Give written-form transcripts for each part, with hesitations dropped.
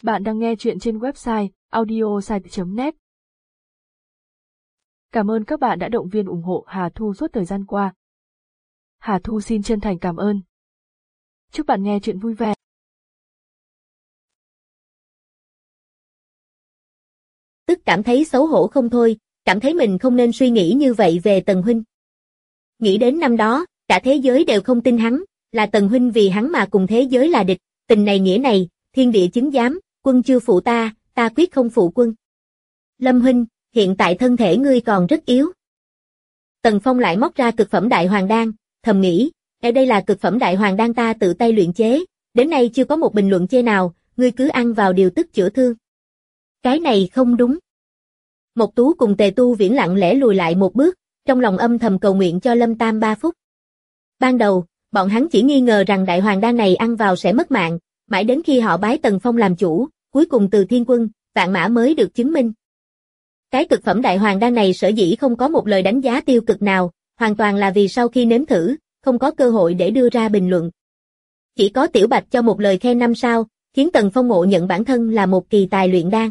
Bạn đang nghe chuyện trên website audiosite.net. Cảm ơn các bạn đã động viên ủng hộ Hà Thu suốt thời gian qua. Hà Thu xin chân thành cảm ơn. Chúc bạn nghe chuyện vui vẻ. Tức cảm thấy xấu hổ không thôi, cảm thấy mình không nên suy nghĩ như vậy về Tần huynh. Nghĩ đến năm đó, cả thế giới đều không tin hắn, là Tần huynh vì hắn mà cùng thế giới là địch, tình này nghĩa này, thiên địa chứng giám, quân chưa phụ ta, ta quyết không phụ quân. Lâm huynh, hiện tại thân thể ngươi còn rất yếu. Tần Phong lại móc ra cực phẩm đại hoàng đan, thầm nghĩ, đây là cực phẩm đại hoàng đan ta tự tay luyện chế, đến nay chưa có một bình luận chê nào, ngươi cứ ăn vào điều tức chữa thương. Cái này không đúng. Mộc Tú cùng Tề Tu Viễn lặng lẽ lùi lại một bước, trong lòng âm thầm cầu nguyện cho Lâm Tam 3 phút. Ban đầu, bọn hắn chỉ nghi ngờ rằng đại hoàng đan này ăn vào sẽ mất mạng, mãi đến khi họ bái Tần Phong làm chủ, cuối cùng từ Thiên Quân, Vạn Mã mới được chứng minh. Cái cực phẩm đại hoàng đan này sở dĩ không có một lời đánh giá tiêu cực nào, hoàn toàn là vì sau khi nếm thử, không có cơ hội để đưa ra bình luận. Chỉ có Tiểu Bạch cho một lời khen 5 sao, khiến Tần Phong ngộ nhận bản thân là một kỳ tài luyện đan.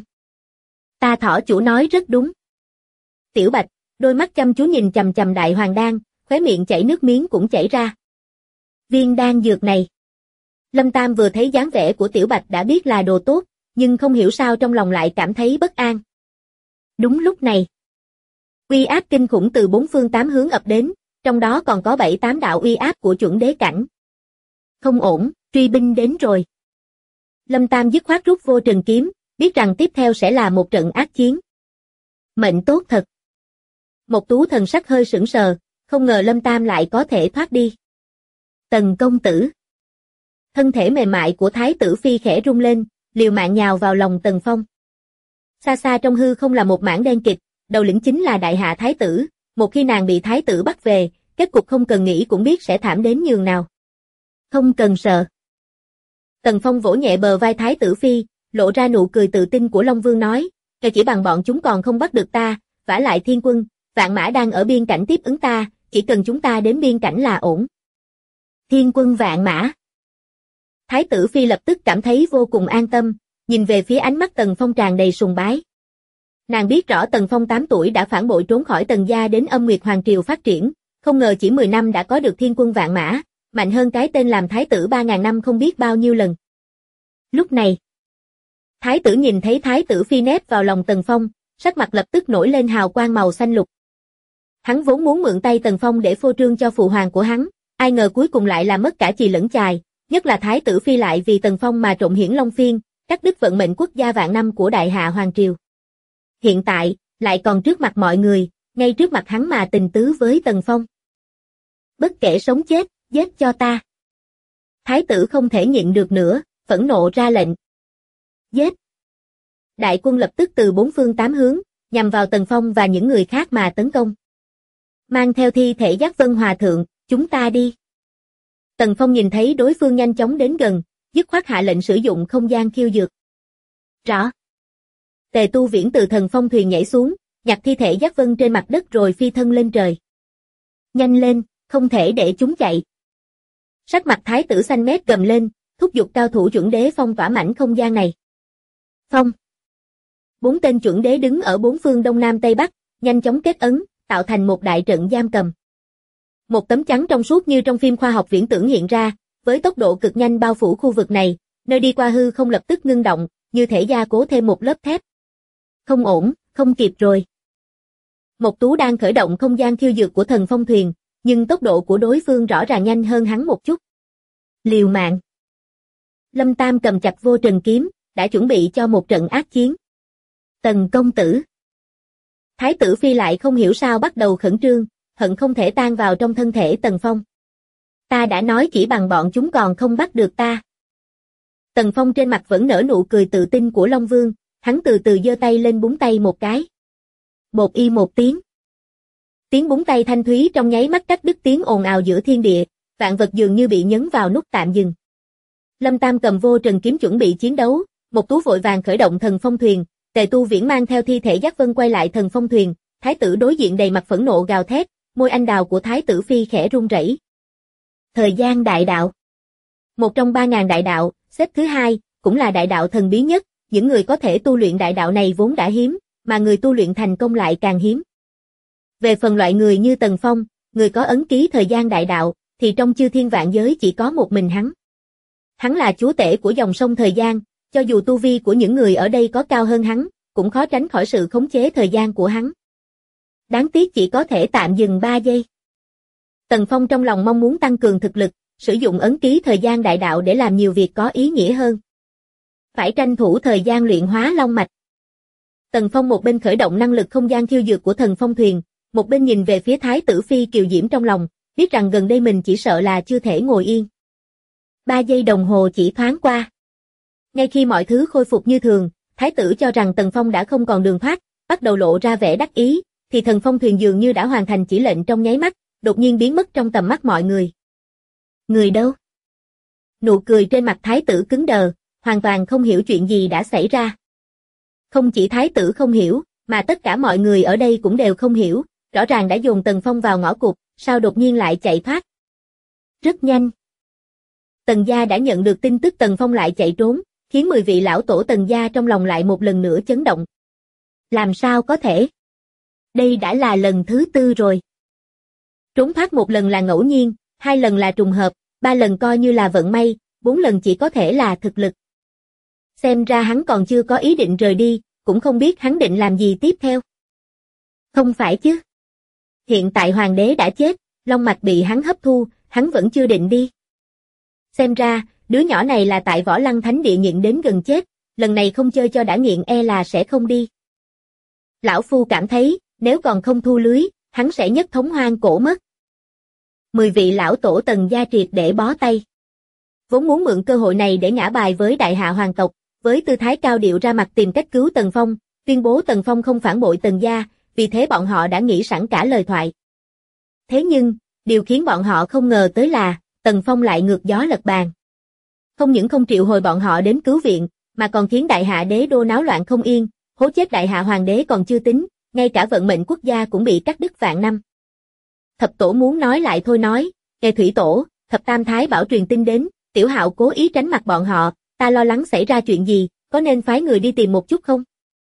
Ta thỏ chủ nói rất đúng. Tiểu Bạch, đôi mắt chăm chú nhìn chằm chằm đại hoàng đan, khóe miệng chảy nước miếng cũng chảy ra. Viên đan dược này. Lâm Tam vừa thấy dáng vẻ của Tiểu Bạch đã biết là đồ tốt, nhưng không hiểu sao trong lòng lại cảm thấy bất an. Đúng lúc này, uy áp kinh khủng từ 4 phương 8 hướng ập đến, trong đó còn có 7-8 đạo uy áp của chuẩn đế cảnh. Không ổn, truy binh đến rồi. Lâm Tam dứt khoát rút vô trần kiếm, biết rằng tiếp theo sẽ là một trận ác chiến. Mệnh tốt thật. Mộc Tú thần sắc hơi sững sờ, không ngờ Lâm Tam lại có thể thoát đi. Tần công tử. Thân thể mềm mại của Thái tử Phi khẽ rung lên, liều mạng nhào vào lòng Tần Phong. Xa xa trong hư không là một mảng đen kịt, đầu lĩnh chính là đại hạ Thái tử, một khi nàng bị Thái tử bắt về, kết cục không cần nghĩ cũng biết sẽ thảm đến nhường nào. Không cần sợ. Tần Phong vỗ nhẹ bờ vai Thái tử Phi, lộ ra nụ cười tự tin của Long Vương nói, chỉ bằng bọn chúng còn không bắt được ta, vả lại Thiên Quân, Vạn Mã đang ở biên cảnh tiếp ứng ta, chỉ cần chúng ta đến biên cảnh là ổn. Thiên Quân Vạn Mã. Thái tử Phi lập tức cảm thấy vô cùng an tâm, nhìn về phía ánh mắt Tần Phong tràn đầy sùng bái. Nàng biết rõ Tần Phong 8 tuổi đã phản bội trốn khỏi Tần gia đến Âm Nguyệt Hoàng Triều phát triển, không ngờ chỉ 10 năm đã có được Thiên Quân Vạn Mã, mạnh hơn cái tên làm Thái tử 3.000 năm không biết bao nhiêu lần. Lúc này, Thái tử nhìn thấy Thái tử Phi nép vào lòng Tần Phong, sắc mặt lập tức nổi lên hào quang màu xanh lục. Hắn vốn muốn mượn tay Tần Phong để phô trương cho phụ hoàng của hắn, ai ngờ cuối cùng lại làm mất cả chì lẫn chài, nhất là Thái tử Phi lại vì Tần Phong mà trộn Hiển Long Phiên, cắt đứt vận mệnh quốc gia vạn năm của Đại Hạ Hoàng Triều. Hiện tại, lại còn trước mặt mọi người, ngay trước mặt hắn mà tình tứ với Tần Phong. Bất kể sống chết, giết cho ta. Thái tử không thể nhịn được nữa, phẫn nộ ra lệnh. Giết. Đại quân lập tức từ 4 phương 8 hướng, nhằm vào Tần Phong và những người khác mà tấn công. Mang theo thi thể Giác Vân Hòa Thượng, chúng ta đi. Tần Phong nhìn thấy đối phương nhanh chóng đến gần, dứt khoát hạ lệnh sử dụng không gian khiêu dược. Rõ. Tề Tu Viễn từ thần phong thuyền nhảy xuống, nhặt thi thể Giác Vân trên mặt đất rồi phi thân lên trời. Nhanh lên, không thể để chúng chạy. Sắc mặt Thái tử xanh mét gầm lên, thúc giục cao thủ chuẩn đế phong tỏa mảnh không gian này. Phong. 4 tên chuẩn đế đứng ở 4 phương đông nam tây bắc, nhanh chóng kết ấn, tạo thành một đại trận giam cầm. Một tấm chắn trong suốt như trong phim khoa học viễn tưởng hiện ra, với tốc độ cực nhanh bao phủ khu vực này, nơi đi qua hư không lập tức ngưng động, như thể gia cố thêm một lớp thép. Không ổn, không kịp rồi. Mộc Tú đang khởi động không gian khiêu dược của thần phong thuyền, nhưng tốc độ của đối phương rõ ràng nhanh hơn hắn một chút. Liều mạng. Lâm Tam cầm chặt vô trần kiếm, đã chuẩn bị cho một trận ác chiến. Tần công tử. Thái tử Phi lại không hiểu sao bắt đầu khẩn trương, hận không thể tan vào trong thân thể Tần Phong. Ta đã nói chỉ bằng bọn chúng còn không bắt được ta. Tần Phong trên mặt vẫn nở nụ cười tự tin của Long Vương, hắn từ từ giơ tay lên búng tay một cái. Bột y một tiếng. Tiếng búng tay thanh thúy trong nháy mắt cắt đứt tiếng ồn ào giữa thiên địa, vạn vật dường như bị nhấn vào nút tạm dừng. Lâm Tam cầm vô trần kiếm chuẩn bị chiến đấu, Mộc Tú vội vàng khởi động thần phong thuyền, Tề Tu Viễn mang theo thi thể Giác Vân quay lại thần phong thuyền, Thái tử đối diện đầy mặt phẫn nộ gào thét, môi anh đào của Thái tử Phi khẽ run rẩy. Thời gian đại đạo. Một trong 3.000 đại đạo, xếp thứ 2, cũng là đại đạo thần bí nhất, những người có thể tu luyện đại đạo này vốn đã hiếm, mà người tu luyện thành công lại càng hiếm. Về phần loại người như Tần Phong, người có ấn ký thời gian đại đạo, thì trong chư thiên vạn giới chỉ có một mình hắn. Hắn là chúa tể của dòng sông thời gian, cho dù tu vi của những người ở đây có cao hơn hắn, cũng khó tránh khỏi sự khống chế thời gian của hắn. Đáng tiếc chỉ có thể tạm dừng 3 giây. Tần Phong trong lòng mong muốn tăng cường thực lực, sử dụng ấn ký thời gian đại đạo để làm nhiều việc có ý nghĩa hơn. Phải tranh thủ thời gian luyện hóa long mạch. Tần Phong một bên khởi động năng lực không gian thiêu dược của thần phong thuyền, một bên nhìn về phía Thái tử Phi kiều diễm trong lòng, biết rằng gần đây mình chỉ sợ là chưa thể ngồi yên. 3 giây đồng hồ chỉ thoáng qua. Ngay khi mọi thứ khôi phục như thường, Thái tử cho rằng Tần Phong đã không còn đường thoát, bắt đầu lộ ra vẻ đắc ý, thì thần phong thuyền dường như đã hoàn thành chỉ lệnh trong nháy mắt, đột nhiên biến mất trong tầm mắt mọi người. Người đâu? Nụ cười trên mặt Thái tử cứng đờ, hoàn toàn không hiểu chuyện gì đã xảy ra. Không chỉ Thái tử không hiểu, mà tất cả mọi người ở đây cũng đều không hiểu, rõ ràng đã dồn Tần Phong vào ngõ cụt, sao đột nhiên lại chạy thoát. Rất nhanh. Tần gia đã nhận được tin tức Tần Phong lại chạy trốn, khiến 10 vị lão tổ Tần gia trong lòng lại một lần nữa chấn động. Làm sao có thể? Đây đã là lần thứ 4 rồi. Trốn thoát 1 lần là ngẫu nhiên, 2 lần là trùng hợp, 3 lần coi như là vận may, 4 lần chỉ có thể là thực lực. Xem ra hắn còn chưa có ý định rời đi, cũng không biết hắn định làm gì tiếp theo. Không phải chứ? Hiện tại hoàng đế đã chết, long mạch bị hắn hấp thu, hắn vẫn chưa định đi. Xem ra, đứa nhỏ này là tại Võ Lăng Thánh Địa nghiện đến gần chết, lần này không chơi cho đã nghiện e là sẽ không đi. Lão Phu cảm thấy, nếu còn không thu lưới, hắn sẽ nhất thống hoang cổ mất. 10 vị lão tổ Tần gia triệt để bó tay. Vốn muốn mượn cơ hội này để ngã bài với đại hạ hoàng tộc, với tư thái cao điệu ra mặt tìm cách cứu Tần Phong, tuyên bố Tần Phong không phản bội Tần gia, vì thế bọn họ đã nghĩ sẵn cả lời thoại. Thế nhưng, điều khiến bọn họ không ngờ tới là, Tần Phong lại ngược gió lật bàn. Không những không triệu hồi bọn họ đến cứu viện, mà còn khiến đại hạ đế đô náo loạn không yên, hố chết đại hạ hoàng đế còn chưa tính, ngay cả vận mệnh quốc gia cũng bị cắt đứt vạn năm. Thập tổ muốn nói lại thôi nói, nghe thủy tổ, thập tam thái bảo truyền tin đến, Tiểu Hạo cố ý tránh mặt bọn họ, ta lo lắng xảy ra chuyện gì, có nên phái người đi tìm một chút không?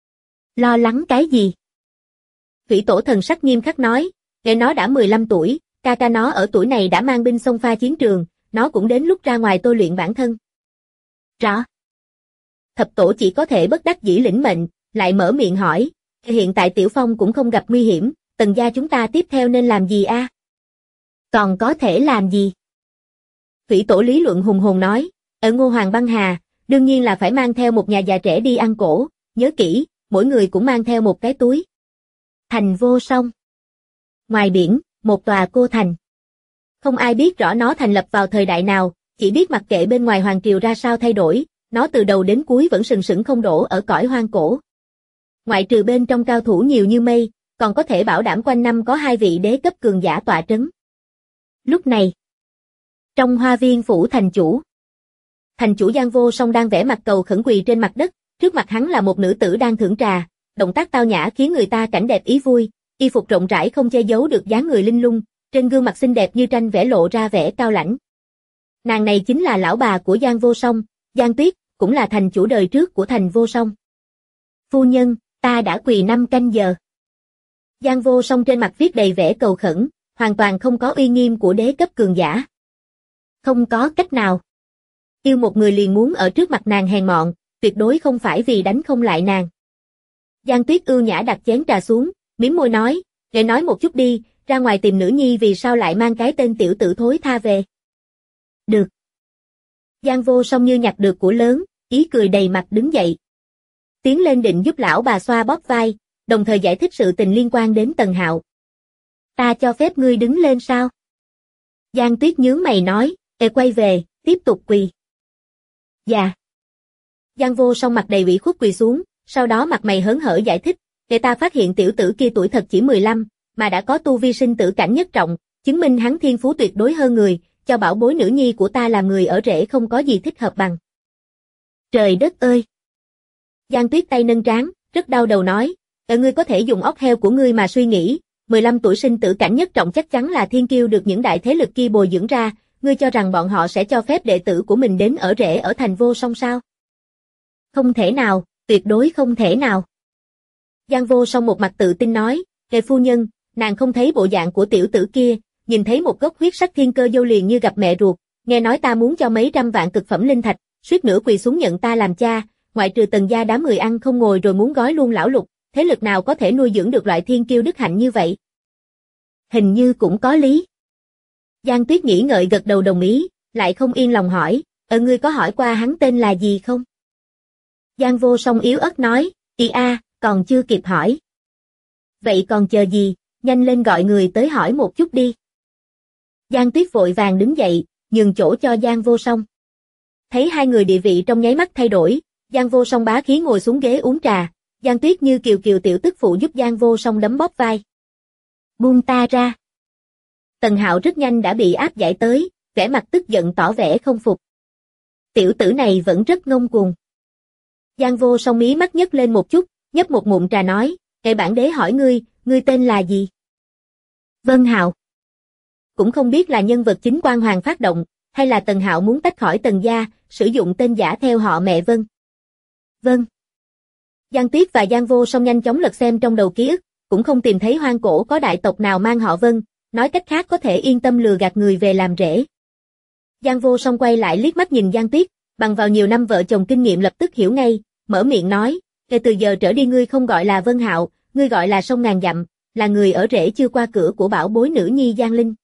Lo lắng cái gì? Thủy tổ thần sắc nghiêm khắc nói, nghe nó đã 15 tuổi, ca ca nó ở tuổi này đã mang binh xông pha chiến trường, nó cũng đến lúc ra ngoài tôi luyện bản thân. Rõ. Thập tổ chỉ có thể bất đắc dĩ lĩnh mệnh, lại mở miệng hỏi, hiện tại Tiểu Phong cũng không gặp nguy hiểm, Tần gia chúng ta tiếp theo nên làm gì a? Còn có thể làm gì? Thủy tổ lý luận hùng hồn nói, ở Ngô Hoàng băng hà, đương nhiên là phải mang theo một nhà già trẻ đi ăn cổ, nhớ kỹ, mỗi người cũng mang theo một cái túi. Thành Vô Song. Ngoài biển, một tòa cô thành. Không ai biết rõ nó thành lập vào thời đại nào, chỉ biết mặc kệ bên ngoài hoàng triều ra sao thay đổi, nó từ đầu đến cuối vẫn sừng sững không đổ ở cõi hoang cổ. Ngoại trừ bên trong cao thủ nhiều như mây, còn có thể bảo đảm quanh năm có 2 vị đế cấp cường giả tọa trấn. Lúc này, trong hoa viên phủ thành chủ Giang Vô Song đang vẽ mặt cầu khẩn quỳ trên mặt đất, trước mặt hắn là một nữ tử đang thưởng trà, động tác tao nhã khiến người ta cảnh đẹp ý vui, y phục rộng rãi không che giấu được dáng người linh lung, trên gương mặt xinh đẹp như tranh vẽ lộ ra vẻ cao lãnh. Nàng này chính là lão bà của Giang Vô Song, Giang Tuyết, cũng là thành chủ đời trước của thành Vô Song. Phu nhân, ta đã quỳ 5 canh giờ. Giang Vô Song trên mặt viết đầy vẻ cầu khẩn, hoàn toàn không có uy nghiêm của đế cấp cường giả. Không có cách nào. Yêu một người liền muốn ở trước mặt nàng hèn mọn, tuyệt đối không phải vì đánh không lại nàng. Giang Tuyết ưu nhã đặt chén trà xuống, mím môi nói, để nói một chút đi, ra ngoài tìm nữ nhi vì sao lại mang cái tên tiểu tử thối tha về. Được. Giang Vô Song như nhặt được của lớn, ý cười đầy mặt đứng dậy. Tiến lên định giúp lão bà xoa bóp vai, đồng thời giải thích sự tình liên quan đến Tần Hạo. Ta cho phép ngươi đứng lên sao? Giang Tuyết nhướng mày nói, quay về, tiếp tục quỳ. Dạ. Giang Vô Song mặt đầy ủy khuất quỳ xuống, sau đó mặt mày hớn hở giải thích, để ta phát hiện tiểu tử kia tuổi thật chỉ 15, mà đã có tu vi sinh tử cảnh nhất trọng, chứng minh hắn thiên phú tuyệt đối hơn người, cho bảo bối nữ nhi của ta làm người ở rể không có gì thích hợp bằng. Trời đất ơi! Giang Tuyết tay nâng trán, rất đau đầu nói, ngươi có thể dùng óc heo của ngươi mà suy nghĩ, 15 tuổi sinh tử cảnh nhất trọng chắc chắn là thiên kiêu được những đại thế lực kia bồi dưỡng ra, ngươi cho rằng bọn họ sẽ cho phép đệ tử của mình đến ở rể ở thành Vô Song sao? Không thể nào, tuyệt đối không thể nào. Giang Vô Song một mặt tự tin nói, kệ phu nhân, nàng không thấy bộ dạng của tiểu tử kia, nhìn thấy một gốc huyết sắc thiên cơ dâu liền như gặp mẹ ruột, nghe nói ta muốn cho mấy trăm vạn cực phẩm linh thạch, suýt nữa quỳ xuống nhận ta làm cha, ngoại trừ Tần gia đám người ăn không ngồi rồi muốn gói luôn lão Lục, thế lực nào có thể nuôi dưỡng được loại thiên kiêu đức hạnh như vậy? Hình như cũng có lý. Giang Tuyết nghĩ ngợi gật đầu đồng ý, lại không yên lòng hỏi, ngươi có hỏi qua hắn tên là gì không? Giang Vô Song yếu ớt nói, còn chưa kịp hỏi. Vậy còn chờ gì, nhanh lên gọi người tới hỏi một chút đi. Giang Tuyết vội vàng đứng dậy, nhường chỗ cho Giang Vô Song. Thấy hai người địa vị trong nháy mắt thay đổi, Giang Vô Song bá khí ngồi xuống ghế uống trà, Giang Tuyết như kiều kiều tiểu tức phụ giúp Giang Vô Song đấm bóp vai. Buông ta ra. Tần Hạo rất nhanh đã bị áp giải tới, vẻ mặt tức giận tỏ vẻ không phục. Tiểu tử này vẫn rất ngông cuồng. Giang Vô Song mí mắt nhấc lên một chút, nhấp một ngụm trà nói, kệ bản đế hỏi ngươi tên là gì? Vân Hạo. Cũng không biết là nhân vật chính Quan Hoàng phát động, hay là Tần Hạo muốn tách khỏi Tần gia, sử dụng tên giả theo họ mẹ Vân. Vâng. Giang Tuyết và Giang Vô Song nhanh chóng lật xem trong đầu ký ức, cũng không tìm thấy hoang cổ có đại tộc nào mang họ Vân, nói cách khác có thể yên tâm lừa gạt người về làm rể. Giang Vô Song quay lại liếc mắt nhìn Giang Tuyết, bằng vào nhiều năm vợ chồng kinh nghiệm lập tức hiểu ngay, mở miệng nói, kể từ giờ trở đi ngươi không gọi là Vân Hạo, ngươi gọi là Sông Ngàn Dặm, là người ở rễ chưa qua cửa của bảo bối nữ nhi Giang Linh.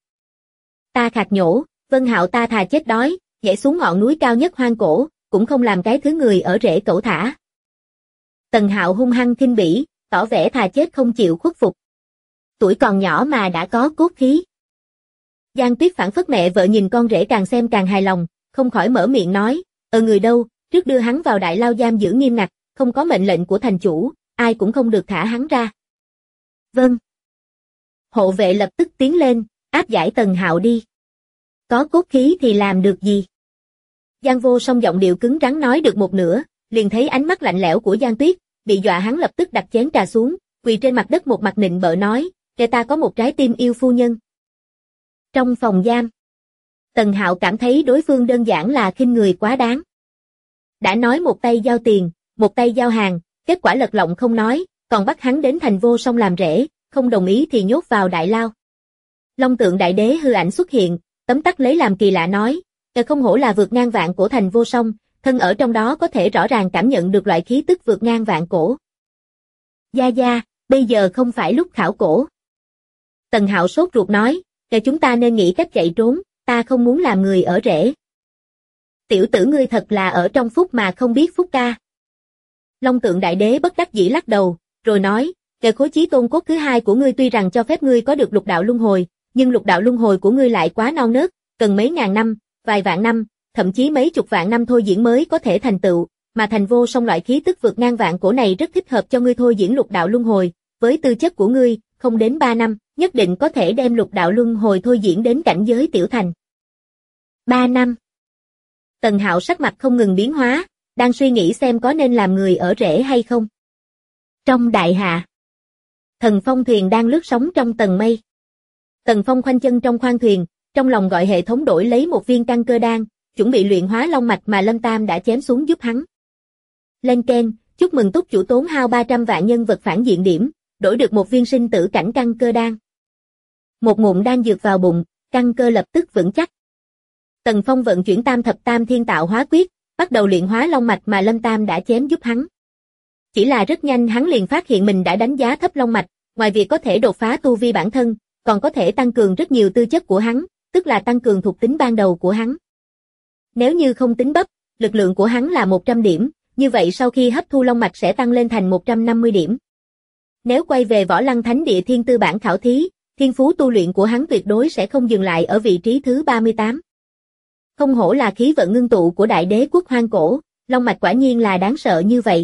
Ta khạc nhổ, Vân Hạo ta thà chết đói, nhảy xuống ngọn núi cao nhất hoang cổ, cũng không làm cái thứ người ở rễ cẩu thả. Tần Hạo hung hăng khinh bỉ, tỏ vẻ thà chết không chịu khuất phục. Tuổi còn nhỏ mà đã có cốt khí. Giang Tuyết phản phất mẹ vợ nhìn con rể càng xem càng hài lòng, không khỏi mở miệng nói, người đâu, trước đưa hắn vào đại lao giam giữ nghiêm ngặt, không có mệnh lệnh của thành chủ, ai cũng không được thả hắn ra. Vâng. Hộ vệ lập tức tiến lên, áp giải Tần Hạo đi. Có cốt khí thì làm được gì? Giang Vô Song giọng điệu cứng rắn nói được một nửa, liền thấy ánh mắt lạnh lẽo của Giang Tuyết, bị dọa hắn lập tức đặt chén trà xuống, quỳ trên mặt đất một mặt nịnh bợ nói, kẻ ta có một trái tim yêu phu nhân. Trong phòng giam, Tần Hạo cảm thấy đối phương đơn giản là khinh người quá đáng. Đã nói một tay giao tiền, một tay giao hàng, kết quả lật lọng không nói, còn bắt hắn đến thành Vô Song làm rể, không đồng ý thì nhốt vào đại lao. Long Tượng Đại Đế hư ảnh xuất hiện, tấm tắc lấy làm kỳ lạ nói, không hổ là vượt ngang vạn cổ thành Vô Song, thân ở trong đó có thể rõ ràng cảm nhận được loại khí tức vượt ngang vạn cổ. Gia, bây giờ không phải lúc khảo cổ. Tần Hạo sốt ruột nói, chúng ta nên nghĩ cách chạy trốn, ta không muốn làm người ở rễ. Tiểu tử ngươi thật là ở trong phúc mà không biết phúc ca. Long Tượng Đại Đế bất đắc dĩ lắc đầu, rồi nói, khối chí tôn cốt thứ hai của ngươi tuy rằng cho phép ngươi có được lục đạo luân hồi, nhưng lục đạo luân hồi của ngươi lại quá non nớt, cần mấy ngàn năm, vài vạn năm, thậm chí mấy chục vạn năm thôi diễn mới có thể thành tựu, mà thành Vô Song loại khí tức vượt ngang vạn cổ này rất thích hợp cho ngươi thôi diễn lục đạo luân hồi, với tư chất của ngươi, không đến 3 năm, nhất định có thể đem lục đạo luân hồi thôi diễn đến cảnh giới tiểu thành. 3 năm. Tần Hạo sắc mặt không ngừng biến hóa, đang suy nghĩ xem có nên làm người ở rễ hay không. Trong đại hạ, Thần Phong thuyền đang lướt sóng trong tầng mây. Tần Phong khoanh chân trong khoang thuyền, trong lòng gọi hệ thống đổi lấy một viên căn cơ đan, chuẩn bị luyện hóa long mạch mà Lâm Tam đã chém xuống giúp hắn. Lên keng, chúc mừng túc chủ tốn hao 300 vạn nhân vật phản diện điểm, đổi được một viên sinh tử cảnh căn cơ đan. Một ngụm đan dược vào bụng, căn cơ lập tức vững chắc. Tần Phong vận chuyển tam thập tam thiên tạo hóa quyết, bắt đầu luyện hóa long mạch mà Lâm Tam đã chém giúp hắn. Chỉ là rất nhanh hắn liền phát hiện mình đã đánh giá thấp long mạch, ngoài việc có thể đột phá tu vi bản thân, còn có thể tăng cường rất nhiều tư chất của hắn, tức là tăng cường thuộc tính ban đầu của hắn. Nếu như không tính bắp, lực lượng của hắn là 100 điểm, như vậy sau khi hấp thu long mạch sẽ tăng lên thành 150 điểm. Nếu quay về Võ Lăng Thánh Địa thiên tư bản khảo thí, thiên phú tu luyện của hắn tuyệt đối sẽ không dừng lại ở vị trí thứ 38. Không hổ là khí vận ngưng tụ của đại đế quốc hoang cổ, long mạch quả nhiên là đáng sợ như vậy.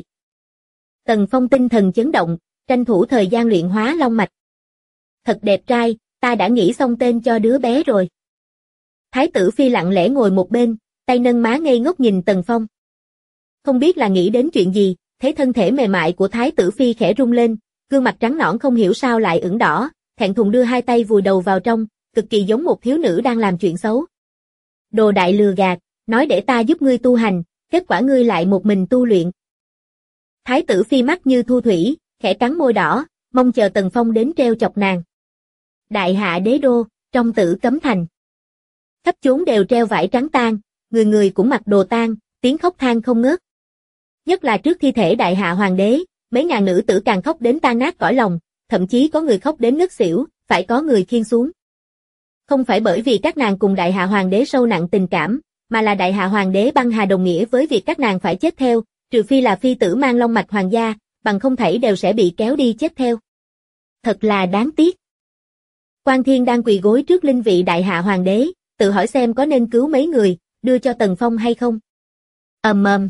Tần Phong tinh thần chấn động, tranh thủ thời gian luyện hóa long mạch. Thật đẹp trai, ta đã nghĩ xong tên cho đứa bé rồi. Thái tử Phi lặng lẽ ngồi một bên, tay nâng má ngây ngốc nhìn Tần Phong. Không biết là nghĩ đến chuyện gì, thấy thân thể mềm mại của Thái tử Phi khẽ rung lên, gương mặt trắng nõn không hiểu sao lại ửng đỏ, thẹn thùng đưa hai tay vùi đầu vào trong, cực kỳ giống một thiếu nữ đang làm chuyện xấu. Đồ đại lừa gạt, nói để ta giúp ngươi tu hành, kết quả ngươi lại một mình tu luyện. Thái tử phi mắt như thu thủy, khẽ cắn môi đỏ, mong chờ Tần Phong đến treo chọc nàng. Đại hạ đế đô, trong Tử Cấm Thành. Khắp chốn đều treo vải trắng tang, người người cũng mặc đồ tang, tiếng khóc than không ngớt. Nhất là trước thi thể đại hạ hoàng đế, mấy ngàn nữ tử càng khóc đến tan nát cõi lòng, thậm chí có người khóc đến ngất xỉu, phải có người khiêng xuống. Không phải bởi vì các nàng cùng đại hạ hoàng đế sâu nặng tình cảm, mà là đại hạ hoàng đế băng hà đồng nghĩa với việc các nàng phải chết theo, trừ phi là phi tử mang long mạch hoàng gia, bằng không thảy đều sẽ bị kéo đi chết theo. Thật là đáng tiếc. Quan Thiên đang quỳ gối trước linh vị đại hạ hoàng đế, tự hỏi xem có nên cứu mấy người, đưa cho Tần Phong hay không. Ầm ầm.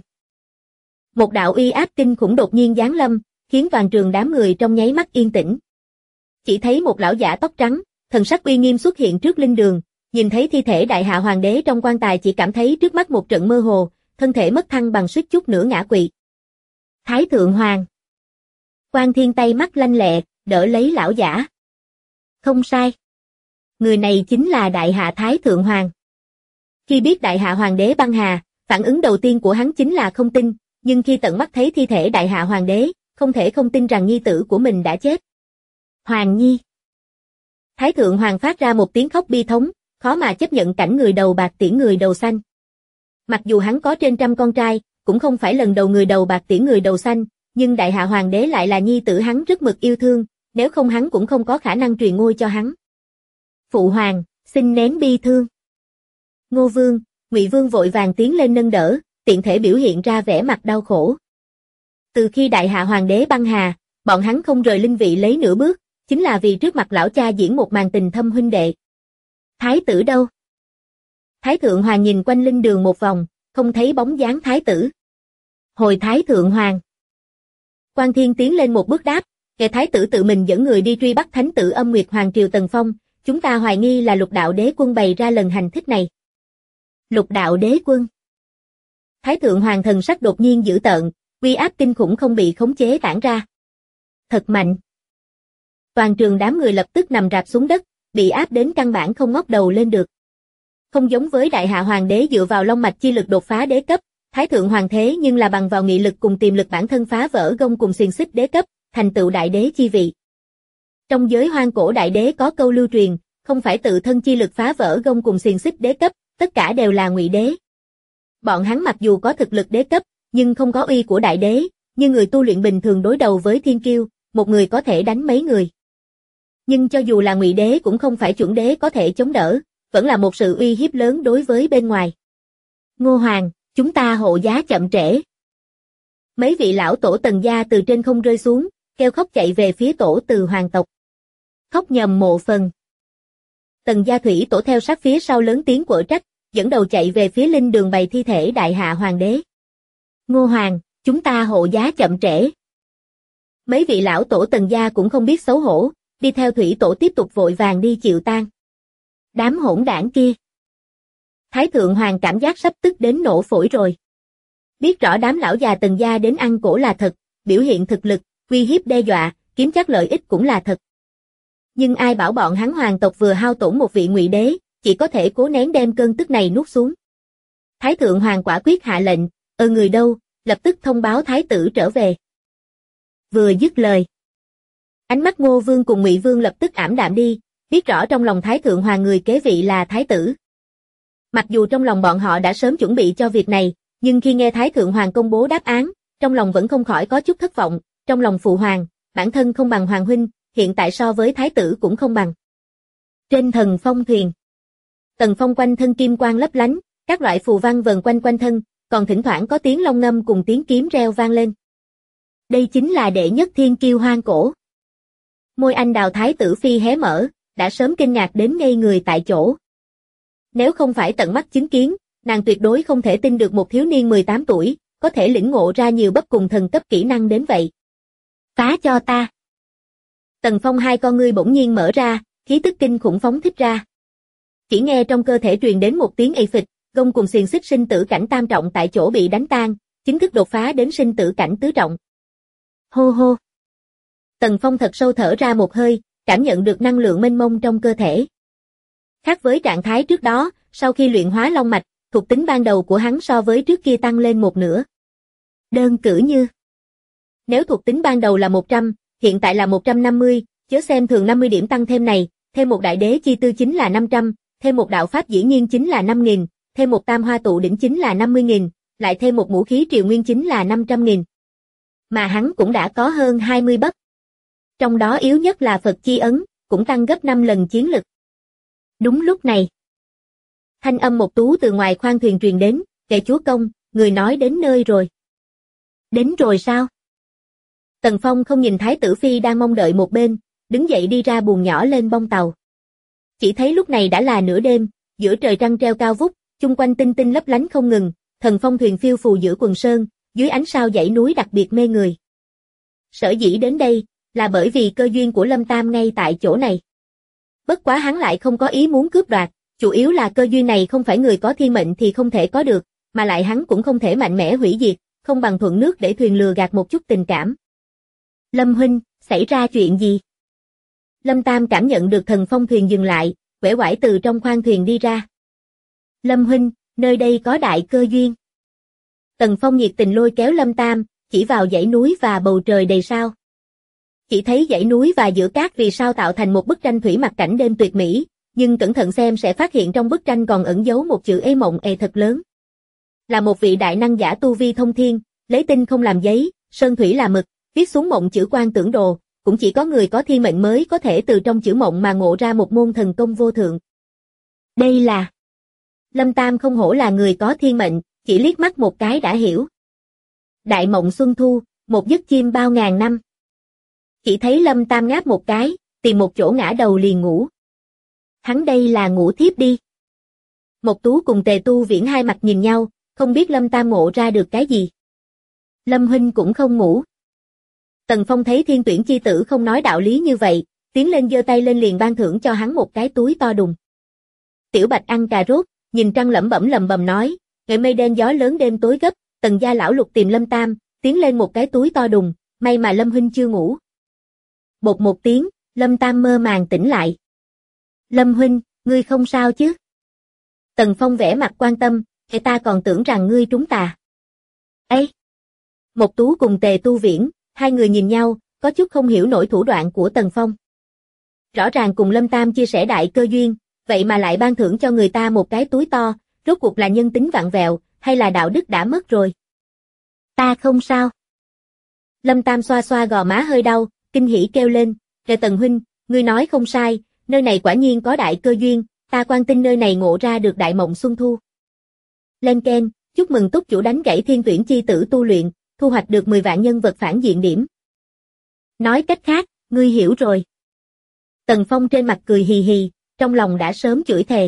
Một đạo uy áp kinh khủng đột nhiên giáng lâm, khiến toàn trường đám người trong nháy mắt yên tĩnh. Chỉ thấy một lão giả tóc trắng, thần sắc uy nghiêm xuất hiện trước linh đường, nhìn thấy thi thể đại hạ hoàng đế trong quan tài chỉ cảm thấy trước mắt một trận mơ hồ, thân thể mất thăng bằng suýt chút nữa ngã quỵ. Thái thượng hoàng. Quan Thiên tay mắt lanh lẹ, đỡ lấy lão giả. Không sai. Người này chính là đại hạ Thái thượng hoàng. Khi biết đại hạ hoàng đế băng hà, phản ứng đầu tiên của hắn chính là không tin, nhưng khi tận mắt thấy thi thể đại hạ hoàng đế, không thể không tin rằng nhi tử của mình đã chết. Hoàng nhi. Thái thượng hoàng phát ra một tiếng khóc bi thống, khó mà chấp nhận cảnh người đầu bạc tiễn người đầu xanh. Mặc dù hắn có trên trăm con trai, cũng không phải lần đầu người đầu bạc tiễn người đầu xanh, nhưng đại hạ hoàng đế lại là nhi tử hắn rất mực yêu thương, nếu không hắn cũng không có khả năng truyền ngôi cho hắn. Phụ hoàng, xin nén bi thương. Ngô Vương, Ngụy Vương vội vàng tiến lên nâng đỡ, tiện thể biểu hiện ra vẻ mặt đau khổ. Từ khi đại hạ hoàng đế băng hà, bọn hắn không rời linh vị lấy nửa bước, chính là vì trước mặt lão cha diễn một màn tình thâm huynh đệ. Thái tử đâu? Thái thượng hoàng nhìn quanh linh đường một vòng, không thấy bóng dáng thái tử. Hồi thái thượng hoàng. Quan Thiên tiến lên một bước đáp, nghe thái tử tự mình dẫn người đi truy bắt thánh tử Âm Nguyệt Hoàng triều Tần Phong, chúng ta hoài nghi là Lục đạo đế quân bày ra lần hành thích này. Lục đạo đế quân. Thái thượng hoàng thần sắc đột nhiên dữ tợn, uy áp kinh khủng không bị khống chế tản ra. Thật mạnh. Toàn trường đám người lập tức nằm rạp xuống đất, bị áp đến căn bản không ngóc đầu lên được. Không giống với đại hạ hoàng đế dựa vào long mạch chi lực đột phá đế cấp, thái thượng hoàng thế nhưng là bằng vào nghị lực cùng tiềm lực bản thân phá vỡ gông cùng xiềng xích đế cấp, thành tựu đại đế chi vị. Trong giới hoang cổ đại đế có câu lưu truyền, không phải tự thân chi lực phá vỡ gông cùng xiềng xích đế cấp, tất cả đều là ngụy đế. Bọn hắn mặc dù có thực lực đế cấp, nhưng không có uy của đại đế, như người tu luyện bình thường đối đầu với thiên kiêu, một người có thể đánh mấy người. Nhưng cho dù là ngụy đế cũng không phải chuẩn đế có thể chống đỡ, vẫn là một sự uy hiếp lớn đối với bên ngoài. Ngô Hoàng, chúng ta hộ giá chậm trễ. Mấy vị lão tổ Tần gia từ trên không rơi xuống, kêu khóc chạy về phía tổ từ hoàng tộc. Khóc nhầm mộ phần. Tần gia thủy tổ theo sát phía sau lớn tiếng quở trách, dẫn đầu chạy về phía linh đường bày thi thể đại hạ hoàng đế. Ngô Hoàng, chúng ta hộ giá chậm trễ. Mấy vị lão tổ Tần gia cũng không biết xấu hổ, đi theo thủy tổ tiếp tục vội vàng đi chịu tang. Đám hỗn đảng kia. Thái thượng hoàng cảm giác sắp tức đến nổ phổi rồi. Biết rõ đám lão già Tần gia đến ăn cổ là thật, biểu hiện thực lực, uy hiếp đe dọa, kiếm chắc lợi ích cũng là thật. Nhưng ai bảo bọn hắn hoàng tộc vừa hao tổn một vị ngụy đế, chỉ có thể cố nén đem cơn tức này nuốt xuống. Thái thượng hoàng quả quyết hạ lệnh, người đâu, lập tức thông báo thái tử trở về. Vừa dứt lời, ánh mắt Ngô Vương cùng Ngụy Vương lập tức ảm đạm đi, biết rõ trong lòng thái thượng hoàng người kế vị là thái tử. Mặc dù trong lòng bọn họ đã sớm chuẩn bị cho việc này, nhưng khi nghe thái thượng hoàng công bố đáp án, trong lòng vẫn không khỏi có chút thất vọng, trong lòng phụ hoàng, bản thân không bằng hoàng huynh, hiện tại so với thái tử cũng không bằng. Trên thần phong thuyền, Tần Phong quanh thân kim quang lấp lánh, các loại phù văn vần quanh quanh thân, còn thỉnh thoảng có tiếng long ngâm cùng tiếng kiếm reo vang lên. Đây chính là đệ nhất thiên kiêu hoang cổ. Môi anh đào thái tử phi hé mở, đã sớm kinh ngạc đến ngây người tại chỗ. Nếu không phải tận mắt chứng kiến, nàng tuyệt đối không thể tin được một thiếu niên 18 tuổi, có thể lĩnh ngộ ra nhiều bấp cùng thần cấp kỹ năng đến vậy. Phá cho ta. Tần Phong hai con ngươi bỗng nhiên mở ra, khí tức kinh khủng phóng thích ra. Chỉ nghe trong cơ thể truyền đến một tiếng ì phịch, gông cùng xiềng xích sinh tử cảnh tam trọng tại chỗ bị đánh tan, chính thức đột phá đến sinh tử cảnh tứ trọng. Hô hô. Tần Phong thật sâu thở ra một hơi, cảm nhận được năng lượng mênh mông trong cơ thể. Khác với trạng thái trước đó, sau khi luyện hóa long mạch, thuộc tính ban đầu của hắn so với trước kia tăng lên một nửa. Đơn cử như Nếu thuộc tính ban đầu là 100, hiện tại là 150, chớ xem thường 50 điểm tăng thêm này, thêm một đại đế chi tư chính là 500, thêm một đạo pháp dĩ nhiên chính là 5.000, thêm một tam hoa tụ đỉnh chính là 50.000, lại thêm một vũ khí triều nguyên chính là 500.000. Mà hắn cũng đã có hơn 20 bắp. Trong đó yếu nhất là Phật chi ấn, cũng tăng gấp 5 lần chiến lực. Đúng lúc này, thanh âm một tú từ ngoài khoang thuyền truyền đến, "Kệ chúa công, người nói đến nơi rồi." "Đến rồi sao?" Tần Phong không nhìn Thái tử Phi đang mong đợi một bên, đứng dậy đi ra buồng nhỏ lên bong tàu. Chỉ thấy lúc này đã là nửa đêm, giữa trời trăng treo cao vút, chung quanh tinh tinh lấp lánh không ngừng, thần phong thuyền phiêu phù giữa quần sơn, dưới ánh sao dãy núi đặc biệt mê người. Sở dĩ đến đây, là bởi vì cơ duyên của Lâm Tam ngay tại chỗ này. Bất quá hắn lại không có ý muốn cướp đoạt, chủ yếu là cơ duyên này không phải người có thiên mệnh thì không thể có được, mà lại hắn cũng không thể mạnh mẽ hủy diệt, không bằng thuận nước để thuyền lừa gạt một chút tình cảm. "Lâm huynh, xảy ra chuyện gì?" Lâm Tam cảm nhận được thần phong thuyền dừng lại, uể oải từ trong khoang thuyền đi ra. "Lâm huynh, nơi đây có đại cơ duyên." Tần Phong nhiệt tình lôi kéo Lâm Tam, chỉ vào dãy núi và bầu trời đầy sao. Chỉ thấy dãy núi và giữa cát vì sao tạo thành một bức tranh thủy mặc cảnh đêm tuyệt mỹ, nhưng cẩn thận xem sẽ phát hiện trong bức tranh còn ẩn giấu một chữ ê mộng ê thật lớn. Là một vị đại năng giả tu vi thông thiên, lấy tinh không làm giấy, sơn thủy là mực, viết xuống mộng chữ quan tưởng đồ, cũng chỉ có người có thiên mệnh mới có thể từ trong chữ mộng mà ngộ ra một môn thần công vô thượng. Đây là... Lâm Tam không hổ là người có thiên mệnh, chỉ liếc mắt một cái đã hiểu. Đại mộng xuân thu, một giấc chim bao ngàn năm. Chỉ thấy Lâm Tam ngáp một cái, tìm một chỗ ngã đầu liền ngủ. Hắn đây là ngủ thiếp đi. Mộc Tú cùng Tề Tu Viễn hai mặt nhìn nhau, không biết Lâm Tam ngộ ra được cái gì. Lâm huynh cũng không ngủ. Tần Phong thấy Thiên Tuyển chi tử không nói đạo lý như vậy, tiến lên giơ tay lên liền ban thưởng cho hắn một cái túi to đùng. Tiểu Bạch ăn cà rốt, nhìn trăng lẩm bẩm nói, ngày mây đen gió lớn đêm tối gấp, Tần gia lão lục tìm Lâm Tam, tiến lên một cái túi to đùng, may mà Lâm huynh chưa ngủ. Bột một tiếng, Lâm Tam mơ màng tỉnh lại. Lâm huynh, ngươi không sao chứ? Tần Phong vẻ mặt quan tâm, thì ta còn tưởng rằng ngươi trúng tà. Ê! Mộc Tú cùng Tề Tu Viễn, hai người nhìn nhau, có chút không hiểu nổi thủ đoạn của Tần Phong. Rõ ràng cùng Lâm Tam chia sẻ đại cơ duyên, vậy mà lại ban thưởng cho người ta một cái túi to, rốt cuộc là nhân tính vặn vẹo, hay là đạo đức đã mất rồi? Ta không sao. Lâm Tam xoa xoa gò má hơi đau, kinh hỉ kêu lên, "Kệ Tần huynh, ngươi nói không sai, nơi này quả nhiên có đại cơ duyên, ta quan tin nơi này ngộ ra được đại mộng xuân thu." Lên keng, chúc mừng túc chủ đánh gãy Thiên Tuyển chi tử tu luyện, thu hoạch được 10 vạn nhân vật phản diện điểm. Nói cách khác, ngươi hiểu rồi. Tần Phong trên mặt cười hì hì, trong lòng đã sớm chửi thề.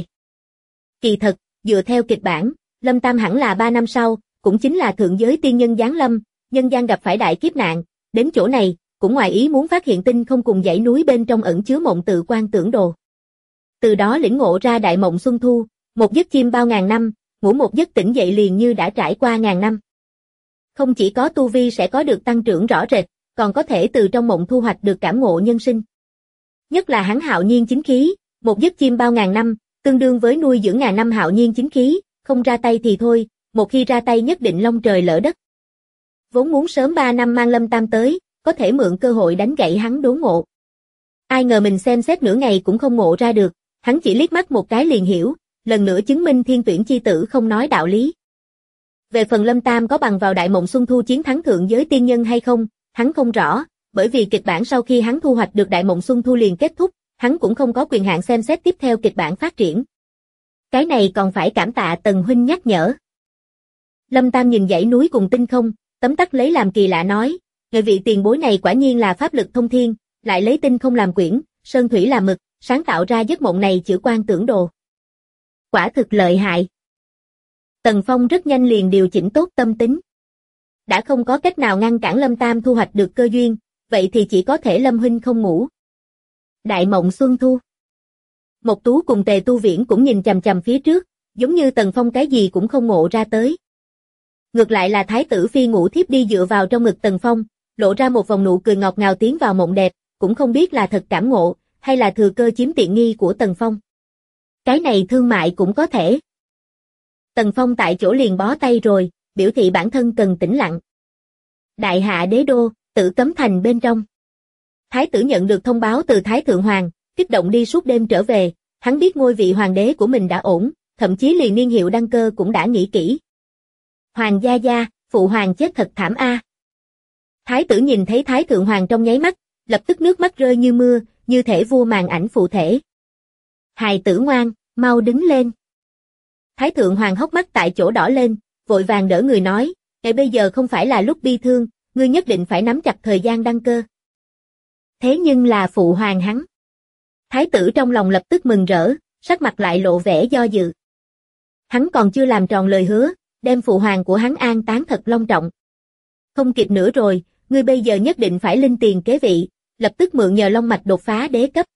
Kỳ thật, dựa theo kịch bản, Lâm Tam hẳn là 3 năm sau, cũng chính là thượng giới tiên nhân giáng lâm, nhân gian gặp phải đại kiếp nạn, đến chỗ này, cũng ngoài ý muốn phát hiện tinh không cùng dãy núi bên trong ẩn chứa mộng tự quan tưởng đồ. Từ đó lĩnh ngộ ra đại mộng xuân thu, một giấc chim bao ngàn năm, ngủ một giấc tỉnh dậy liền như đã trải qua ngàn năm. Không chỉ có tu vi sẽ có được tăng trưởng rõ rệt, còn có thể từ trong mộng thu hoạch được cảm ngộ nhân sinh. Nhất là hắn hạo nhiên chính khí, một giấc chim bao ngàn năm, tương đương với nuôi dưỡng ngàn năm hạo nhiên chính khí, không ra tay thì thôi, một khi ra tay nhất định long trời lỡ đất. Vốn muốn sớm 3 năm mang Lâm Tam tới, có thể mượn cơ hội đánh gãy hắn đốn ngộ. Ai ngờ mình xem xét nửa ngày cũng không ngộ ra được, hắn chỉ liếc mắt một cái liền hiểu, lần nữa chứng minh Thiên Tuyển chi tử không nói đạo lý. Về phần Lâm Tam có bằng vào đại mộng xuân thu chiến thắng thượng giới tiên nhân hay không, hắn không rõ, bởi vì kịch bản sau khi hắn thu hoạch được đại mộng xuân thu liền kết thúc, hắn cũng không có quyền hạn xem xét tiếp theo kịch bản phát triển. Cái này còn phải cảm tạ Tần huynh nhắc nhở. Lâm Tam nhìn dãy núi cùng tinh không, tấm tắc lấy làm kỳ lạ nói, người vị tiền bối này quả nhiên là pháp lực thông thiên, lại lấy tinh không làm quyển, sơn thủy làm mực, sáng tạo ra giấc mộng này chữ quan tưởng đồ. Quả thực lợi hại. Tần Phong rất nhanh liền điều chỉnh tốt tâm tính. Đã không có cách nào ngăn cản Lâm Tam thu hoạch được cơ duyên, vậy thì chỉ có thể Lâm huynh không ngủ. Đại mộng xuân thu. Mộc Tú cùng Tề Tu Viễn cũng nhìn chằm chằm phía trước, giống như Tần Phong cái gì cũng không ngộ ra tới. Ngược lại là Thái tử Phi ngủ thiếp đi dựa vào trong ngực Tần Phong, lộ ra một vòng nụ cười ngọt ngào tiến vào mộng đẹp, cũng không biết là thật cảm ngộ, hay là thừa cơ chiếm tiện nghi của Tần Phong. Cái này thương mại cũng có thể. Tần Phong tại chỗ liền bó tay rồi, biểu thị bản thân cần tĩnh lặng. Đại hạ đế đô, Tử cấm thành bên trong. Thái tử nhận được thông báo từ Thái Thượng Hoàng, kích động đi suốt đêm trở về, hắn biết ngôi vị hoàng đế của mình đã ổn, thậm chí liền niên hiệu đăng cơ cũng đã nghĩ kỹ. Hoàng gia gia, phụ hoàng chết thật thảm a. Thái tử nhìn thấy Thái Thượng Hoàng trong nháy mắt, lập tức nước mắt rơi như mưa, như thể vua màn ảnh phụ thể. Hài tử ngoan, mau đứng lên. Thái Thượng Hoàng hốc mắt tại chỗ đỏ lên, vội vàng đỡ người nói, bây giờ không phải là lúc bi thương, ngươi nhất định phải nắm chặt thời gian đăng cơ. Thế nhưng là phụ hoàng hắn. Thái tử trong lòng lập tức mừng rỡ, sắc mặt lại lộ vẻ do dự. Hắn còn chưa làm tròn lời hứa, đem phụ hoàng của hắn an táng thật long trọng. Không kịp nữa rồi, ngươi bây giờ nhất định phải linh tiền kế vị, lập tức mượn nhờ long mạch đột phá đế cấp.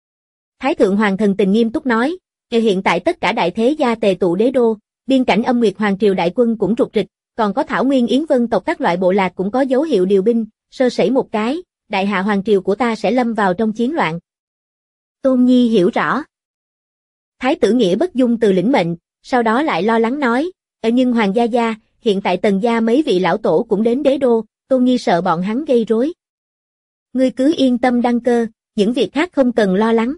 Thái Thượng Hoàng thần tình nghiêm túc nói, hiện tại tất cả đại thế gia tề tụ đế đô, biên cảnh Âm Nguyệt Hoàng triều đại quân cũng trục trịch, còn có Thảo Nguyên Yến Vân tộc các loại bộ lạc cũng có dấu hiệu điều binh, sơ sẩy một cái, đại hạ hoàng triều của ta sẽ lâm vào trong chiến loạn. Tôn Nhi hiểu rõ. Thái tử Nghĩa bất dung từ lĩnh mệnh, sau đó lại lo lắng nói, nhưng hoàng gia gia, hiện tại Tần gia mấy vị lão tổ cũng đến đế đô, Tôn Nhi sợ bọn hắn gây rối. Ngươi cứ yên tâm đăng cơ, những việc khác không cần lo lắng.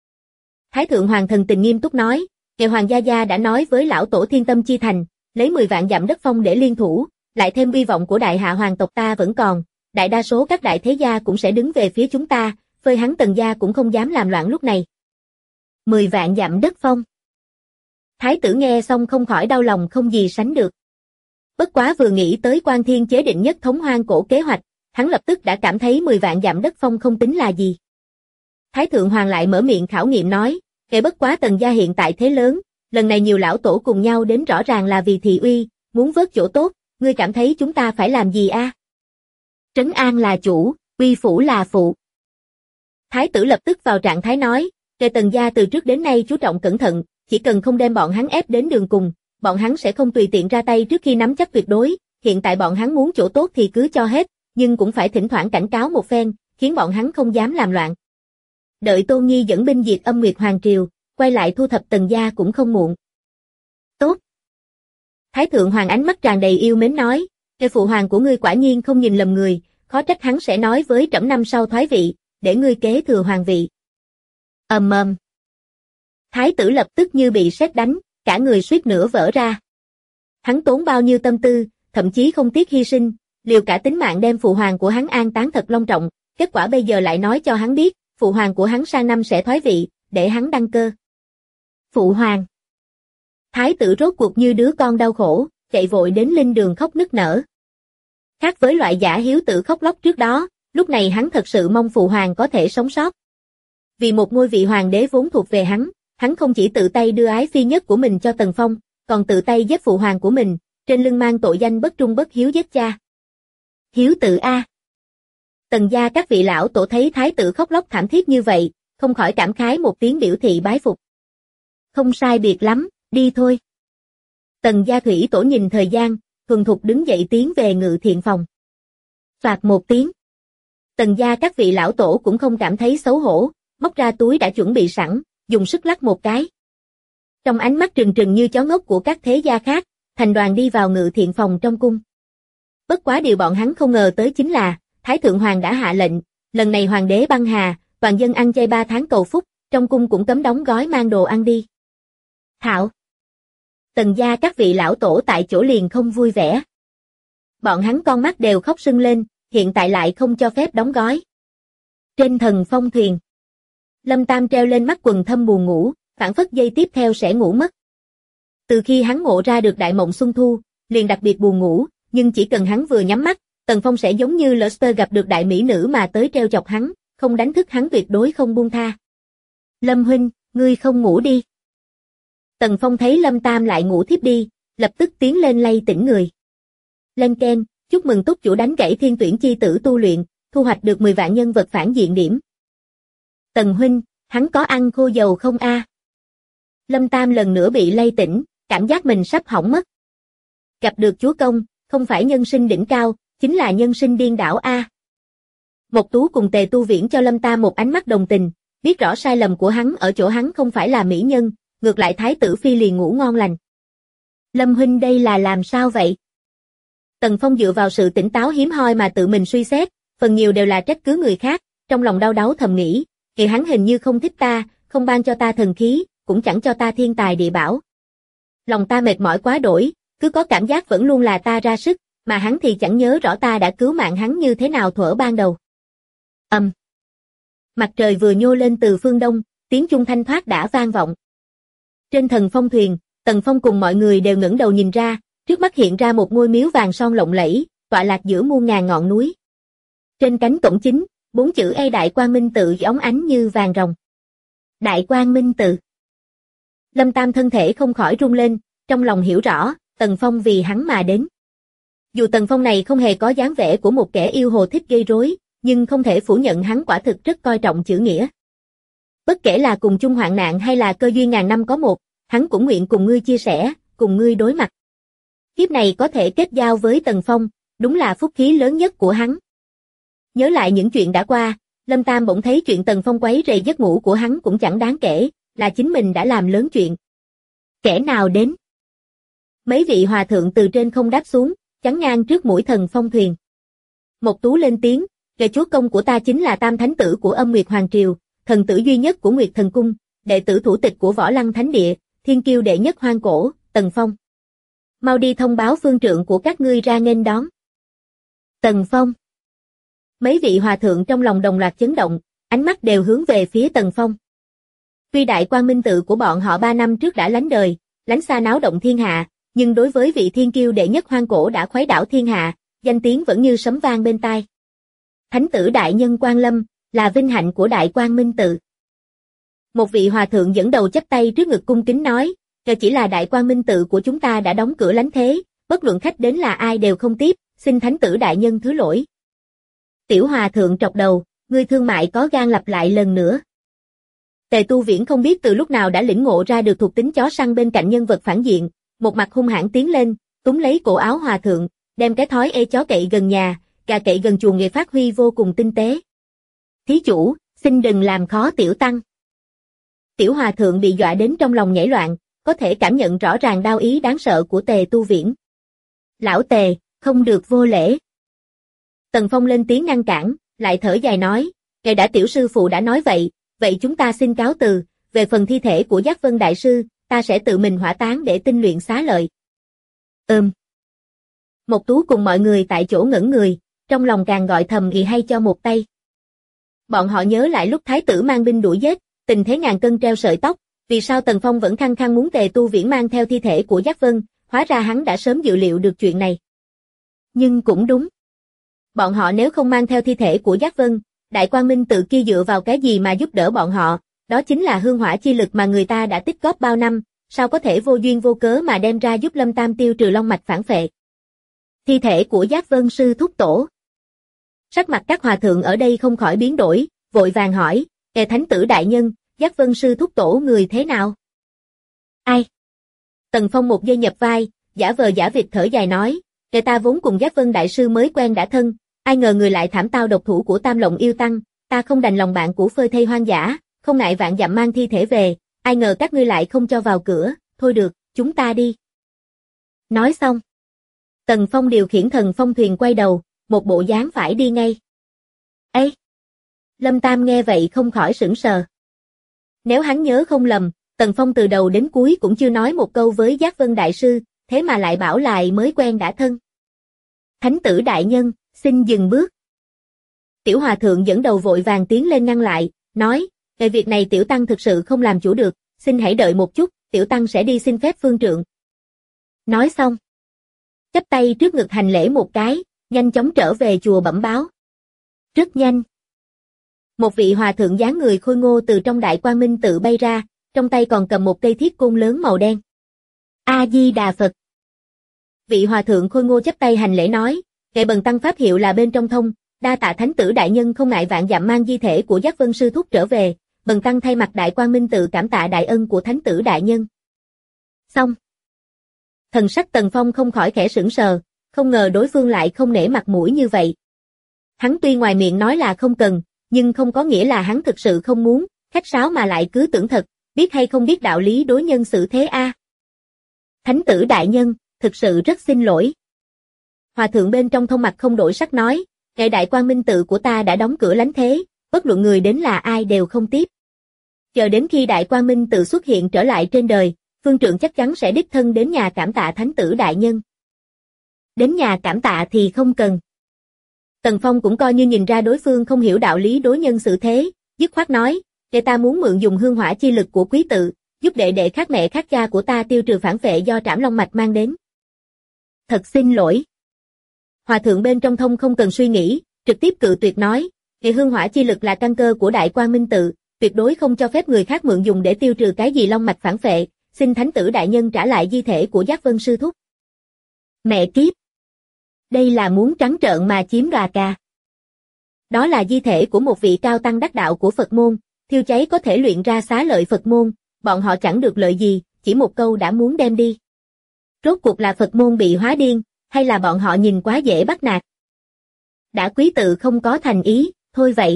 Thái Thượng Hoàng thần tình nghiêm túc nói, hoàng gia gia đã nói với lão tổ Thiên Tâm Chi Thành, lấy 10 vạn dặm đất phong để liên thủ, lại thêm uy vọng của đại hạ hoàng tộc ta vẫn còn, đại đa số các đại thế gia cũng sẽ đứng về phía chúng ta, phơi hắn Tần gia cũng không dám làm loạn lúc này. 10 vạn dặm đất phong. Thái tử nghe xong không khỏi đau lòng không gì sánh được. Bất quá vừa nghĩ tới Quan Thiên chế định nhất thống hoang cổ kế hoạch, hắn lập tức đã cảm thấy 10 vạn dặm đất phong không tính là gì. Thái Thượng Hoàng lại mở miệng khảo nghiệm nói, bất quá Tần gia hiện tại thế lớn, lần này nhiều lão tổ cùng nhau đến rõ ràng là vì thị uy, muốn vớt chỗ tốt, ngươi cảm thấy chúng ta phải làm gì a? Trấn an là chủ, uy phủ là phụ. Thái tử lập tức vào trạng thái nói, Tần gia từ trước đến nay chú trọng cẩn thận, chỉ cần không đem bọn hắn ép đến đường cùng, bọn hắn sẽ không tùy tiện ra tay trước khi nắm chắc tuyệt đối, hiện tại bọn hắn muốn chỗ tốt thì cứ cho hết, nhưng cũng phải thỉnh thoảng cảnh cáo một phen, khiến bọn hắn không dám làm loạn. Đợi Tôn Nhi dẫn binh diệt Âm Nguyệt Hoàng triều, quay lại thu thập Tần gia cũng không muộn. Tốt. Thái Thượng Hoàng ánh mắt tràn đầy yêu mến nói, phụ hoàng của ngươi quả nhiên không nhìn lầm người, khó trách hắn sẽ nói với trẫm năm sau thoái vị, để ngươi kế thừa hoàng vị. Ầm. Thái tử lập tức như bị sét đánh, cả người suýt nữa vỡ ra. Hắn tốn bao nhiêu tâm tư, thậm chí không tiếc hy sinh, liều cả tính mạng đem phụ hoàng của hắn an táng thật long trọng, kết quả bây giờ lại nói cho hắn biết, phụ hoàng của hắn sang năm sẽ thoái vị, để hắn đăng cơ. Phụ hoàng. Thái tử rốt cuộc như đứa con đau khổ, chạy vội đến linh đường khóc nức nở. Khác với loại giả hiếu tử khóc lóc trước đó, lúc này hắn thật sự mong phụ hoàng có thể sống sót. Vì một ngôi vị hoàng đế vốn thuộc về hắn không chỉ tự tay đưa ái phi nhất của mình cho Tần Phong, còn tự tay giết phụ hoàng của mình, trên lưng mang tội danh bất trung bất hiếu giết cha. Hiếu tử a. Tần gia các vị lão tổ thấy thái tử khóc lóc thảm thiết như vậy, không khỏi cảm khái một tiếng biểu thị bái phục. Không sai biệt lắm, đi thôi. Tần gia thủy tổ nhìn thời gian, thuần thục đứng dậy tiến về ngự thiện phòng. Phạt một tiếng. Tần gia các vị lão tổ cũng không cảm thấy xấu hổ, móc ra túi đã chuẩn bị sẵn, dùng sức lắc một cái. Trong ánh mắt trừng trừng như chó ngốc của các thế gia khác, thành đoàn đi vào ngự thiện phòng trong cung. Bất quá điều bọn hắn không ngờ tới chính là, Thái Thượng Hoàng đã hạ lệnh, lần này hoàng đế băng hà, toàn dân ăn chay 3 tháng cầu phúc, trong cung cũng cấm đóng gói mang đồ ăn đi. Thạo. Tần gia các vị lão tổ tại chỗ liền không vui vẻ. Bọn hắn con mắt đều khóc sưng lên, hiện tại lại không cho phép đóng gói. Trên thần phong thuyền, Lâm Tam treo lên mắt quần thâm buồn ngủ, phảng phất giây tiếp theo sẽ ngủ mất. Từ khi hắn ngộ ra được đại mộng xuân thu, liền đặc biệt buồn ngủ, nhưng chỉ cần hắn vừa nhắm mắt, Tần Phong sẽ giống như Lester gặp được đại mỹ nữ mà tới treo chọc hắn, không đánh thức hắn tuyệt đối không buông tha. Lâm huynh, ngươi không ngủ đi. Tần Phong thấy Lâm Tam lại ngủ thiếp đi, lập tức tiến lên lay tỉnh người. Lên ken, chúc mừng túc chủ đánh gãy thiên tuyển chi tử tu luyện, thu hoạch được 10 vạn nhân vật phản diện điểm. Tần huynh, hắn có ăn khô dầu không a? Lâm Tam lần nữa bị lay tỉnh, cảm giác mình sắp hỏng mất. Gặp được chúa công, không phải nhân sinh đỉnh cao, chính là nhân sinh điên đảo a. Mộc Tú cùng Tề Tu Viễn cho Lâm Tam một ánh mắt đồng tình, biết rõ sai lầm của hắn ở chỗ hắn không phải là mỹ nhân, ngược lại thái tử phi liền ngủ ngon lành. Lâm huynh đây là làm sao vậy? Tần Phong dựa vào sự tỉnh táo hiếm hoi mà tự mình suy xét, phần nhiều đều là trách cứ người khác, trong lòng đau đáu thầm nghĩ, thì hắn hình như không thích ta, không ban cho ta thần khí, cũng chẳng cho ta thiên tài địa bảo. Lòng ta mệt mỏi quá đổi, cứ có cảm giác vẫn luôn là ta ra sức, mà hắn thì chẳng nhớ rõ ta đã cứu mạng hắn như thế nào thuở ban đầu. Mặt trời vừa nhô lên từ phương đông, tiếng chuông thanh thoát đã vang vọng. Trên thần phong thuyền, Tần Phong cùng mọi người đều ngẩng đầu nhìn ra, trước mắt hiện ra một ngôi miếu vàng son lộng lẫy, tọa lạc giữa muôn ngàn ngọn núi. Trên cánh cổng chính, 4 chữ E Đại Quang Minh Tự óng ánh như vàng ròng. Đại Quang Minh Tự. Lâm Tam thân thể không khỏi rung lên, trong lòng hiểu rõ, Tần Phong vì hắn mà đến. Dù Tần Phong này không hề có dáng vẻ của một kẻ yêu hồ thích gây rối, nhưng không thể phủ nhận hắn quả thực rất coi trọng chữ nghĩa. Bất kể là cùng chung hoạn nạn hay là cơ duyên ngàn năm có một, hắn cũng nguyện cùng ngươi chia sẻ, cùng ngươi đối mặt. Kiếp này có thể kết giao với Tần Phong, đúng là phúc khí lớn nhất của hắn. Nhớ lại những chuyện đã qua, Lâm Tam bỗng thấy chuyện Tần Phong quấy rầy giấc ngủ của hắn cũng chẳng đáng kể, là chính mình đã làm lớn chuyện. Kẻ nào đến? Mấy vị hòa thượng từ trên không đáp xuống, chắn ngang trước mũi thần phong thuyền. Một Tú lên tiếng, "Kẻ chúa công của ta chính là Tam Thánh Tử của Âm Nguyệt Hoàng Triều, thần tử duy nhất của Nguyệt Thần Cung, đệ tử thủ tịch của Võ Lăng Thánh Địa, thiên kiêu đệ nhất hoang cổ, Tần Phong. Mau đi thông báo phương trượng của các ngươi ra nghênh đón." Tần Phong. Mấy vị hòa thượng trong lòng đồng loạt chấn động, ánh mắt đều hướng về phía Tần Phong. Tuy Đại Quang Minh Tự của bọn họ 3 năm trước đã lánh đời, lánh xa náo động thiên hạ, nhưng đối với vị thiên kiêu đệ nhất hoang cổ đã khuấy đảo thiên hạ, danh tiếng vẫn như sấm vang bên tai. Thánh tử đại nhân Quang Lâm, là vinh hạnh của Đại Quang Minh Tự. Một vị hòa thượng dẫn đầu chắp tay trước ngực cung kính nói, chỉ là Đại Quang Minh Tự của chúng ta đã đóng cửa lánh thế, bất luận khách đến là ai đều không tiếp, xin thánh tử đại nhân thứ lỗi. Tiểu hòa thượng trọc đầu, ngươi thương mại có gan lặp lại lần nữa. Tề Tu Viễn không biết từ lúc nào đã lĩnh ngộ ra được thuộc tính chó săn bên cạnh nhân vật phản diện, một mặt hung hãn tiến lên, túm lấy cổ áo hòa thượng, đem cái thói ê chó cậy gần nhà, gà cậy gần chuồng nghề phát huy vô cùng tinh tế. Thí chủ, xin đừng làm khó tiểu tăng. Tiểu hòa thượng bị dọa đến trong lòng nhảy loạn, có thể cảm nhận rõ ràng đao ý đáng sợ của Tề Tu Viễn. Lão Tề, không được vô lễ. Tần Phong lên tiếng ngăn cản, lại thở dài nói, ngài đã tiểu sư phụ đã nói vậy, vậy chúng ta xin cáo từ, về phần thi thể của Giác Vân Đại Sư, ta sẽ tự mình hỏa táng để tinh luyện xá lợi. Một Tú cùng mọi người tại chỗ ngẩn người, trong lòng càng gọi thầm ì hay cho một tay. Bọn họ nhớ lại lúc Thái tử mang binh đuổi giết, tình thế ngàn cân treo sợi tóc, vì sao Tần Phong vẫn khăng khăng muốn Tề Tu Viễn mang theo thi thể của Giác Vân, hóa ra hắn đã sớm dự liệu được chuyện này. Nhưng cũng đúng. Bọn họ nếu không mang theo thi thể của Giác Vân, Đại Quang Minh Tự kia dựa vào cái gì mà giúp đỡ bọn họ, đó chính là hương hỏa chi lực mà người ta đã tích góp bao năm, sao có thể vô duyên vô cớ mà đem ra giúp Lâm Tam tiêu trừ long mạch phản phệ. Thi thể của Giác Vân sư thúc tổ. Sắc mặt các hòa thượng ở đây không khỏi biến đổi, vội vàng hỏi, thánh tử đại nhân, Giác Vân sư thúc tổ người thế nào? Ai? Tần Phong một giây nhập vai, giả vờ giả vịt thở dài nói, ta vốn cùng Giác Vân đại sư mới quen đã thân, ai ngờ người lại thảm tao độc thủ của Tam Lộng yêu tăng, ta không đành lòng bạn của phơi thây hoang dã, không ngại vạn dặm mang thi thể về, ai ngờ các ngươi lại không cho vào cửa, thôi được, chúng ta đi. Nói xong, Tần Phong điều khiển thần phong thuyền quay đầu, một bộ dáng phải đi ngay. Ê! Lâm Tam nghe vậy không khỏi sửng sờ. Nếu hắn nhớ không lầm, Tần Phong từ đầu đến cuối cũng chưa nói một câu với Giác Vân đại sư, thế mà lại bảo lại mới quen đã thân. Thánh tử đại nhân, xin dừng bước. Tiểu hòa thượng dẫn đầu vội vàng tiến lên ngăn lại, nói, về việc này tiểu tăng thực sự không làm chủ được, xin hãy đợi một chút, tiểu tăng sẽ đi xin phép phương trượng. Nói xong, chắp tay trước ngực hành lễ một cái, nhanh chóng trở về chùa bẩm báo. Rất nhanh. Một vị hòa thượng dáng người khôi ngô từ trong Đại Quang Minh Tự bay ra, trong tay còn cầm một cây thiết côn lớn màu đen. A-di-đà Phật. Vị hòa thượng khôi ngô chắp tay hành lễ nói, kệ bần tăng pháp hiệu là bên trong thông, đa tạ thánh tử đại nhân không ngại vạn dặm mang di thể của Giác Vân sư thúc trở về, bần tăng thay mặt Đại Quang Minh Tự cảm tạ đại ân của thánh tử đại nhân. Xong. Thần sắc Tần Phong không khỏi khẽ sửng sờ, không ngờ đối phương lại không nể mặt mũi như vậy. Hắn tuy ngoài miệng nói là không cần, nhưng không có nghĩa là hắn thực sự không muốn, khách sáo mà lại cứ tưởng thật, biết hay không biết đạo lý đối nhân xử thế a. Thánh tử đại nhân, thực sự rất xin lỗi. Hòa thượng bên trong thông mặt không đổi sắc nói, Hệ đại quang minh tự của ta đã đóng cửa lánh thế, bất luận người đến là ai đều không tiếp. Chờ đến khi đại quang minh tự xuất hiện trở lại trên đời, phương trượng chắc chắn sẽ đích thân đến nhà cảm tạ thánh tử đại nhân. Đến nhà cảm tạ thì không cần. Tần Phong cũng coi như nhìn ra đối phương không hiểu đạo lý đối nhân xử thế, dứt khoát nói, đệ ta muốn mượn dùng hương hỏa chi lực của quý tự, giúp đệ đệ khác mẹ khác cha của ta tiêu trừ phản phệ do Trảm Long Mạch mang đến. Thật xin lỗi. Hòa thượng bên trong thông không cần suy nghĩ, trực tiếp cự tuyệt nói, hệ hương hỏa chi lực là căn cơ của đại quang minh tự, tuyệt đối không cho phép người khác mượn dùng để tiêu trừ cái gì long mạch phản phệ, xin thánh tử đại nhân trả lại di thể của Giác Vân sư thúc. Mẹ kiếp! Đây là muốn trắng trợn mà chiếm gà ca. Đó là di thể của một vị cao tăng đắc đạo của Phật môn, thiêu cháy có thể luyện ra xá lợi Phật môn, bọn họ chẳng được lợi gì, chỉ một câu đã muốn đem đi. Rốt cuộc là Phật môn bị hóa điên, hay là bọn họ nhìn quá dễ bắt nạt? Đã quý tự không có thành ý, thôi vậy.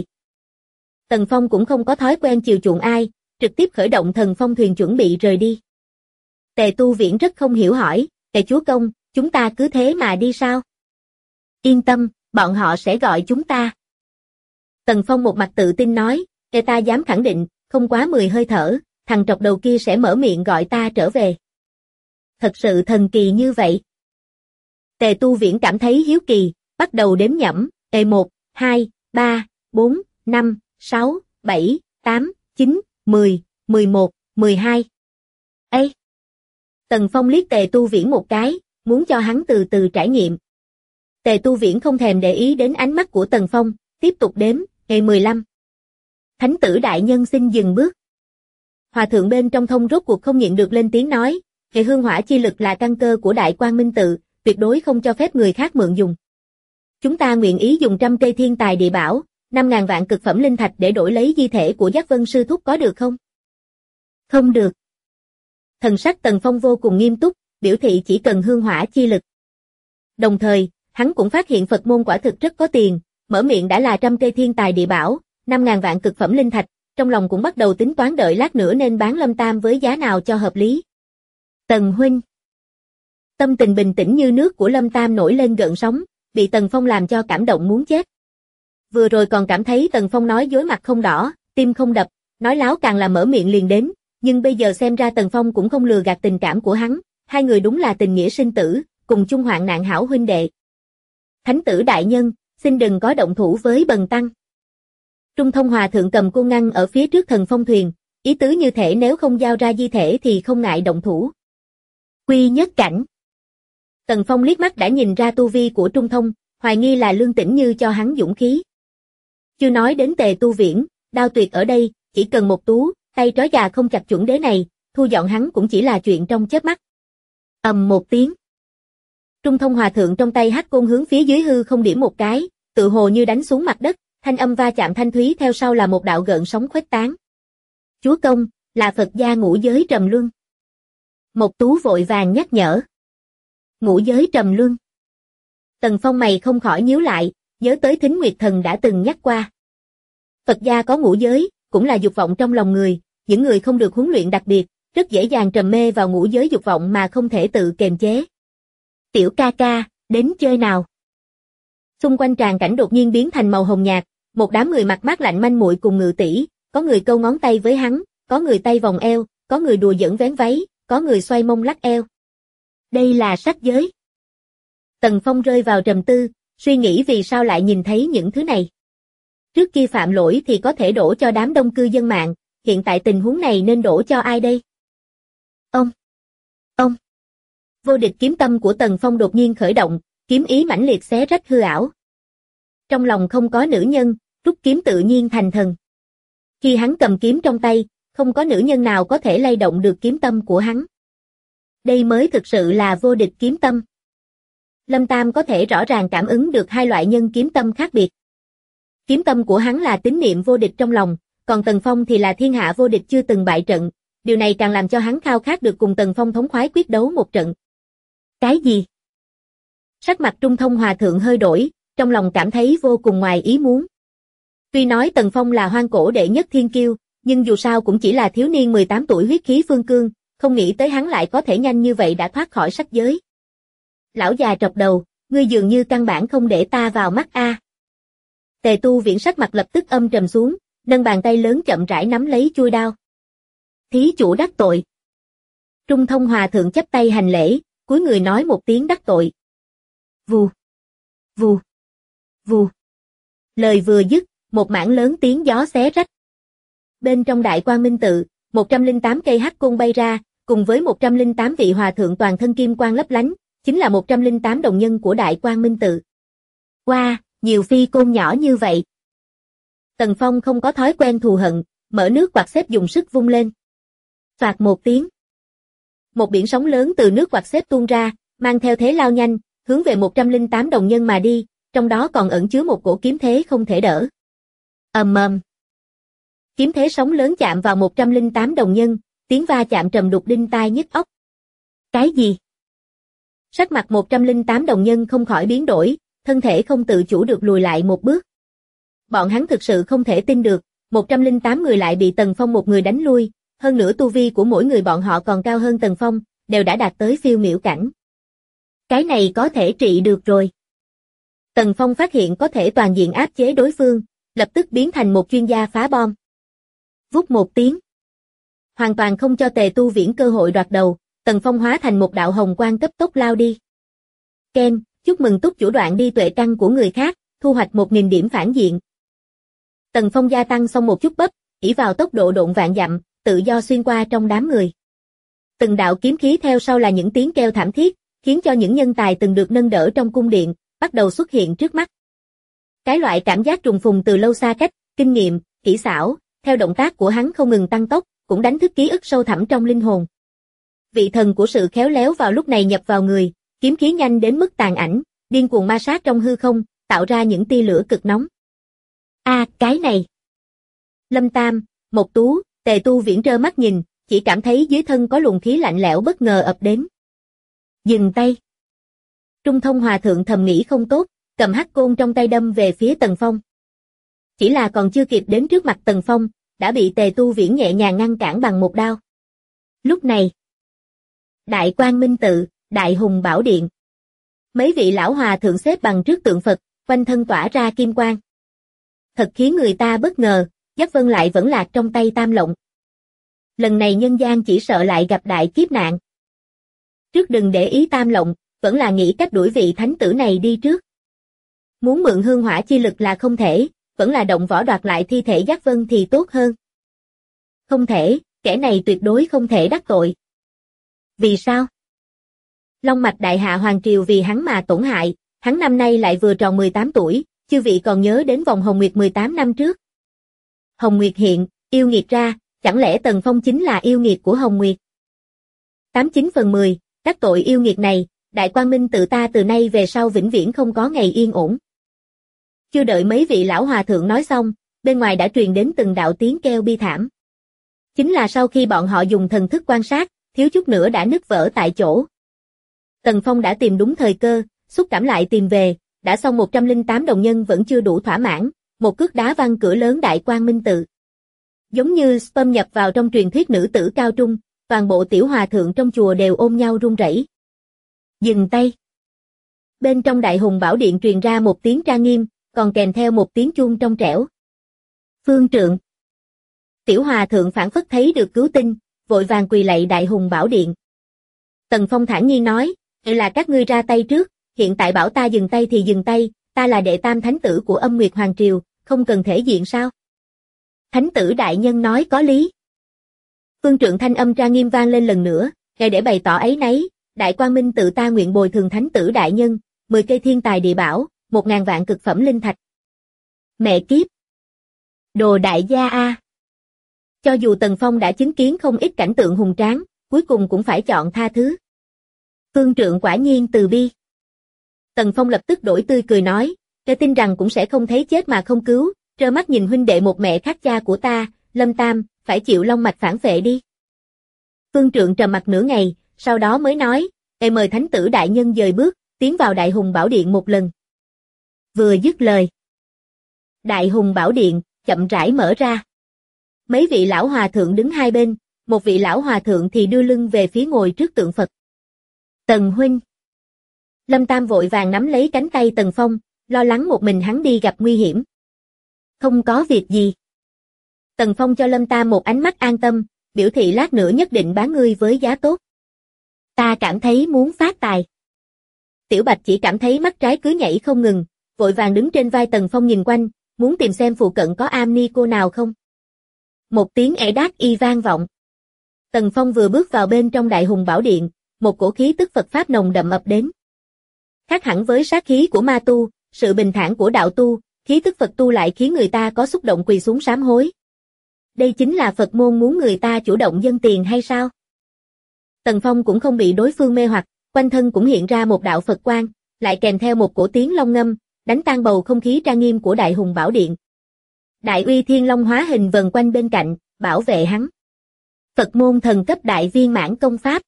Tần Phong cũng không có thói quen chiều chuộng ai, trực tiếp khởi động thần phong thuyền chuẩn bị rời đi. Tề Tu Viễn rất không hiểu hỏi, Tề chúa công, chúng ta cứ thế mà đi sao? Yên tâm, bọn họ sẽ gọi chúng ta. Tần Phong một mặt tự tin nói, Tề ta dám khẳng định, không quá 10 hơi thở, thằng trọc đầu kia sẽ mở miệng gọi ta trở về. Thật sự thần kỳ như vậy. Tề Tu Viễn cảm thấy hiếu kỳ, bắt đầu đếm nhẩm, 1, 2, 3, 4, 5, 6, 7, 8, 9, 10, 11, 12. Ê! Tần Phong liếc Tề Tu Viễn một cái, muốn cho hắn từ từ trải nghiệm. Tề Tu Viễn không thèm để ý đến ánh mắt của Tần Phong, tiếp tục đếm, 15. Thánh tử đại nhân xin dừng bước. Hòa thượng bên trong thông rốt cuộc không nhịn được lên tiếng nói, hệ hương hỏa chi lực là căn cơ của đại quang minh tự, tuyệt đối không cho phép người khác mượn dùng. Chúng ta nguyện ý dùng 100 cây thiên tài địa bảo, 5.000 vạn cực phẩm linh thạch để đổi lấy di thể của Giác Vân sư thúc có được không? Không được. Thần sắc Tần Phong vô cùng nghiêm túc, biểu thị chỉ cần hương hỏa chi lực. Đồng thời, hắn cũng phát hiện Phật môn quả thực rất có tiền, mở miệng đã là 100 cây thiên tài địa bảo, 5.000 vạn cực phẩm linh thạch, trong lòng cũng bắt đầu tính toán đợi lát nữa nên bán Lâm Tam với giá nào cho hợp lý. Tần huynh. Tâm tình bình tĩnh như nước của Lâm Tam nổi lên gợn sóng, bị Tần Phong làm cho cảm động muốn chết. Vừa rồi còn cảm thấy Tần Phong nói dối mặt không đỏ, tim không đập, nói láo càng là mở miệng liền đến, nhưng bây giờ xem ra Tần Phong cũng không lừa gạt tình cảm của hắn, hai người đúng là tình nghĩa sinh tử, cùng chung hoạn nạn hảo huynh đệ. Thánh tử đại nhân, xin đừng có động thủ với bần tăng. Trung Thông Hòa thượng cầm cô ngăn ở phía trước thần phong thuyền, ý tứ như thể nếu không giao ra di thể thì không ngại động thủ. Quy nhất cảnh. Tần Phong liếc mắt đã nhìn ra tu vi của Trung Thông, hoài nghi là Lương Tĩnh Như cho hắn dũng khí. Chưa nói đến Tề Tu Viễn, đao tuyệt ở đây, chỉ cần một tú, tay trói gà không chặt chuẩn đế này, thu dọn hắn cũng chỉ là chuyện trong chớp mắt. Ầm một tiếng. Trung Thông Hòa thượng trong tay hắc côn hướng phía dưới hư không điểm một cái, tự hồ như đánh xuống mặt đất, thanh âm va chạm thanh thúy theo sau là một đạo gợn sóng khuếch tán. Chúa công, là Phật gia ngũ giới trầm luân. Một tú vội vàng nhắc nhở. Ngũ giới trầm luân. Tần Phong mày không khỏi nhíu lại, nhớ tới Thính Nguyệt Thần đã từng nhắc qua. Phật gia có ngũ giới, cũng là dục vọng trong lòng người, những người không được huấn luyện đặc biệt, rất dễ dàng trầm mê vào ngũ giới dục vọng mà không thể tự kiềm chế. Tiểu ca ca, đến chơi nào. Xung quanh tràng cảnh đột nhiên biến thành màu hồng nhạt, một đám người mặt mát lạnh manh muội cùng ngự tỷ, có người câu ngón tay với hắn, có người tay vòng eo, có người đùa giỡn vén váy, có người xoay mông lắc eo. Đây là sắc giới. Tần Phong rơi vào trầm tư, suy nghĩ vì sao lại nhìn thấy những thứ này. Trước kia phạm lỗi thì có thể đổ cho đám đông cư dân mạng, hiện tại tình huống này nên đổ cho ai đây? Ông. Vô địch kiếm tâm của Tần Phong đột nhiên khởi động, kiếm ý mãnh liệt xé rách hư ảo. Trong lòng không có nữ nhân, rút kiếm tự nhiên thành thần. Khi hắn cầm kiếm trong tay, không có nữ nhân nào có thể lay động được kiếm tâm của hắn. Đây mới thực sự là vô địch kiếm tâm. Lâm Tam có thể rõ ràng cảm ứng được hai loại nhân kiếm tâm khác biệt. Kiếm tâm của hắn là tín niệm vô địch trong lòng, còn Tần Phong thì là thiên hạ vô địch chưa từng bại trận, điều này càng làm cho hắn khao khát được cùng Tần Phong thống khoái quyết đấu một trận. Cái gì? Sắc mặt Trung Thông Hòa thượng hơi đổi, trong lòng cảm thấy vô cùng ngoài ý muốn. Tuy nói Tần Phong là hoang cổ đệ nhất thiên kiêu, nhưng dù sao cũng chỉ là thiếu niên 18 tuổi huyết khí phương cương, không nghĩ tới hắn lại có thể nhanh như vậy đã thoát khỏi sắc giới. Lão già trọc đầu, ngươi dường như căn bản không để ta vào mắt a. Tề Tu Viễn sắc mặt lập tức âm trầm xuống, nâng bàn tay lớn chậm rãi nắm lấy chuôi đao. Thí chủ đắc tội. Trung Thông Hòa thượng chắp tay hành lễ, cúi người nói một tiếng đắc tội. Vù, vù, vù. Lời vừa dứt, một mảng lớn tiếng gió xé rách. Bên trong Đại Quang Minh Tự, 108 cây hắc côn bay ra, cùng với 108 vị hòa thượng toàn thân kim quang lấp lánh, chính là 108 đồng nhân của Đại Quang Minh Tự. Wow, nhiều phi côn nhỏ như vậy. Tần Phong không có thói quen thù hận, mở nước quạt xếp dùng sức vung lên. Phạt một tiếng. Một biển sóng lớn từ nước quạt xếp tuôn ra, mang theo thế lao nhanh, hướng về 108 đồng nhân mà đi, trong đó còn ẩn chứa một cổ kiếm thế không thể đỡ. Ầm ầm. Kiếm thế sóng lớn chạm vào 108 đồng nhân, tiếng va chạm trầm đục đinh tai nhức óc. Cái gì? Sắc mặt 108 đồng nhân không khỏi biến đổi, thân thể không tự chủ được lùi lại một bước. Bọn hắn thực sự không thể tin được, 108 người lại bị Tần Phong một người đánh lui, hơn nữa tu vi của mỗi người bọn họ còn cao hơn Tần Phong, đều đã đạt tới phiêu miểu cảnh. Cái này có thể trị được rồi. Tần Phong phát hiện có thể toàn diện áp chế đối phương, lập tức biến thành một chuyên gia phá bom. Vút một tiếng. Hoàn toàn không cho Tề Tu Viễn cơ hội đoạt đầu, Tần Phong hóa thành một đạo hồng quang cấp tốc lao đi. Ken, chúc mừng túc chủ đoạn đi tuệ căn của người khác, thu hoạch 1000 điểm phản diện. Tần Phong gia tăng xong một chút bắp, ỷ vào tốc độ độn vạn dặm, tự do xuyên qua trong đám người. Từng đạo kiếm khí theo sau là những tiếng kêu thảm thiết, khiến cho những nhân tài từng được nâng đỡ trong cung điện, bắt đầu xuất hiện trước mắt. Cái loại cảm giác trùng phùng từ lâu xa cách, kinh nghiệm, kỹ xảo, theo động tác của hắn không ngừng tăng tốc, cũng đánh thức ký ức sâu thẳm trong linh hồn. Vị thần của sự khéo léo vào lúc này nhập vào người, kiếm khí nhanh đến mức tàn ảnh, điên cuồng ma sát trong hư không, tạo ra những tia lửa cực nóng. Cái này. Lâm Tam, Mộc Tú, Tề Tu Viễn trơ mắt nhìn, chỉ cảm thấy dưới thân có luồng khí lạnh lẽo bất ngờ ập đến. Dừng tay. Trung Thông Hòa thượng thầm nghĩ không tốt, cầm hắc côn trong tay đâm về phía Tần Phong. Chỉ là còn chưa kịp đến trước mặt Tần Phong, đã bị Tề Tu Viễn nhẹ nhàng ngăn cản bằng một đao. Lúc này, Đại Quang Minh Tự, Đại Hùng Bảo Điện. Mấy vị lão hòa thượng xếp bằng trước tượng Phật, quanh thân tỏa ra kim quang. Thật khiến người ta bất ngờ, Giác Vân lại vẫn lạc trong tay Tam Lộng. Lần này nhân gian chỉ sợ lại gặp đại kiếp nạn. Trước đừng để ý Tam Lộng, vẫn là nghĩ cách đuổi vị thánh tử này đi trước. Muốn mượn hương hỏa chi lực là không thể, vẫn là động võ đoạt lại thi thể Giác Vân thì tốt hơn. Không thể, kẻ này tuyệt đối không thể đắc tội. Vì sao? Long mạch đại hạ hoàng triều vì hắn mà tổn hại, hắn năm nay lại vừa tròn 18 tuổi, chư vị còn nhớ đến vòng Hồng Nguyệt 18 năm trước. Hồng Nguyệt hiện, yêu nghiệt ra, chẳng lẽ Tần Phong chính là yêu nghiệt của Hồng Nguyệt? 89/10, các tội yêu nghiệt này, Đại Quang Minh Tự ta từ nay về sau vĩnh viễn không có ngày yên ổn. Chưa đợi mấy vị lão hòa thượng nói xong, bên ngoài đã truyền đến từng đạo tiếng kêu bi thảm. Chính là sau khi bọn họ dùng thần thức quan sát, thiếu chút nữa đã nứt vỡ tại chỗ. Tần Phong đã tìm đúng thời cơ, xúc cảm lại tìm về, đã xong 108 đồng nhân vẫn chưa đủ thỏa mãn, một cước đá văng cửa lớn Đại Quang Minh Tự. Giống như sperm nhập vào trong truyền thuyết nữ tử cao trung, toàn bộ tiểu hòa thượng trong chùa đều ôm nhau run rẩy. Dừng tay. Bên trong Đại Hùng Bảo Điện truyền ra một tiếng trang nghiêm, còn kèm theo một tiếng chuông trong trẻo. Phương trượng. Tiểu hòa thượng phảng phất thấy được cứu tinh, vội vàng quỳ lạy Đại Hùng Bảo Điện. Tần Phong thản nhiên nói, là các ngươi ra tay trước, hiện tại bảo ta dừng tay thì dừng tay, ta là đệ tam thánh tử của Âm Nguyệt Hoàng Triều, không cần thể diện sao? Thánh tử đại nhân nói có lý. Phương trượng thanh âm trang nghiêm vang lên lần nữa, ngài để bày tỏ ấy nấy, Đại Quang Minh Tự ta nguyện bồi thường thánh tử đại nhân, 10 cây thiên tài địa bảo, 1000 vạn cực phẩm linh thạch. Mẹ kiếp! Đồ đại gia a! Cho dù Tần Phong đã chứng kiến không ít cảnh tượng hùng tráng, cuối cùng cũng phải chọn tha thứ. Phương trượng quả nhiên từ bi. Tần Phong lập tức đổi tươi cười nói, tôi tin rằng cũng sẽ không thấy chết mà không cứu, trơ mắt nhìn huynh đệ một mẹ khác cha của ta, Lâm Tam, phải chịu long mạch phản phệ đi. Phương trượng trầm mặt nửa ngày, sau đó mới nói, mời thánh tử đại nhân dời bước, tiến vào Đại Hùng Bảo Điện một lần. Vừa dứt lời, Đại Hùng Bảo Điện chậm rãi mở ra. Mấy vị lão hòa thượng đứng hai bên, một vị lão hòa thượng thì đưa lưng về phía ngồi trước tượng Phật. Tần huynh. Lâm Tam vội vàng nắm lấy cánh tay Tần Phong, lo lắng một mình hắn đi gặp nguy hiểm. Không có việc gì. Tần Phong cho Lâm Tam một ánh mắt an tâm, biểu thị lát nữa nhất định bán ngươi với giá tốt. Ta cảm thấy muốn phát tài. Tiểu Bạch chỉ cảm thấy mắt trái cứ nhảy không ngừng, vội vàng đứng trên vai Tần Phong nhìn quanh, muốn tìm xem phụ cận có am ni cô nào không. Một tiếng ẻ đát y vang vọng. Tần Phong vừa bước vào bên trong Đại Hùng Bảo Điện, một cổ khí tức Phật Pháp nồng đậm ập đến. Khác hẳn với sát khí của ma tu, sự bình thản của đạo tu, khí tức Phật tu lại khiến người ta có xúc động quỳ xuống sám hối. Đây chính là Phật môn muốn người ta chủ động dâng tiền hay sao? Tần Phong cũng không bị đối phương mê hoặc, quanh thân cũng hiện ra một đạo Phật quang, lại kèm theo một cổ tiếng long ngâm, đánh tan bầu không khí trang nghiêm của Đại Hùng Bảo Điện. Đại uy thiên long hóa hình vần quanh bên cạnh, bảo vệ hắn. Phật môn thần cấp đại viên mãn công pháp.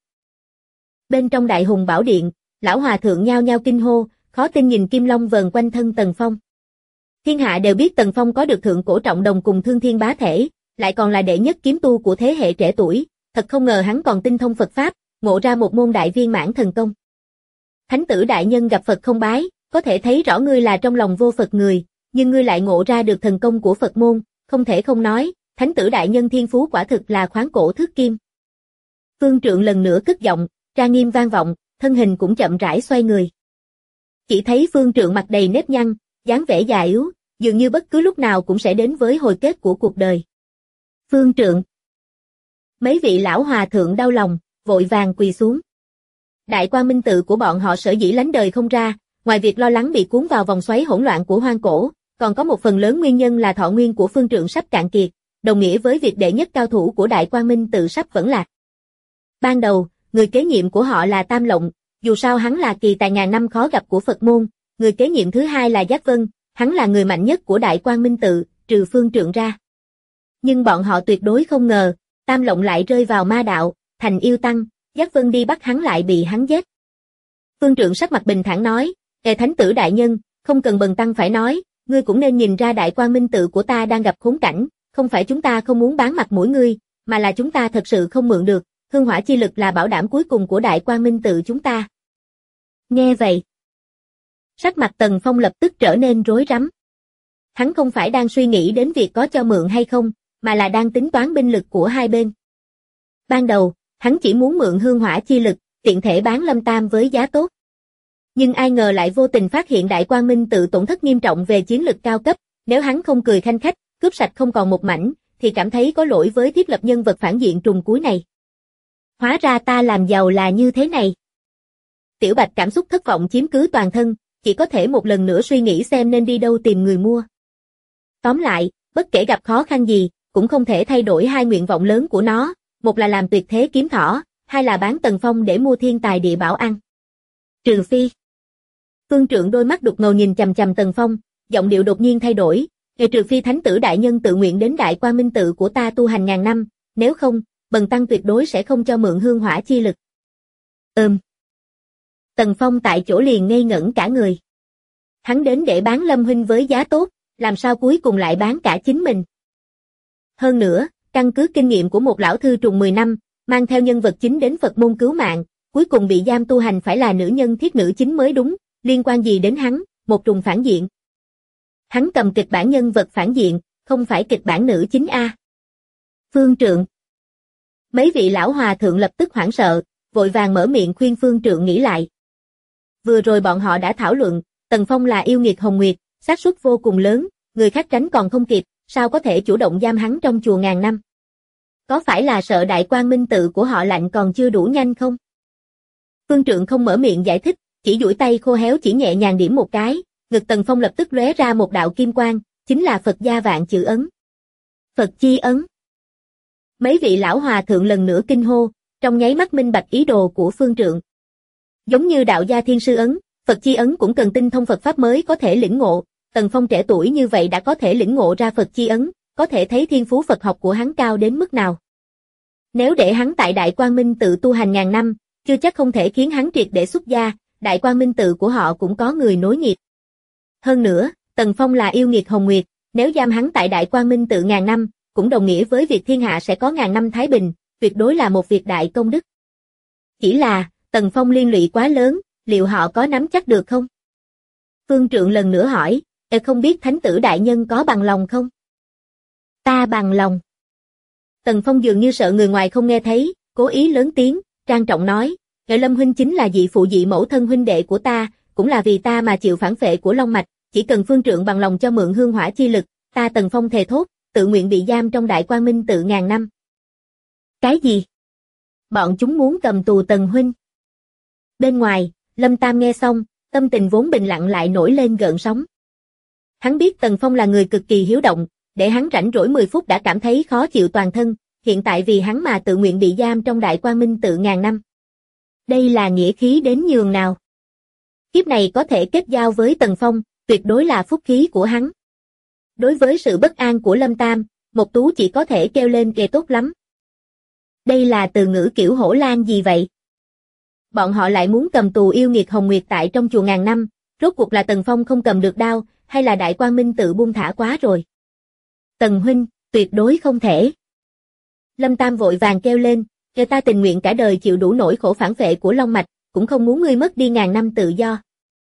Bên trong Đại Hùng Bảo Điện, lão hòa thượng nhao nhao kinh hô, khó tin nhìn kim long vần quanh thân Tần Phong. Thiên hạ đều biết Tần Phong có được thượng cổ trọng đồng cùng thương thiên bá thể, lại còn là đệ nhất kiếm tu của thế hệ trẻ tuổi, thật không ngờ hắn còn tinh thông Phật Pháp, ngộ ra một môn đại viên mãn thần công. Thánh tử đại nhân gặp Phật không bái, có thể thấy rõ ngươi là trong lòng vô Phật người, nhưng ngươi lại ngộ ra được thần công của Phật môn, không thể không nói, thánh tử đại nhân thiên phú quả thực là khoáng cổ thước kim. Phương Trượng lần nữa cất giọng, trang nghiêm vang vọng, thân hình cũng chậm rãi xoay người. Chỉ thấy Phương Trượng mặt đầy nếp nhăn, dáng vẻ già yếu, dường như bất cứ lúc nào cũng sẽ đến với hồi kết của cuộc đời. Phương Trượng. Mấy vị lão hòa thượng đau lòng, vội vàng quỳ xuống. Đại quang minh tự của bọn họ sở dĩ lánh đời không ra, ngoài việc lo lắng bị cuốn vào vòng xoáy hỗn loạn của hoang cổ, còn có một phần lớn nguyên nhân là thọ nguyên của Phương Trượng sắp cạn kiệt, đồng nghĩa với việc đệ nhất cao thủ của Đại Quang Minh tự sắp vẫn lạc. Ban đầu, người kế nhiệm của họ là Tam Lộng, dù sao hắn là kỳ tài ngàn năm khó gặp của Phật môn, người kế nhiệm thứ hai là Giác Vân, hắn là người mạnh nhất của Đại Quang Minh tự, trừ Phương Trượng ra. Nhưng bọn họ tuyệt đối không ngờ, Tam Lộng lại rơi vào ma đạo, thành yêu tăng, Giác Vân đi bắt hắn lại bị hắn giết. Phương Trượng sắc mặt bình thản nói, thánh tử đại nhân, không cần bần tăng phải nói, ngươi cũng nên nhìn ra Đại Quang Minh tự của ta đang gặp khốn cảnh, không phải chúng ta không muốn bán mặt mũi ngươi, mà là chúng ta thật sự không mượn được, hương hỏa chi lực là bảo đảm cuối cùng của Đại Quang Minh tự chúng ta. Nghe vậy, sắc mặt Tần Phong lập tức trở nên rối rắm. Hắn không phải đang suy nghĩ đến việc có cho mượn hay không, mà là đang tính toán binh lực của hai bên. Ban đầu, hắn chỉ muốn mượn hương hỏa chi lực, tiện thể bán Lâm Tam với giá tốt. Nhưng ai ngờ lại vô tình phát hiện Đại Quang Minh tự tổn thất nghiêm trọng về chiến lực cao cấp, nếu hắn không cười khanh khách, cướp sạch không còn một mảnh, thì cảm thấy có lỗi với thiết lập nhân vật phản diện trùng cuối này. Hóa ra ta làm giàu là như thế này. Tiểu Bạch cảm xúc thất vọng chiếm cứ toàn thân, chỉ có thể một lần nữa suy nghĩ xem nên đi đâu tìm người mua. Tóm lại, bất kể gặp khó khăn gì, cũng không thể thay đổi hai nguyện vọng lớn của nó, một là làm tuyệt thế kiếm thỏ, hai là bán Tần Phong để mua thiên tài địa bảo ăn. Trừ phi. Phương Trượng đôi mắt đục ngầu nhìn chằm chằm Tần Phong, giọng điệu đột nhiên thay đổi, trừ phi thánh tử đại nhân tự nguyện đến Đại Quang Minh tự của ta tu hành ngàn năm, nếu không, bần tăng tuyệt đối sẽ không cho mượn hương hỏa chi lực. Tần Phong tại chỗ liền ngây ngẩn cả người. Hắn đến để bán Lâm huynh với giá tốt, làm sao cuối cùng lại bán cả chính mình. Hơn nữa, căn cứ kinh nghiệm của một lão thư trùng 10 năm, mang theo nhân vật chính đến Phật môn cứu mạng, cuối cùng bị giam tu hành phải là nữ nhân thiết nữ chính mới đúng, liên quan gì đến hắn, một trùng phản diện. Hắn cầm kịch bản nhân vật phản diện, không phải kịch bản nữ chính a. Phương Trượng. Mấy vị lão hòa thượng lập tức hoảng sợ, vội vàng mở miệng khuyên Phương Trượng nghĩ lại. Vừa rồi bọn họ đã thảo luận, Tần Phong là yêu nghiệt hồng nguyệt, xác suất vô cùng lớn, người khác tránh còn không kịp, sao có thể chủ động giam hắn trong chùa ngàn năm. Có phải là sợ Đại Quang Minh tự của họ lạnh còn chưa đủ nhanh không? Phương Trượng không mở miệng giải thích, chỉ duỗi tay khô héo chỉ nhẹ nhàng điểm một cái, ngực Tần Phong lập tức lóe ra một đạo kim quang, chính là Phật gia vạn chữ ấn. Phật chi ấn. Mấy vị lão hòa thượng lần nữa kinh hô, trong nháy mắt minh bạch ý đồ của Phương Trượng. Giống như đạo gia thiên sư ấn, Phật chi ấn cũng cần tinh thông Phật pháp mới có thể lĩnh ngộ, Tần Phong trẻ tuổi như vậy đã có thể lĩnh ngộ ra Phật chi ấn, có thể thấy thiên phú Phật học của hắn cao đến mức nào. Nếu để hắn tại Đại Quang Minh tự tu hành ngàn năm, chưa chắc không thể khiến hắn triệt để xuất gia, Đại Quang Minh tự của họ cũng có người nối nghiệp. Hơn nữa, Tần Phong là yêu nghiệt hồng nguyệt, nếu giam hắn tại Đại Quang Minh tự ngàn năm, cũng đồng nghĩa với việc thiên hạ sẽ có ngàn năm thái bình, tuyệt đối là một việc đại công đức. Chỉ là, Tần Phong liên lụy quá lớn, liệu họ có nắm chắc được không? Phương Trượng lần nữa hỏi, Không biết thánh tử đại nhân có bằng lòng không? Ta bằng lòng. Tần Phong dường như sợ người ngoài không nghe thấy, cố ý lớn tiếng, trang trọng nói, Lâm huynh chính là dị phụ dị mẫu thân huynh đệ của ta, cũng là vì ta mà chịu phản phệ của Long Mạch, chỉ cần phương trượng bằng lòng cho mượn hương hỏa chi lực, ta Tần Phong thề thốt, tự nguyện bị giam trong Đại Quang Minh tự ngàn năm. Cái gì? Bọn chúng muốn cầm tù Tần huynh. Bên ngoài, Lâm Tam nghe xong, tâm tình vốn bình lặng lại nổi lên gợn sóng. Hắn biết Tần Phong là người cực kỳ hiếu động, để hắn rảnh rỗi 10 phút đã cảm thấy khó chịu toàn thân, hiện tại vì hắn mà tự nguyện bị giam trong Đại Quang Minh tự ngàn năm. Đây là nghĩa khí đến nhường nào. Kiếp này có thể kết giao với Tần Phong, tuyệt đối là phúc khí của hắn. Đối với sự bất an của Lâm Tam, Mộc Tú chỉ có thể kêu lên kề tốt lắm. Đây là từ ngữ kiểu hổ lang gì vậy? Bọn họ lại muốn cầm tù yêu nghiệt Hồng Nguyệt tại trong chùa ngàn năm, rốt cuộc là Tần Phong không cầm được đao, hay là Đại Quang Minh tự buông thả quá rồi? Tần huynh, tuyệt đối không thể. Lâm Tam vội vàng kêu lên, ta tình nguyện cả đời chịu đủ nỗi khổ phản phệ của Long Mạch, cũng không muốn ngươi mất đi ngàn năm tự do.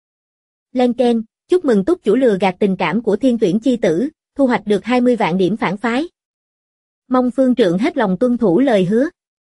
Len keng, chúc mừng túc chủ lừa gạt tình cảm của Thiên Tuyển chi tử, thu hoạch được 20 vạn điểm phản phái. Mong phương trượng hết lòng tuân thủ lời hứa.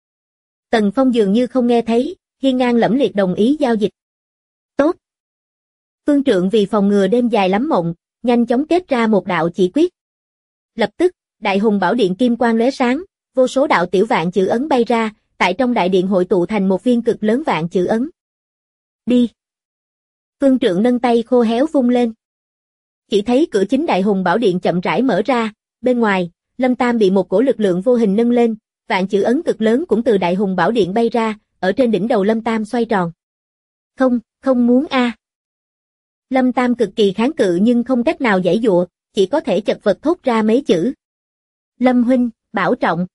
Tần Phong dường như không nghe thấy, hiên ngang lẫm liệt đồng ý giao dịch. Tốt. Phương trượng vì phòng ngừa đêm dài lắm mộng, nhanh chóng kết ra một đạo chỉ quyết. Lập tức, Đại Hùng Bảo Điện kim quang lóe sáng, vô số đạo tiểu vạn chữ ấn bay ra, tại trong đại điện hội tụ thành một viên cực lớn vạn chữ ấn. Đi. Phương trượng nâng tay khô héo vung lên. Chỉ thấy cửa chính Đại Hùng Bảo Điện chậm rãi mở ra, bên ngoài, Lâm Tam bị một cổ lực lượng vô hình nâng lên, vạn chữ ấn cực lớn cũng từ Đại Hùng Bảo Điện bay ra, ở trên đỉnh đầu Lâm Tam xoay tròn. Không muốn a. Lâm Tam cực kỳ kháng cự nhưng không cách nào giãy giụa, chỉ có thể chật vật thốt ra mấy chữ. Lâm huynh, bảo trọng.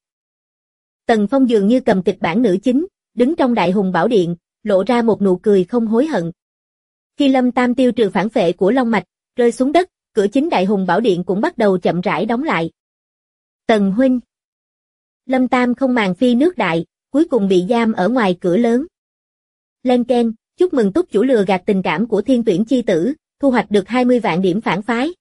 Tần Phong dường như cầm kịch bản nữ chính, đứng trong Đại Hùng Bảo Điện, lộ ra một nụ cười không hối hận. Khi Lâm Tam tiêu trừ phản phệ của Long Mạch, rơi xuống đất, cửa chính Đại Hùng Bảo Điện cũng bắt đầu chậm rãi đóng lại. Tần huynh. Lâm Tam không màng phi nước đại, cuối cùng bị giam ở ngoài cửa lớn. Len keng, chúc mừng túc chủ lừa gạt tình cảm của Thiên Tuyển chi tử, thu hoạch được 20 vạn điểm phản phái.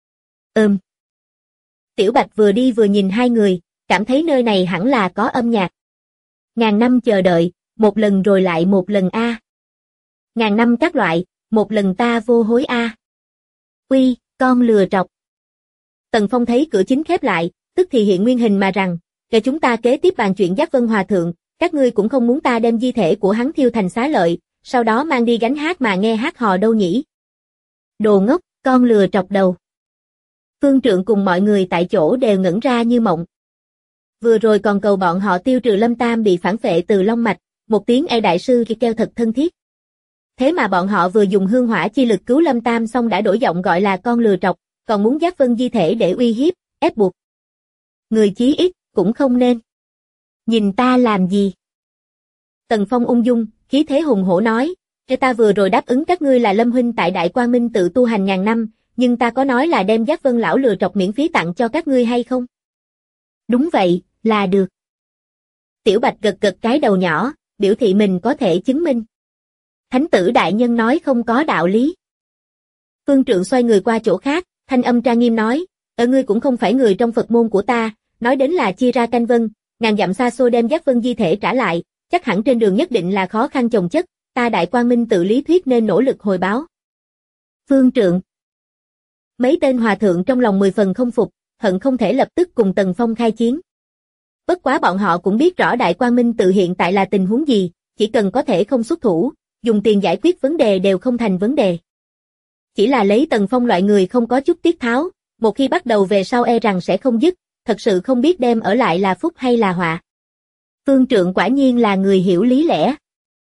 Tiểu Bạch vừa đi vừa nhìn hai người, cảm thấy nơi này hẳn là có âm nhạc. Ngàn năm chờ đợi, một lần rồi lại một lần a. Ngàn năm các loại, một lần ta vô hối a. Uy, con lừa trọc. Tần Phong thấy cửa chính khép lại, tức thì hiện nguyên hình mà rằng, để chúng ta kế tiếp bàn chuyện Giác Vân Hòa Thượng, các ngươi cũng không muốn ta đem di thể của hắn thiêu thành xá lợi, sau đó mang đi gánh hát mà nghe hát hò đâu nhỉ? Đồ ngốc, con lừa trọc đầu. Phương trượng cùng mọi người tại chỗ đều ngẩn ra như mộng. Vừa rồi còn cầu bọn họ tiêu trừ Lâm Tam bị phản phệ từ Long Mạch, một tiếng đại sư khi kêu thật thân thiết. Thế mà bọn họ vừa dùng hương hỏa chi lực cứu Lâm Tam xong đã đổi giọng gọi là con lừa trọc, còn muốn Giác Vân di thể để uy hiếp, ép buộc. Người chí ít, cũng không nên. Nhìn ta làm gì? Tần Phong ung dung, khí thế hùng hổ nói, ta vừa rồi đáp ứng các ngươi là Lâm huynh tại Đại Quang Minh tự tu hành ngàn năm, nhưng ta có nói là đem Giác Vân lão lừa trọc miễn phí tặng cho các ngươi hay không? Đúng vậy, là được. Tiểu Bạch gật gật cái đầu nhỏ, biểu thị mình có thể chứng minh. Thánh tử đại nhân nói không có đạo lý. Phương trượng xoay người qua chỗ khác, thanh âm trang nghiêm nói, ngươi cũng không phải người trong Phật môn của ta, nói đến là chia ra canh vân, ngàn dặm xa xôi đem Giác Vân di thể trả lại, chắc hẳn trên đường nhất định là khó khăn chồng chất, ta Đại Quang Minh tự lý thuyết nên nỗ lực hồi báo. Phương trượng. Mấy tên hòa thượng trong lòng 10 phần không phục, hận không thể lập tức cùng Tần Phong khai chiến. Bất quá bọn họ cũng biết rõ Đại Quang Minh tự hiện tại là tình huống gì, chỉ cần có thể không xuất thủ, dùng tiền giải quyết vấn đề đều không thành vấn đề. Chỉ là lấy Tần Phong loại người không có chút tiết tháo, một khi bắt đầu về sau e rằng sẽ không dứt, thật sự không biết đem ở lại là phúc hay là họa. Phương trượng quả nhiên là người hiểu lý lẽ.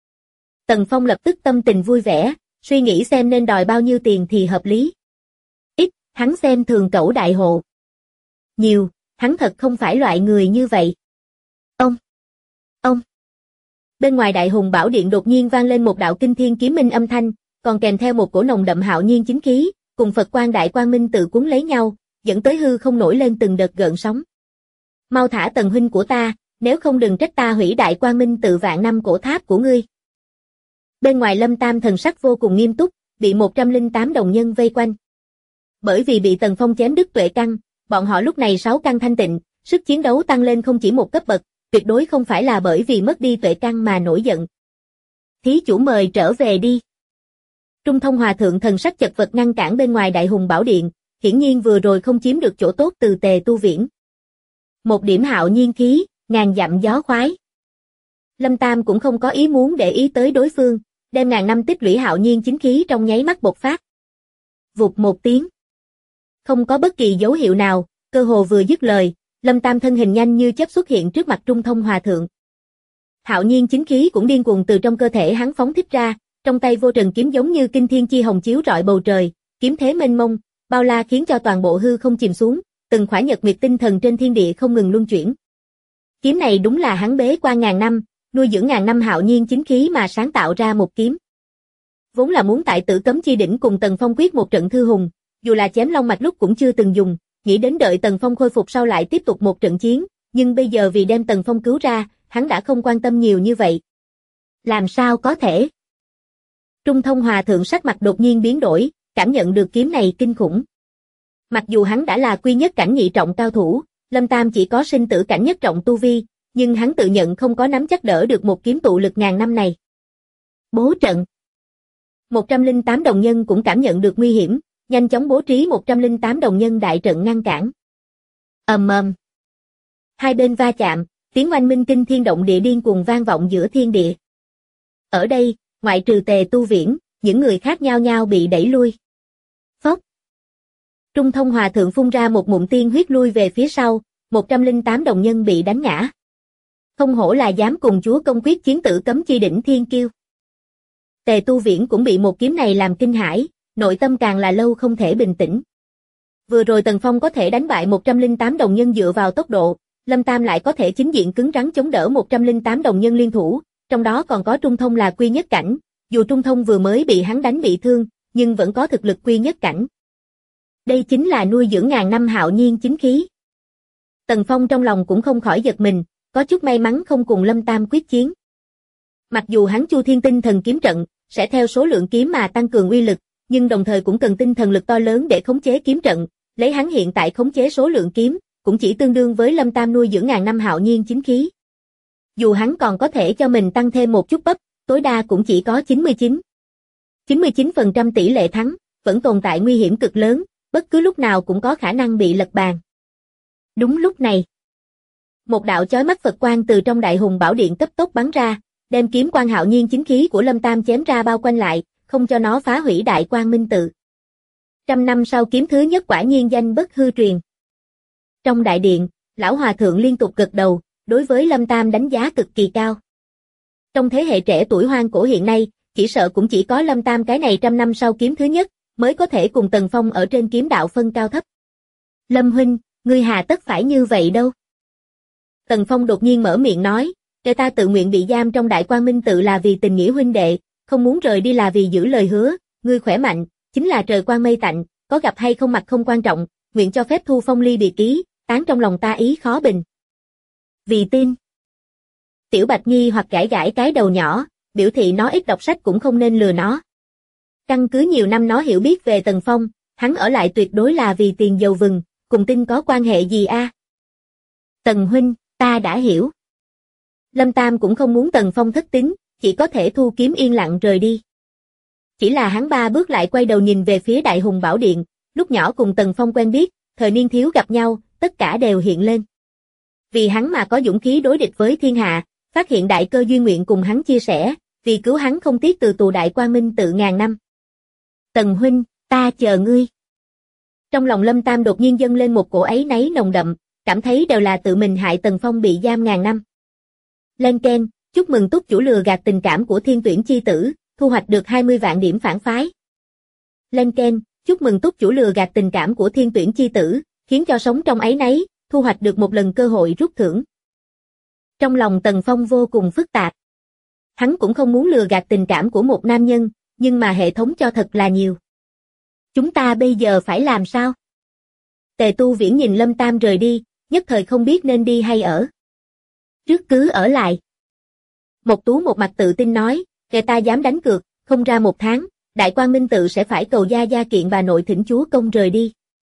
Tần Phong lập tức tâm tình vui vẻ, suy nghĩ xem nên đòi bao nhiêu tiền thì hợp lý. Ít, hắn xem thường Cẩu đại hộ. Nhiều, hắn thật không phải loại người như vậy. Ông. Bên ngoài Đại Hùng Bảo Điện đột nhiên vang lên một đạo kinh thiên kiếm minh âm thanh, còn kèm theo một cổ nồng đậm hạo nhiên chính khí, cùng Phật quang Đại Quang Minh tự cuốn lấy nhau, dẫn tới hư không nổi lên từng đợt gợn sóng. Mau thả Tần huynh của ta, nếu không đừng trách ta hủy Đại Quang Minh tự vạn năm cổ tháp của ngươi. Bên ngoài Lâm Tam thần sắc vô cùng nghiêm túc, bị 108 đồng nhân vây quanh. Bởi vì bị Tần Phong chém đứt tuệ căn, bọn họ lúc này 6 căn thanh tịnh, sức chiến đấu tăng lên không chỉ một cấp bậc, tuyệt đối không phải là bởi vì mất đi tuệ căn mà nổi giận. Thí chủ mời trở về đi. Trung Thông Hòa Thượng thần sắc chật vật ngăn cản bên ngoài Đại Hùng Bảo Điện, hiển nhiên vừa rồi không chiếm được chỗ tốt từ Tề Tu Viễn. Một điểm hạo nhiên khí, ngàn dặm gió khoái. Lâm Tam cũng không có ý muốn để ý tới đối phương, đem ngàn năm tích lũy hạo nhiên chính khí trong nháy mắt bộc phát. Vụt một tiếng. Không có bất kỳ dấu hiệu nào, cơ hồ vừa dứt lời, Lâm Tam thân hình nhanh như chớp xuất hiện trước mặt Trung Thông Hòa Thượng. Hạo nhiên chính khí cũng điên cuồng từ trong cơ thể hắn phóng thích ra, trong tay vô trần kiếm giống như kinh thiên chi hồng chiếu rọi bầu trời, kiếm thế mênh mông, bao la khiến cho toàn bộ hư không chìm xuống, từng khỏa nhật nguyệt tinh thần trên thiên địa không ngừng luân chuyển. Kiếm này đúng là hắn bế qua ngàn năm, nuôi dưỡng ngàn năm hạo nhiên chính khí mà sáng tạo ra một kiếm. Vốn là muốn tại Tử Cấm Chi Đỉnh cùng Tần Phong quyết một trận thư hùng, dù là chém long mạch lúc cũng chưa từng dùng, nghĩ đến đợi Tần Phong khôi phục sau lại tiếp tục một trận chiến, nhưng bây giờ vì đem Tần Phong cứu ra, hắn đã không quan tâm nhiều như vậy. Làm sao có thể? Trung Thông Hòa Thượng sắc mặt đột nhiên biến đổi, cảm nhận được kiếm này kinh khủng. Mặc dù hắn đã là quy nhất cảnh nhị trọng cao thủ, Lâm Tam chỉ có sinh tử cảnh nhất trọng tu vi, nhưng hắn tự nhận không có nắm chắc đỡ được một kiếm tụ lực ngàn năm này. Bố trận. 108 đồng nhân cũng cảm nhận được nguy hiểm, nhanh chóng bố trí 108 đồng nhân đại trận ngăn cản. Ầm ầm. Hai bên va chạm, tiếng oanh minh kinh thiên động địa điên cuồng vang vọng giữa thiên địa. Ở đây, ngoại trừ Tề Tu Viễn, những người khác nhao nhao bị đẩy lui. Phốc. Trung Thông Hòa Thượng phun ra một ngụm tiên huyết lui về phía sau, 108 đồng nhân bị đánh ngã. Không hổ là dám cùng chúa công quyết chiến Tử Cấm Chi Đỉnh thiên kiêu. Tề Tu Viễn cũng bị một kiếm này làm kinh hãi, nội tâm càng là lâu không thể bình tĩnh. Vừa rồi Tần Phong có thể đánh bại 108 đồng nhân dựa vào tốc độ, Lâm Tam lại có thể chính diện cứng rắn chống đỡ 108 đồng nhân liên thủ, trong đó còn có Trung Thông là quy nhất cảnh, dù Trung Thông vừa mới bị hắn đánh bị thương, nhưng vẫn có thực lực quy nhất cảnh. Đây chính là nuôi dưỡng ngàn năm hạo nhiên chính khí. Tần Phong trong lòng cũng không khỏi giật mình, có chút may mắn không cùng Lâm Tam quyết chiến. Mặc dù hắn Chu Thiên Tinh Thần kiếm trận sẽ theo số lượng kiếm mà tăng cường uy lực, nhưng đồng thời cũng cần tinh thần lực to lớn để khống chế kiếm trận, lấy hắn hiện tại khống chế số lượng kiếm, cũng chỉ tương đương với Lâm Tam nuôi dưỡng ngàn năm hạo nhiên chính khí. Dù hắn còn có thể cho mình tăng thêm một chút bắp, tối đa cũng chỉ có 99% tỷ lệ thắng, vẫn tồn tại nguy hiểm cực lớn, bất cứ lúc nào cũng có khả năng bị lật bàn. Đúng lúc này, một đạo chói mắt Phật quang từ trong Đại Hùng Bảo Điện cấp tốc bắn ra, đem kiếm quang hạo nhiên chính khí của Lâm Tam chém ra bao quanh lại, không cho nó phá hủy Đại Quang Minh Tự. 100 năm sau kiếm thứ nhất quả nhiên danh bất hư truyền. Trong đại điện, lão hòa thượng liên tục gật đầu, đối với Lâm Tam đánh giá cực kỳ cao. Trong thế hệ trẻ tuổi hoang cổ hiện nay, chỉ sợ cũng chỉ có Lâm Tam cái này 100 năm sau kiếm thứ nhất, mới có thể cùng Tần Phong ở trên kiếm đạo phân cao thấp. Lâm huynh, ngươi hà tất phải như vậy đâu. Tần Phong đột nhiên mở miệng nói, để ta tự nguyện bị giam trong Đại Quang Minh Tự là vì tình nghĩa huynh đệ, không muốn rời đi là vì giữ lời hứa, ngươi khỏe mạnh, chính là trời quang mây tạnh, có gặp hay không mặt không quan trọng, nguyện cho phép thu phong ly biệt ký, tán trong lòng ta ý khó bình. Vì tin. Tiểu Bạch nghi hoặc gãi gãi cái đầu nhỏ, biểu thị nó ít đọc sách cũng không nên lừa nó. Căn cứ nhiều năm nó hiểu biết về Tần Phong, hắn ở lại tuyệt đối là vì tiền dầu vừng, cùng tin có quan hệ gì a? Tần huynh, ta đã hiểu. Lâm Tam cũng không muốn Tần Phong thất tín, chỉ có thể thu kiếm yên lặng rời đi. Chỉ là hắn 3 bước lại quay đầu nhìn về phía Đại Hùng Bảo Điện, lúc nhỏ cùng Tần Phong quen biết, thời niên thiếu gặp nhau, tất cả đều hiện lên. Vì hắn mà có dũng khí đối địch với thiên hạ, phát hiện đại cơ duyên nguyện cùng hắn chia sẻ, vì cứu hắn không tiếc từ tù Đại Quang Minh Tự ngàn năm. Tần huynh, ta chờ ngươi. Trong lòng Lâm Tam đột nhiên dâng lên một cổ áy náy nồng đậm, cảm thấy đều là tự mình hại Tần Phong bị giam ngàn năm. Lên keng, chúc mừng túc chủ lừa gạt tình cảm của Thiên Tuyển chi tử, thu hoạch được 20 vạn điểm phản phái. Lên keng, chúc mừng túc chủ lừa gạt tình cảm của Thiên Tuyển chi tử, khiến cho sống trong áy náy, thu hoạch được một lần cơ hội rút thưởng. Trong lòng Tần Phong vô cùng phức tạp. Hắn cũng không muốn lừa gạt tình cảm của một nam nhân, nhưng mà hệ thống cho thật là nhiều. Chúng ta bây giờ phải làm sao? Tề Tu Viễn nhìn Lâm Tam rời đi, nhất thời không biết nên đi hay ở. Trước cứ ở lại. Một Tú một mặt tự tin nói, kẻ ta dám đánh cược, không ra 1 tháng, Đại Quang Minh Tự sẽ phải cầu gia gia kiện bà nội thỉnh chúa công rời đi.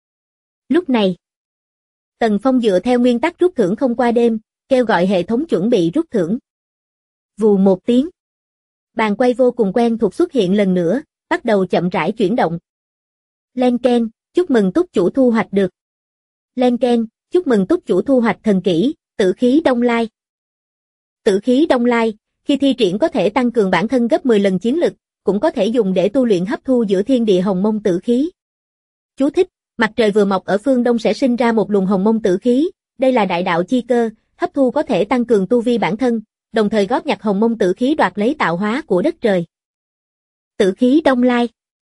Lúc này, Tần Phong dựa theo nguyên tắc rút thưởng không qua đêm, kêu gọi hệ thống chuẩn bị rút thưởng. Vù một tiếng. Bàn quay vô cùng quen thuộc xuất hiện lần nữa, bắt đầu chậm rãi chuyển động. Len keng, chúc mừng túc chủ thu hoạch được. Len keng, chúc mừng túc chủ thu hoạch thần kỹ, tử khí đông lai. Tử khí đông lai, khi thi triển có thể tăng cường bản thân gấp 10 lần chiến lực, cũng có thể dùng để tu luyện hấp thu giữa thiên địa hồng mông tử khí. Chú thích, mặt trời vừa mọc ở phương đông sẽ sinh ra một luồng hồng mông tử khí, đây là đại đạo chi cơ, hấp thu có thể tăng cường tu vi bản thân, đồng thời góp nhặt hồng mông tử khí đoạt lấy tạo hóa của đất trời. Tử khí đông lai.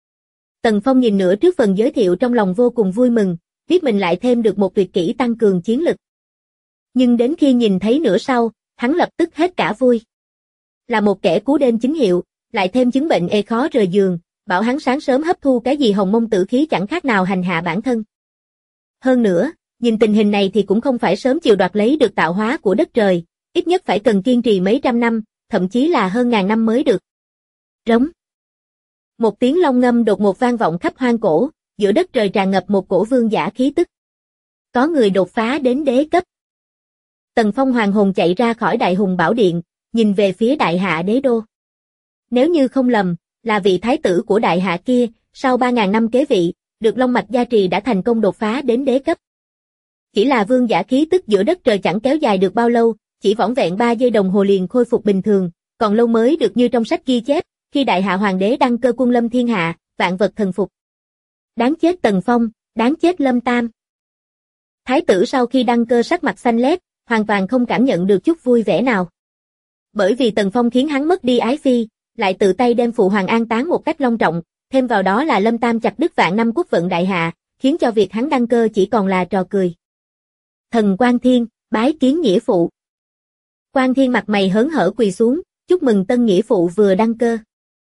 Tần Phong nhìn nửa trước phần giới thiệu trong lòng vô cùng vui mừng, biết mình lại thêm được một tuyệt kỹ tăng cường chiến lực. Nhưng đến khi nhìn thấy nửa sau, hắn lập tức hết cả vui. Là một kẻ cú đêm chính hiệu, lại thêm chứng bệnh khó rời giường, bảo hắn sáng sớm hấp thu cái gì hồng mông tử khí chẳng khác nào hành hạ bản thân. Hơn nữa, nhìn tình hình này thì cũng không phải sớm chiều đoạt lấy được tạo hóa của đất trời, ít nhất phải cần kiên trì mấy trăm năm, thậm chí là hơn ngàn năm mới được. Rống. Một tiếng long ngâm đột ngột vang vọng khắp hoang cổ, giữa đất trời tràn ngập một cổ vương giả khí tức. Có người đột phá đến đế cấp. Tần Phong hoàng hồn chạy ra khỏi Đại Hùng Bảo Điện, nhìn về phía Đại Hạ đế đô. Nếu như không lầm, là vị thái tử của Đại Hạ kia, sau 3.000 năm kế vị, được long mạch gia trì đã thành công đột phá đến đế cấp. Chỉ là vương giả khí tức giữa đất trời chẳng kéo dài được bao lâu, chỉ vỏn vẹn 3 giây đồng hồ liền khôi phục bình thường, còn lâu mới được như trong sách ghi chép, khi Đại Hạ hoàng đế đăng cơ quân lâm thiên hạ, vạn vật thần phục. Đáng chết Tần Phong, đáng chết Lâm Tam. Thái tử sau khi đăng cơ sắc mặt xanh lét, hoàn toàn không cảm nhận được chút vui vẻ nào. Bởi vì Tần Phong khiến hắn mất đi ái phi, lại tự tay đem phụ hoàng an táng một cách long trọng, thêm vào đó là Lâm Tam chặt đứt vạn năm quốc vận Đại Hạ, khiến cho việc hắn đăng cơ chỉ còn là trò cười. Thần Quan Thiên, bái kiến nghĩa phụ. Quan Thiên mặt mày hớn hở quỳ xuống, chúc mừng tân nghĩa phụ vừa đăng cơ.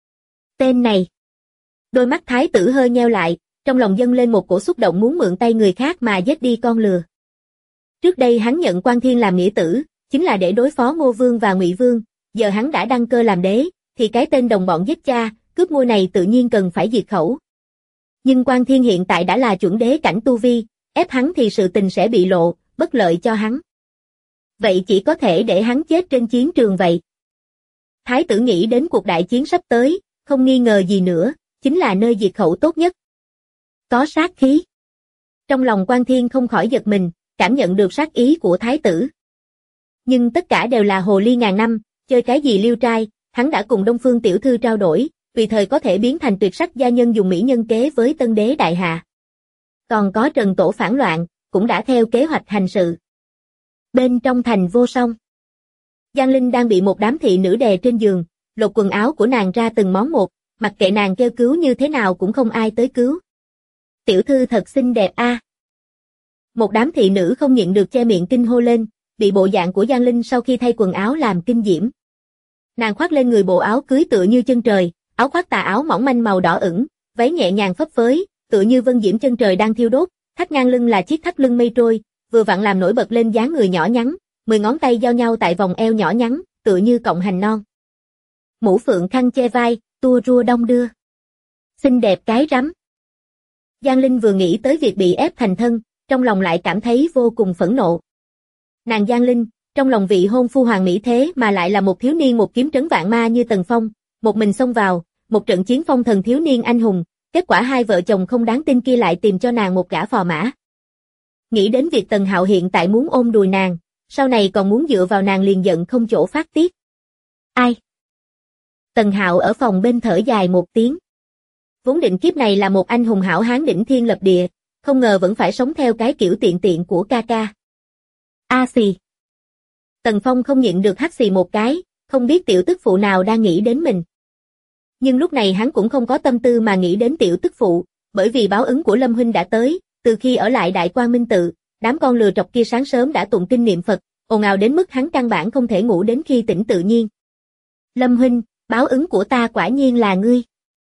Tên này. Đôi mắt thái tử hơi nheo lại, trong lòng dâng lên một cổ xúc động muốn mượn tay người khác mà giết đi con lừa. Trước đây hắn nhận Quan Thiên làm nghĩa tử, chính là để đối phó Ngô Vương và Ngụy Vương, giờ hắn đã đăng cơ làm đế, thì cái tên đồng bọn giết cha, cướp ngôi này tự nhiên cần phải diệt khẩu. Nhưng Quan Thiên hiện tại đã là chuẩn đế cảnh tu vi, ép hắn thì sự tình sẽ bị lộ, bất lợi cho hắn. Vậy chỉ có thể để hắn chết trên chiến trường vậy. Thái tử nghĩ đến cuộc đại chiến sắp tới, không nghi ngờ gì nữa, chính là nơi diệt khẩu tốt nhất. Có sát khí. Trong lòng Quan Thiên không khỏi giật mình, cảm nhận được sát ý của thái tử. Nhưng tất cả đều là hồ ly ngàn năm, chơi cái gì liêu trai, hắn đã cùng Đông Phương tiểu thư trao đổi, tùy thời có thể biến thành tuyệt sắc gia nhân dùng mỹ nhân kế với tân đế Đại Hạ. Còn có Trần Tổ phản loạn, cũng đã theo kế hoạch hành sự. Bên trong thành Vô Song, Giang Linh đang bị một đám thị nữ đè trên giường, lột quần áo của nàng ra từng món một, mặc kệ nàng kêu cứu như thế nào cũng không ai tới cứu. Tiểu thư thật xinh đẹp a. Một đám thị nữ không nhịn được che miệng kinh hô lên, bị bộ dạng của Giang Linh sau khi thay quần áo làm kinh diễm. Nàng khoác lên người bộ áo cưới tựa như chân trời, áo khoác tà áo mỏng manh màu đỏ ửng, váy nhẹ nhàng phấp phới, tựa như vân diễm chân trời đang thiêu đốt, thắt ngang lưng là chiếc thắt lưng mây trôi, vừa vặn làm nổi bật lên dáng người nhỏ nhắn, 10 ngón tay giao nhau tại vòng eo nhỏ nhắn, tựa như cọng hành non. Mũ phượng khăn che vai, tua rua đong đưa. Xinh đẹp cái rắm. Giang Linh vừa nghĩ tới việc bị ép thành thân, trong lòng lại cảm thấy vô cùng phẫn nộ. Nàng Giang Linh, trong lòng vị hôn phu hoàng mỹ thế mà lại là một thiếu niên một kiếm trấn vạn ma như Tần Phong, một mình xông vào, một trận chiến phong thần thiếu niên anh hùng, kết quả hai vợ chồng không đáng tin kia lại tìm cho nàng một gã phò mã. Nghĩ đến việc Tần Hạo hiện tại muốn ôm đùi nàng, sau này còn muốn dựa vào nàng liền giận không chỗ phát tiết. Ai? Tần Hạo ở phòng bên thở dài một tiếng. Vốn định kiếp này là một anh hùng hảo hán đỉnh thiên lập địa, không ngờ vẫn phải sống theo cái kiểu tiện tiện của ca ca. A xì. Tần Phong không nhịn được hắt xì một cái, không biết tiểu tức phụ nào đang nghĩ đến mình. Nhưng lúc này hắn cũng không có tâm tư mà nghĩ đến tiểu tức phụ, bởi vì báo ứng của Lâm huynh đã tới, từ khi ở lại Đại Quang Minh Tự, đám con lừa trọc kia sáng sớm đã tụng kinh niệm Phật, ồn ào đến mức hắn căn bản không thể ngủ đến khi tỉnh tự nhiên. Lâm huynh, báo ứng của ta quả nhiên là ngươi.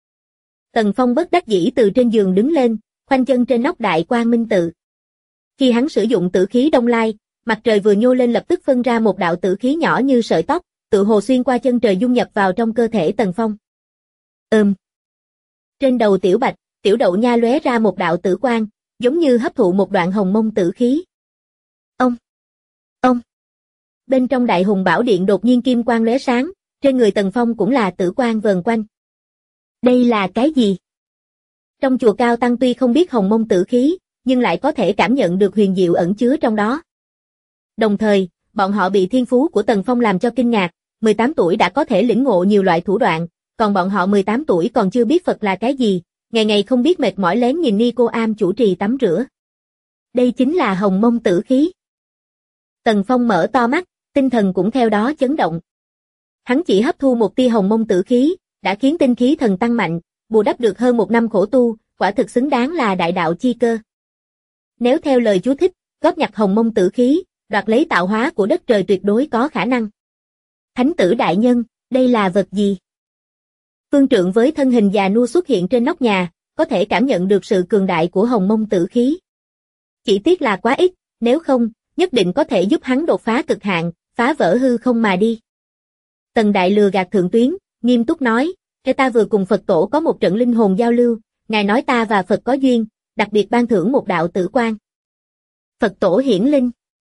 Tần Phong bất đắc dĩ từ trên giường đứng lên, khoanh chân trên nóc Đại Quang Minh Tự. Khi hắn sử dụng tử khí đông lai, mặt trời vừa nhô lên lập tức phân ra một đạo tử khí nhỏ như sợi tóc, tự hồ xuyên qua chân trời dung nhập vào trong cơ thể Tần Phong. Trên đầu Tiểu Bạch, Tiểu Đậu Nha lóe ra một đạo tử quang, giống như hấp thụ một đoạn hồng mông tử khí. Ông. Bên trong Đại Hùng Bảo Điện đột nhiên kim quang lóe sáng, trên người Tần Phong cũng là tử quang vờn quanh. Đây là cái gì? Trong chùa Cao Tăng tuy không biết hồng mông tử khí, nhưng lại có thể cảm nhận được huyền diệu ẩn chứa trong đó. Đồng thời, bọn họ bị thiên phú của Tần Phong làm cho kinh ngạc, 18 tuổi đã có thể lĩnh ngộ nhiều loại thủ đoạn, còn bọn họ 18 tuổi còn chưa biết Phật là cái gì, ngày ngày không biết mệt mỏi lén nhìn Ni Cô Am chủ trì tắm rửa. Đây chính là hồng mông tử khí. Tần Phong mở to mắt, tinh thần cũng theo đó chấn động. Hắn chỉ hấp thu một tia hồng mông tử khí, đã khiến tinh khí thần tăng mạnh, bù đắp được hơn một năm khổ tu, quả thực xứng đáng là đại đạo chi cơ. Nếu theo lời chú thích, góp nhặt hồng mông tử khí, đoạt lấy tạo hóa của đất trời tuyệt đối có khả năng. Thánh tử đại nhân, đây là vật gì? Phương Trượng với thân hình già nua xuất hiện trên nóc nhà, có thể cảm nhận được sự cường đại của hồng mông tử khí. Chỉ tiếc là quá ít, nếu không, nhất định có thể giúp hắn đột phá cực hạn, phá vỡ hư không mà đi. Tần Đại lừa gạt Thượng Tuyến, nghiêm túc nói, ta vừa cùng Phật tổ có một trận linh hồn giao lưu, ngài nói ta và Phật có duyên, đặc biệt ban thưởng một đạo tử quang. Phật tổ hiển linh.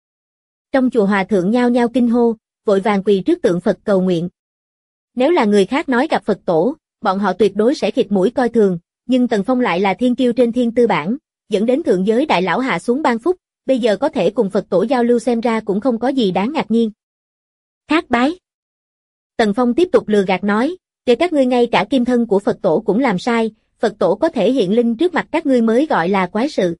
Trong chùa hòa thượng nhao nhao kinh hô, vội vàng quỳ trước tượng Phật cầu nguyện. Nếu là người khác nói gặp Phật tổ, bọn họ tuyệt đối sẽ khịt mũi coi thường, nhưng Tần Phong lại là thiên kiêu trên thiên tư bản, dẫn đến thượng giới đại lão hạ xuống ban phúc, bây giờ có thể cùng Phật tổ giao lưu xem ra cũng không có gì đáng ngạc nhiên. Khác bái. Tần Phong tiếp tục lừa gạt nói, để các ngươi ngay cả kim thân của Phật tổ cũng làm sai, Phật tổ có thể hiện linh trước mặt các ngươi mới gọi là quái sự.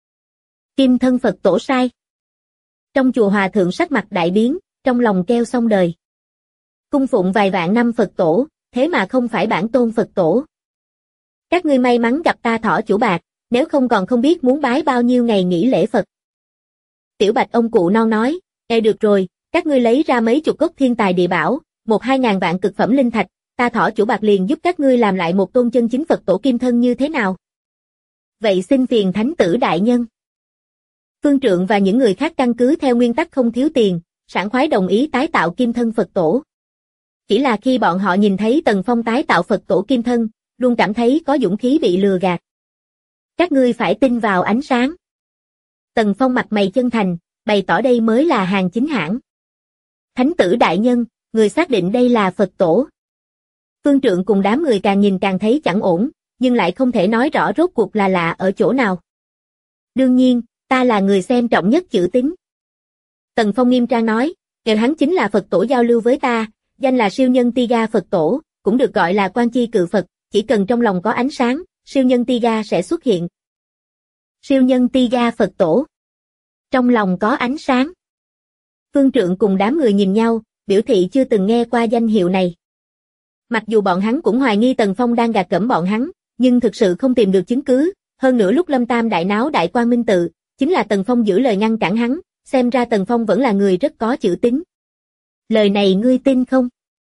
Kim thân Phật tổ sai. Trong chùa hòa thượng sắc mặt đại biến, trong lòng kêu xong đời. Cung phụng vài vạn năm Phật tổ, thế mà không phải bản tôn Phật tổ. Các ngươi may mắn gặp ta thỏ chủ bạc, nếu không còn không biết muốn bái bao nhiêu ngày nghỉ lễ Phật. Tiểu Bạch ông cụ non nói, được rồi, các ngươi lấy ra mấy chục gốc thiên tài địa bảo, 1-2 ngàn vạn cực phẩm linh thạch, ta thỏ chủ bạc liền giúp các ngươi làm lại một tôn chân chính Phật tổ kim thân như thế nào? Vậy xin phiền thánh tử đại nhân. Phương Trượng và những người khác căn cứ theo nguyên tắc không thiếu tiền, sảng khoái đồng ý tái tạo kim thân Phật tổ. Chỉ là khi bọn họ nhìn thấy Tần Phong tái tạo Phật tổ kim thân, luôn cảm thấy có dũng khí bị lừa gạt. Các ngươi phải tin vào ánh sáng. Tần Phong mặt mày chân thành, bày tỏ đây mới là hàng chính hãng. Thánh tử đại nhân, người xác định đây là Phật tổ. Phương Trượng cùng đám người càng nhìn càng thấy chẳng ổn, nhưng lại không thể nói rõ rốt cuộc là lạ ở chỗ nào. Đương nhiên, ta là người xem trọng nhất chữ tín. Tần Phong nghiêm trang nói, kêu hắn chính là Phật tổ giao lưu với ta, danh là siêu nhân Tiga Phật tổ, cũng được gọi là Quan Chi Cự Phật, chỉ cần trong lòng có ánh sáng, siêu nhân Tiga sẽ xuất hiện. Siêu nhân Tiga Phật tổ. Trong lòng có ánh sáng. Phương Trượng cùng đám người nhìn nhau, biểu thị chưa từng nghe qua danh hiệu này. Mặc dù bọn hắn cũng hoài nghi Tần Phong đang gạt gẫm bọn hắn, nhưng thực sự không tìm được chứng cứ, hơn nữa lúc Lâm Tam đại náo Đại Quang Minh Tự, chính là Tần Phong giữ lời ngăn cản hắn, xem ra Tần Phong vẫn là người rất có chữ tín. Lời này ngươi tin không?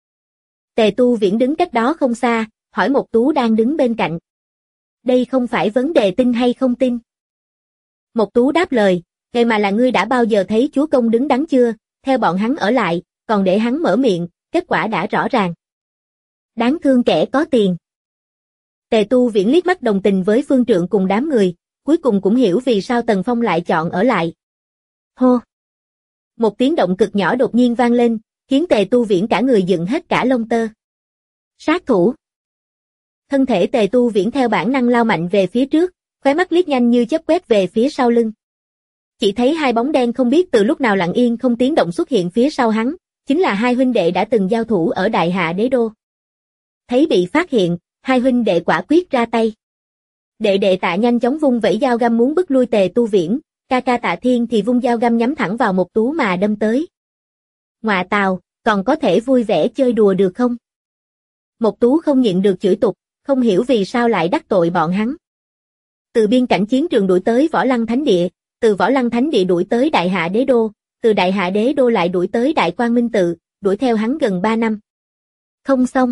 Tề Tu Viễn đứng cách đó không xa, hỏi Mộc Tú đang đứng bên cạnh. Đây không phải vấn đề tin hay không tin. Mộc Tú đáp lời, ngày mà là ngươi đã bao giờ thấy chúa công đứng đắn chưa, theo bọn hắn ở lại, còn để hắn mở miệng, kết quả đã rõ ràng. Đáng thương kẻ có tiền. Tề Tu Viễn liếc mắt đồng tình với Phương Trượng cùng đám người, cuối cùng cũng hiểu vì sao Tần Phong lại chọn ở lại. Hô! Một tiếng động cực nhỏ đột nhiên vang lên, khiến Tề Tu Viễn cả người dựng hết cả lông tơ. Sát thủ! Thân thể Tề Tu Viễn theo bản năng lao mạnh về phía trước, khóe mắt liếc nhanh như chớp quét về phía sau lưng. Chỉ thấy hai bóng đen không biết từ lúc nào lặng yên không tiếng động xuất hiện phía sau hắn, chính là hai huynh đệ đã từng giao thủ ở Đại Hạ Đế Đô. Thấy bị phát hiện, hai huynh đệ quả quyết ra tay. Đệ đệ Tạ nhanh chóng vung vẩy dao găm muốn bức lui Tề Tu Viễn, ca ca Tạ Thiên thì vung dao găm nhắm thẳng vào Mộc Tú mà đâm tới. Ngọa tào, còn có thể vui vẻ chơi đùa được không? Mộc Tú không nhịn được chửi tục, không hiểu vì sao lại đắc tội bọn hắn. Từ biên cảnh chiến trường đuổi tới Võ Lăng Thánh Địa, từ Võ Lăng Thánh Địa đuổi tới Đại Hạ Đế Đô, từ Đại Hạ Đế Đô lại đuổi tới Đại Quang Minh Tự, đuổi theo hắn gần 3 năm. Không xong.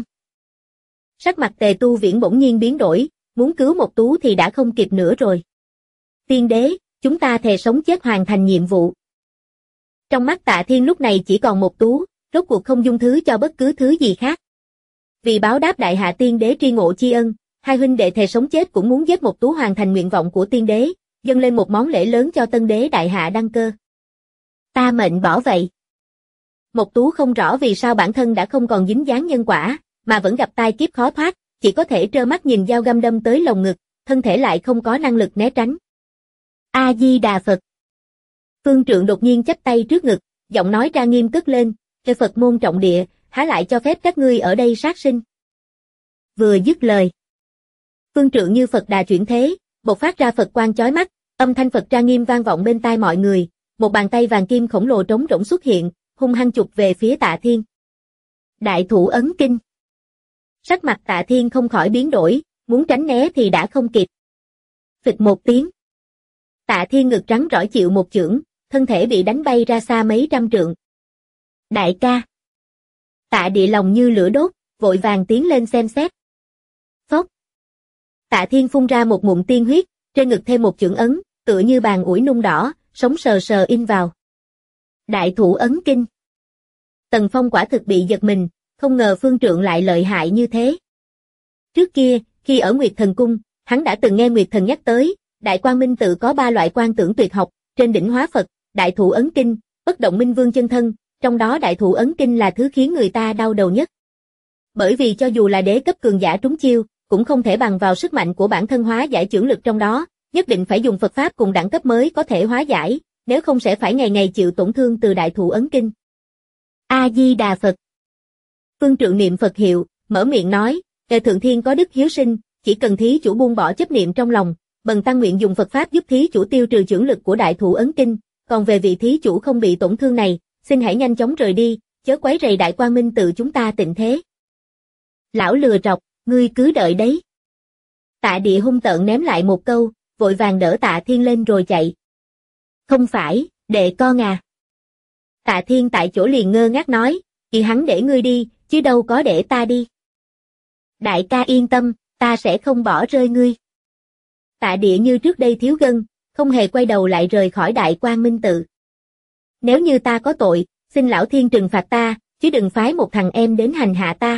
Sắc mặt Tề Tu Viễn bỗng nhiên biến đổi, muốn cứu Mộc Tú thì đã không kịp nữa rồi. Tiên đế, chúng ta thề sống chết hoàn thành nhiệm vụ. Trong mắt Tạ Thiên lúc này chỉ còn Mộc Tú, rốt cuộc không dung thứ cho bất cứ thứ gì khác. Vì báo đáp Đại Hạ Tiên đế tri ngộ tri ân, hai huynh đệ thề sống chết cũng muốn giết Mộc Tú hoàn thành nguyện vọng của tiên đế, dâng lên một món lễ lớn cho tân đế đại hạ đăng cơ. Ta mệnh bỏ vậy. Mộc Tú không rõ vì sao bản thân đã không còn dính dáng nhân quả, mà vẫn gặp tai kiếp khó thoát, chỉ có thể trơ mắt nhìn dao găm đâm tới lồng ngực, thân thể lại không có năng lực né tránh. A Di Đà Phật. Phương Trượng đột nhiên chắp tay trước ngực, giọng nói trang nghiêm cất lên, "Kẻ Phật môn trọng địa, há lại cho phép các ngươi ở đây sát sinh?" Vừa dứt lời, Phương Trượng như Phật Đà chuyển thế, bộc phát ra Phật quang chói mắt, âm thanh Phật trang nghiêm vang vọng bên tai mọi người, một bàn tay vàng kim khổng lồ trống rỗng xuất hiện, hung hăng chụp về phía Tạ Thiên. Đại thủ ấn kinh. Sắc mặt Tạ Thiên không khỏi biến đổi, muốn tránh né thì đã không kịp. Phịch một tiếng. Tạ Thiên ngực trắng rỏi chịu một chưởng, thân thể bị đánh bay ra xa mấy trăm trượng. Đại ca. Tạ Địa lòng như lửa đốt, vội vàng tiến lên xem xét. Phốc. Tạ Thiên phun ra một ngụm tiên huyết, trên ngực thêm một chưởng ấn, tựa như bàn ủi nung đỏ, sống sờ sờ in vào. Đại thủ ấn kinh. Tần Phong quả thực bị giật mình, không ngờ Phương Trượng lại lợi hại như thế. Trước kia, khi ở Nguyệt Thần Cung, hắn đã từng nghe Nguyệt Thần nhắc tới, Đại Quang Minh Tự có 3 loại quan tưởng tuyệt học, trên đỉnh hóa Phật, Đại Thủ Ấn Kinh, Bất Động Minh Vương chân thân, trong đó Đại Thủ Ấn Kinh là thứ khiến người ta đau đầu nhất. Bởi vì cho dù là đế cấp cường giả trúng chiêu, cũng không thể bằng vào sức mạnh của bản thân hóa giải chưởng lực trong đó, nhất định phải dùng Phật pháp cùng đẳng cấp mới có thể hóa giải, nếu không sẽ phải ngày ngày chịu tổn thương từ Đại Thủ Ấn Kinh. A Di Đà Phật. Phương Trượng niệm Phật hiệu, mở miệng nói, "Kẻ thượng thiên có đức hiếu sinh, chỉ cần thí chủ buông bỏ chấp niệm trong lòng, bần tăng nguyện dùng Phật pháp giúp thí chủ tiêu trừ chưởng lực của Đại Thủ Ấn Kinh, còn về vị thí chủ không bị tổn thương này, xin hãy nhanh chóng rời đi, chớ quấy rầy Đại Quang Minh Tự chúng ta tịnh thế." Lão lừa trọc, ngươi cứ đợi đấy. Tạ Địa hung tợn ném lại một câu, vội vàng đỡ Tạ Thiên lên rồi chạy. Không phải, đệ con à. Tạ Thiên tại chỗ liền ngơ ngác nói, "Thì hắn để ngươi đi, chứ đâu có để ta đi." Đại ca yên tâm, ta sẽ không bỏ rơi ngươi. Tạ Địa như trước đây thiếu gân, không hề quay đầu lại rời khỏi Đại Quang Minh Tự. Nếu như ta có tội, xin lão thiên trừng phạt ta, chứ đừng phái một thằng em đến hành hạ ta.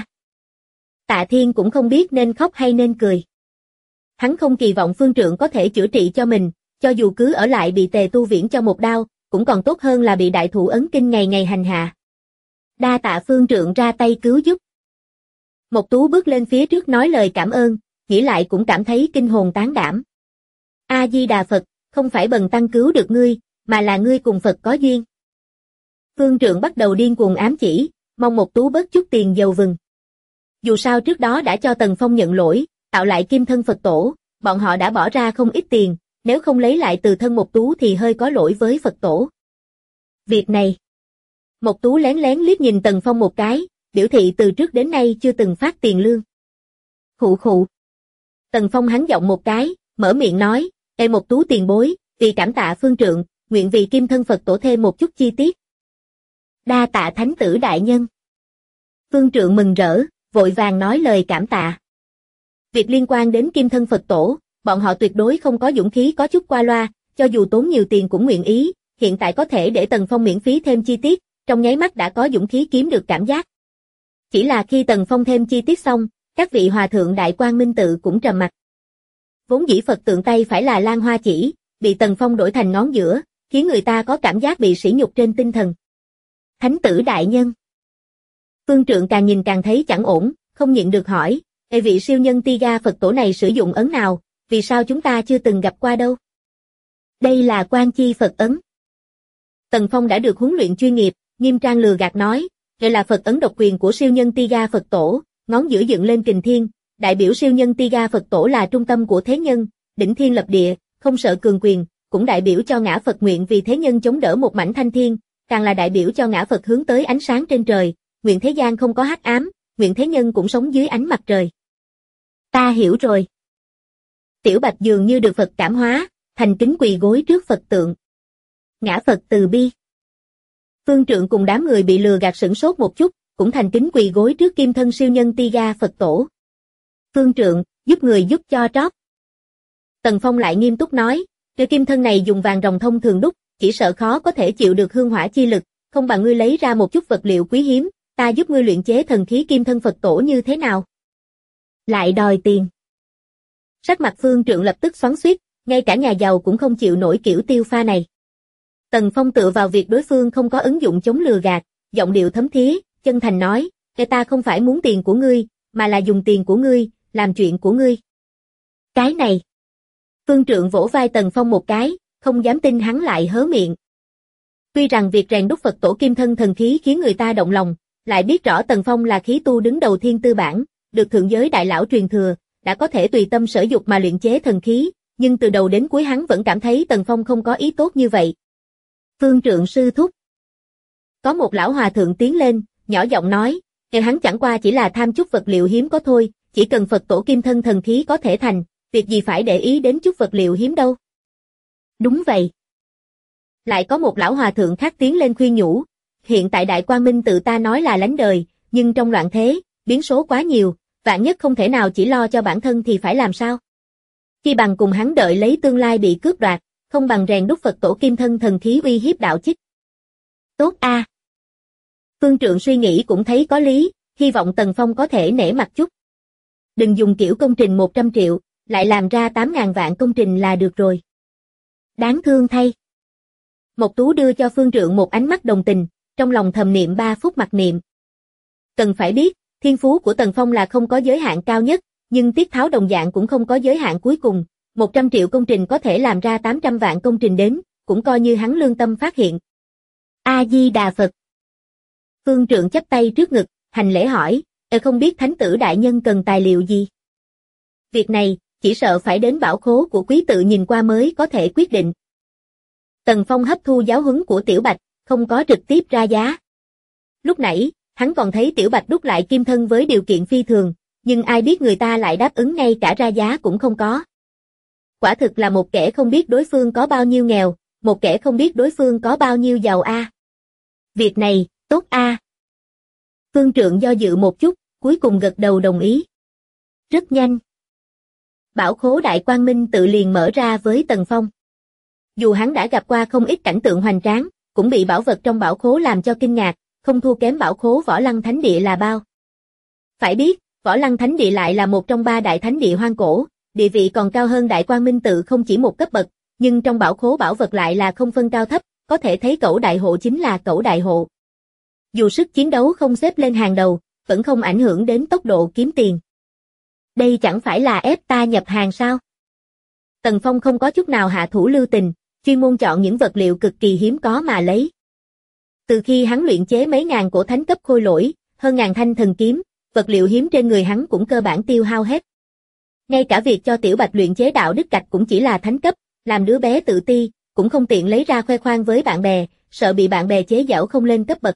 Tạ Thiên cũng không biết nên khóc hay nên cười. Hắn không kỳ vọng Phương Trượng có thể chữa trị cho mình, cho dù cứ ở lại bị Tề Tu Viễn cho một đao, cũng còn tốt hơn là bị Đại Thủ Ấn Kinh ngày ngày hành hạ. Đa tạ Phương Trượng ra tay cứu giúp. Mộc Tú bước lên phía trước nói lời cảm ơn, nghĩ lại cũng cảm thấy kinh hồn tán đảm. A Di Đà Phật, không phải bần tăng cứu được ngươi, mà là ngươi cùng Phật có duyên. Phương Trượng bắt đầu điên cuồng ám chỉ, mong Mộc Tú bớt chút tiền dầu vừng. Dù sao trước đó đã cho Tần Phong nhận lỗi, tạo lại kim thân Phật tổ, bọn họ đã bỏ ra không ít tiền, nếu không lấy lại từ thân Mộc Tú thì hơi có lỗi với Phật tổ. Việc này, Mộc Tú lén lén liếc nhìn Tần Phong một cái, biểu thị từ trước đến nay chưa từng phát tiền lương. Khụ khụ. Tần Phong hắn giọng một cái, mở miệng nói, "Ê Mộc Tú tiền bối, vì cảm tạ Phương Trượng, nguyện vì kim thân Phật tổ thêm một chút chi tiết." Đa tạ thánh tử đại nhân. Phương Trượng mừng rỡ, vội vàng nói lời cảm tạ. Việc liên quan đến kim thân Phật tổ, bọn họ tuyệt đối không có dũng khí có chút qua loa, cho dù tốn nhiều tiền cũng nguyện ý, hiện tại có thể để Tần Phong miễn phí thêm chi tiết, trong nháy mắt đã có dũng khí kiếm được cảm giác. Chỉ là khi Tần Phong thêm chi tiết xong, các vị hòa thượng Đại Quang Minh Tự cũng trầm mặc. Vốn dĩ Phật tượng tay phải là Lan Hoa Chỉ, bị Tần Phong đổi thành ngón giữa, khiến người ta có cảm giác bị sỉ nhục trên tinh thần. Thánh tử đại nhân. Phương Trượng càng nhìn càng thấy chẳng ổn, không nhịn được hỏi, "Ê vị siêu nhân Tiga Phật tổ này sử dụng ấn nào, vì sao chúng ta chưa từng gặp qua đâu?" Đây là Quan Chi Phật ấn. Tần Phong đã được huấn luyện chuyên nghiệp, nghiêm trang lừa gạt nói, đây là Phật ấn độc quyền của siêu nhân Tiga Phật tổ, ngón giữa dựng lên kình thiên, đại biểu siêu nhân Tiga Phật tổ là trung tâm của thế nhân, đỉnh thiên lập địa, không sợ cường quyền, cũng đại biểu cho ngã Phật nguyện vì thế nhân chống đỡ một mảnh thanh thiên, càng là đại biểu cho ngã Phật hướng tới ánh sáng trên trời, nguyện thế gian không có hắc ám, nguyện thế nhân cũng sống dưới ánh mặt trời. Ta hiểu rồi. Tiểu Bạch dường như được Phật cảm hóa, thành kính quỳ gối trước Phật tượng. Ngã Phật từ bi. Phương Trượng cùng đám người bị lừa gạt sửng sốt một chút, cũng thành kính quỳ gối trước kim thân siêu nhân Tiga Phật tổ. Phương Trượng, giúp người giúp cho trót. Tần Phong lại nghiêm túc nói, cái kim thân này dùng vàng ròng thông thường đúc, chỉ sợ khó có thể chịu được hương hỏa chi lực, không bằng ngươi lấy ra một chút vật liệu quý hiếm, ta giúp ngươi luyện chế thần khí kim thân Phật tổ như thế nào? Lại đòi tiền. Sắc mặt Phương Trượng lập tức xoắn xuýt, ngay cả nhà giàu cũng không chịu nổi kiểu tiêu pha này. Tần Phong tựa vào việc đối phương không có ứng dụng chống lừa gạt, giọng điệu thấm thía, chân thành nói, ta không phải muốn tiền của ngươi, mà là dùng tiền của ngươi, làm chuyện của ngươi. Cái này. Phương Trượng vỗ vai Tần Phong một cái, không dám tin hắn lại hớ miệng. Tuy rằng việc rèn đúc Phật tổ kim thân thần khí khiến người ta động lòng, lại biết rõ Tần Phong là khí tu đứng đầu thiên tư bản, được thượng giới đại lão truyền thừa, đã có thể tùy tâm sở dục mà luyện chế thần khí, nhưng từ đầu đến cuối hắn vẫn cảm thấy Tần Phong không có ý tốt như vậy. Phương Trượng sư thúc. Có một lão hòa thượng tiến lên, nhỏ giọng nói, hắn chẳng qua chỉ là tham chút vật liệu hiếm có thôi, chỉ cần Phật tổ kim thân thần khí có thể thành, việc gì phải để ý đến chút vật liệu hiếm đâu. Đúng vậy. Lại có một lão hòa thượng khác tiến lên khuyên nhủ, hiện tại Đại Quang Minh tự ta nói là lánh đời, nhưng trong loạn thế, biến số quá nhiều, vạn nhất không thể nào chỉ lo cho bản thân thì phải làm sao? Chi bằng cùng hắn đợi lấy tương lai bị cướp đoạt, không bằng rèn đúc Phật tổ kim thân thần khí uy hiếp đạo chích. Tốt a. Phương Trượng suy nghĩ cũng thấy có lý, hy vọng Tần Phong có thể nể mặt chút. Đừng dùng kiểu công trình 100 triệu, lại làm ra 8.000 vạn công trình là được rồi. Đáng thương thay. Mộc Tú đưa cho Phương Trượng một ánh mắt đồng tình, trong lòng thầm niệm 3 phút mặc niệm. Cần phải biết, thiên phú của Tần Phong là không có giới hạn cao nhất, nhưng tiết tháo đồng dạng cũng không có giới hạn cuối cùng, 100 triệu công trình có thể làm ra 800 vạn công trình đến, cũng coi như hắn lương tâm phát hiện. A-di-đà Phật. Phương Trượng chắp tay trước ngực, hành lễ hỏi, không biết thánh tử đại nhân cần tài liệu gì? Việc này, chỉ sợ phải đến bảo khố của quý tự nhìn qua mới có thể quyết định. Tần Phong hấp thu giáo huấn của Tiểu Bạch, không có trực tiếp ra giá. Lúc nãy, hắn còn thấy Tiểu Bạch đúc lại kim thân với điều kiện phi thường, nhưng ai biết người ta lại đáp ứng ngay cả ra giá cũng không có. Quả thực là một kẻ không biết đối phương có bao nhiêu nghèo, một kẻ không biết đối phương có bao nhiêu giàu a. Việc này, tốt a. Phương Trượng do dự một chút, cuối cùng gật đầu đồng ý. Rất nhanh. Bảo khố Đại Quang Minh tự liền mở ra với Tần Phong. Dù hắn đã gặp qua không ít cảnh tượng hoành tráng, cũng bị bảo vật trong bảo khố làm cho kinh ngạc, không thua kém bảo khố Võ Lăng Thánh Địa là bao. Phải biết, Võ Lăng Thánh Địa lại là một trong 3 đại thánh địa hoang cổ, địa vị còn cao hơn Đại Quang Minh tự không chỉ một cấp bậc, nhưng trong bảo khố bảo vật lại là không phân cao thấp, có thể thấy Cẩu Đại Hộ chính là Cẩu Đại Hộ. Dù sức chiến đấu không xếp lên hàng đầu, vẫn không ảnh hưởng đến tốc độ kiếm tiền. Đây chẳng phải là ép ta nhập hàng sao? Tần Phong không có chút nào hạ thủ lưu tình, chuyên môn chọn những vật liệu cực kỳ hiếm có mà lấy. Từ khi hắn luyện chế mấy ngàn cổ thánh cấp khôi lỗi, hơn ngàn thanh thần kiếm, vật liệu hiếm trên người hắn cũng cơ bản tiêu hao hết. Ngay cả việc cho Tiểu Bạch luyện chế đạo đức gạch cũng chỉ là thánh cấp, làm đứa bé tự ti, cũng không tiện lấy ra khoe khoang với bạn bè, sợ bị bạn bè chế giễu không lên cấp bậc.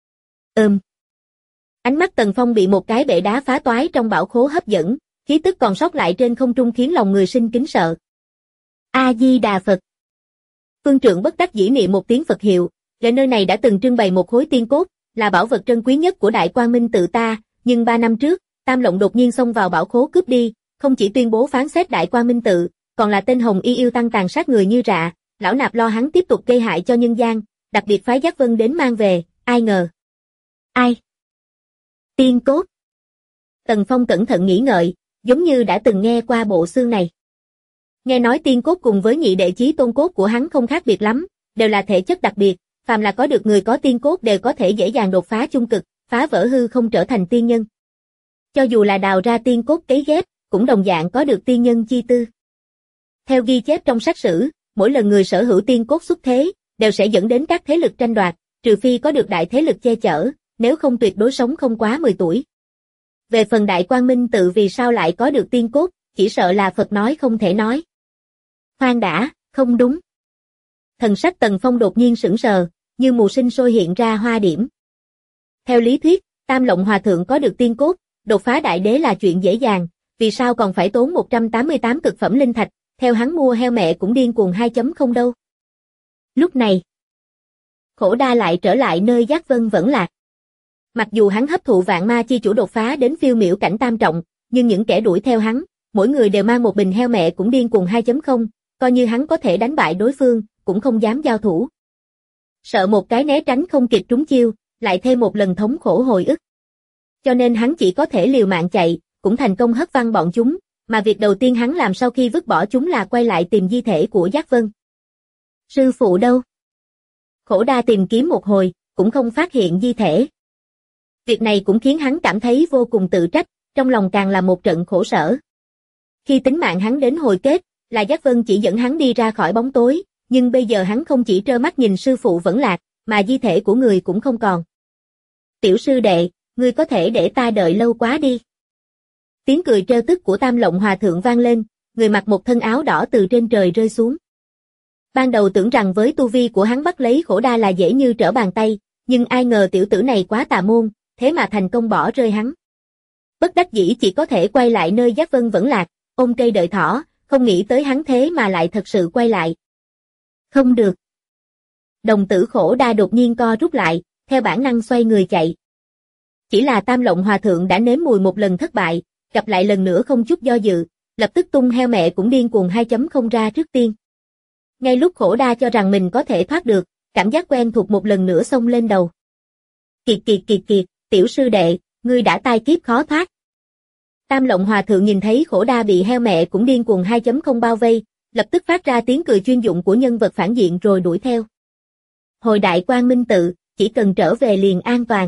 Ánh mắt Tần Phong bị một cái bệ đá phá toái trong bảo khố hấp dẫn, khí tức còn sót lại trên không trung khiến lòng người sinh kính sợ. A-di-đà Phật. Phương Trượng bất đắc dĩ niệm một tiếng Phật hiệu, ở nơi này đã từng trưng bày một khối tiên cốt, là bảo vật trân quý nhất của Đại Quang Minh tự ta, nhưng 3 năm trước, Tam Lộng đột nhiên xông vào bảo khố cướp đi, không chỉ tuyên bố phán xét Đại Quang Minh tự, còn là tên Hồng Y yêu tăng tàn sát người như rạ, lão nạp lo hắn tiếp tục gây hại cho nhân gian, đặc biệt phái Giác Vân đến mang về, ai ngờ. Ai? Tiên cốt. Tần Phong cẩn thận nghĩ ngợi, giống như đã từng nghe qua bộ xương này. Nghe nói tiên cốt cùng với nhị đệ chí tôn cốt của hắn không khác biệt lắm, đều là thể chất đặc biệt, phàm là có được người có tiên cốt đều có thể dễ dàng đột phá chung cực, phá vỡ hư không trở thành tiên nhân. Cho dù là đào ra tiên cốt cấy ghép, cũng đồng dạng có được tiên nhân chi tư. Theo ghi chép trong sách sử, mỗi lần người sở hữu tiên cốt xuất thế, đều sẽ dẫn đến các thế lực tranh đoạt, trừ phi có được đại thế lực che chở, nếu không tuyệt đối sống không quá 10 tuổi. Về phần Đại Quang Minh tự vì sao lại có được tiên cốt, chỉ sợ là Phật nói không thể nói. Khoan đã, không đúng. Thần sắc Tần Phong đột nhiên sững sờ, như mù sinh sôi hiện ra hoa điểm. Theo lý thuyết, Tam Lộng Hòa Thượng có được tiên cốt, đột phá đại đế là chuyện dễ dàng, vì sao còn phải tốn 188 cực phẩm linh thạch, theo hắn mua heo mẹ cũng điên cuồng 2.0 đâu. Lúc này, Khổ Đa lại trở lại nơi Giác Vân vẫn lạc. Mặc dù hắn hấp thụ vạn ma chi chủ đột phá đến phiêu miểu cảnh tam trọng, nhưng những kẻ đuổi theo hắn, mỗi người đều mang một bình heo mẹ cũng điên cuồng 2.0, coi như hắn có thể đánh bại đối phương, cũng không dám giao thủ. Sợ một cái né tránh không kịp trúng chiêu, lại thêm một lần thống khổ hồi ức. Cho nên hắn chỉ có thể liều mạng chạy, cũng thành công hất văng bọn chúng, mà việc đầu tiên hắn làm sau khi vứt bỏ chúng là quay lại tìm di thể của Giác Vân. Sư phụ đâu? Khổ đa tìm kiếm một hồi, cũng không phát hiện di thể. Việc này cũng khiến hắn cảm thấy vô cùng tự trách, trong lòng càng là một trận khổ sở. Khi tính mạng hắn đến hồi kết, là Giác Vân chỉ dẫn hắn đi ra khỏi bóng tối, nhưng bây giờ hắn không chỉ trơ mắt nhìn sư phụ vẫn lạc, mà di thể của người cũng không còn. Tiểu sư đệ, ngươi có thể để ta đợi lâu quá đi. Tiếng cười trêu tức của Tam Lộng Hòa Thượng vang lên, người mặc một thân áo đỏ từ trên trời rơi xuống. Ban đầu tưởng rằng với tu vi của hắn bắt lấy Khổ đa là dễ như trở bàn tay, nhưng ai ngờ tiểu tử này quá tà môn, thế mà thành công bỏ rơi hắn. Bất đắc dĩ chỉ có thể quay lại nơi Giác Vân vẫn lạc, ôm cây đợi thỏ, không nghĩ tới hắn thế mà lại thật sự quay lại. Không được. Đồng tử Khổ đa đột nhiên co rút lại, theo bản năng xoay người chạy. Chỉ là Tam Lộng Hòa Thượng đã nếm mùi một lần thất bại, gặp lại lần nữa không chút do dự, lập tức tung heo mẹ cũng điên cuồng 2.0 ra trước tiên. Ngay lúc Khổ đa cho rằng mình có thể thoát được, cảm giác quen thuộc một lần nữa xông lên đầu. Kiệt, tiểu sư đệ, ngươi đã tai kiếp khó thoát. Tam Lộng Hòa Thượng nhìn thấy Khổ đa bị heo mẹ cũng điên cuồng 2.0 bao vây, lập tức phát ra tiếng cười chuyên dụng của nhân vật phản diện rồi đuổi theo. Hồi Đại Quang Minh Tự, chỉ cần trở về liền an toàn.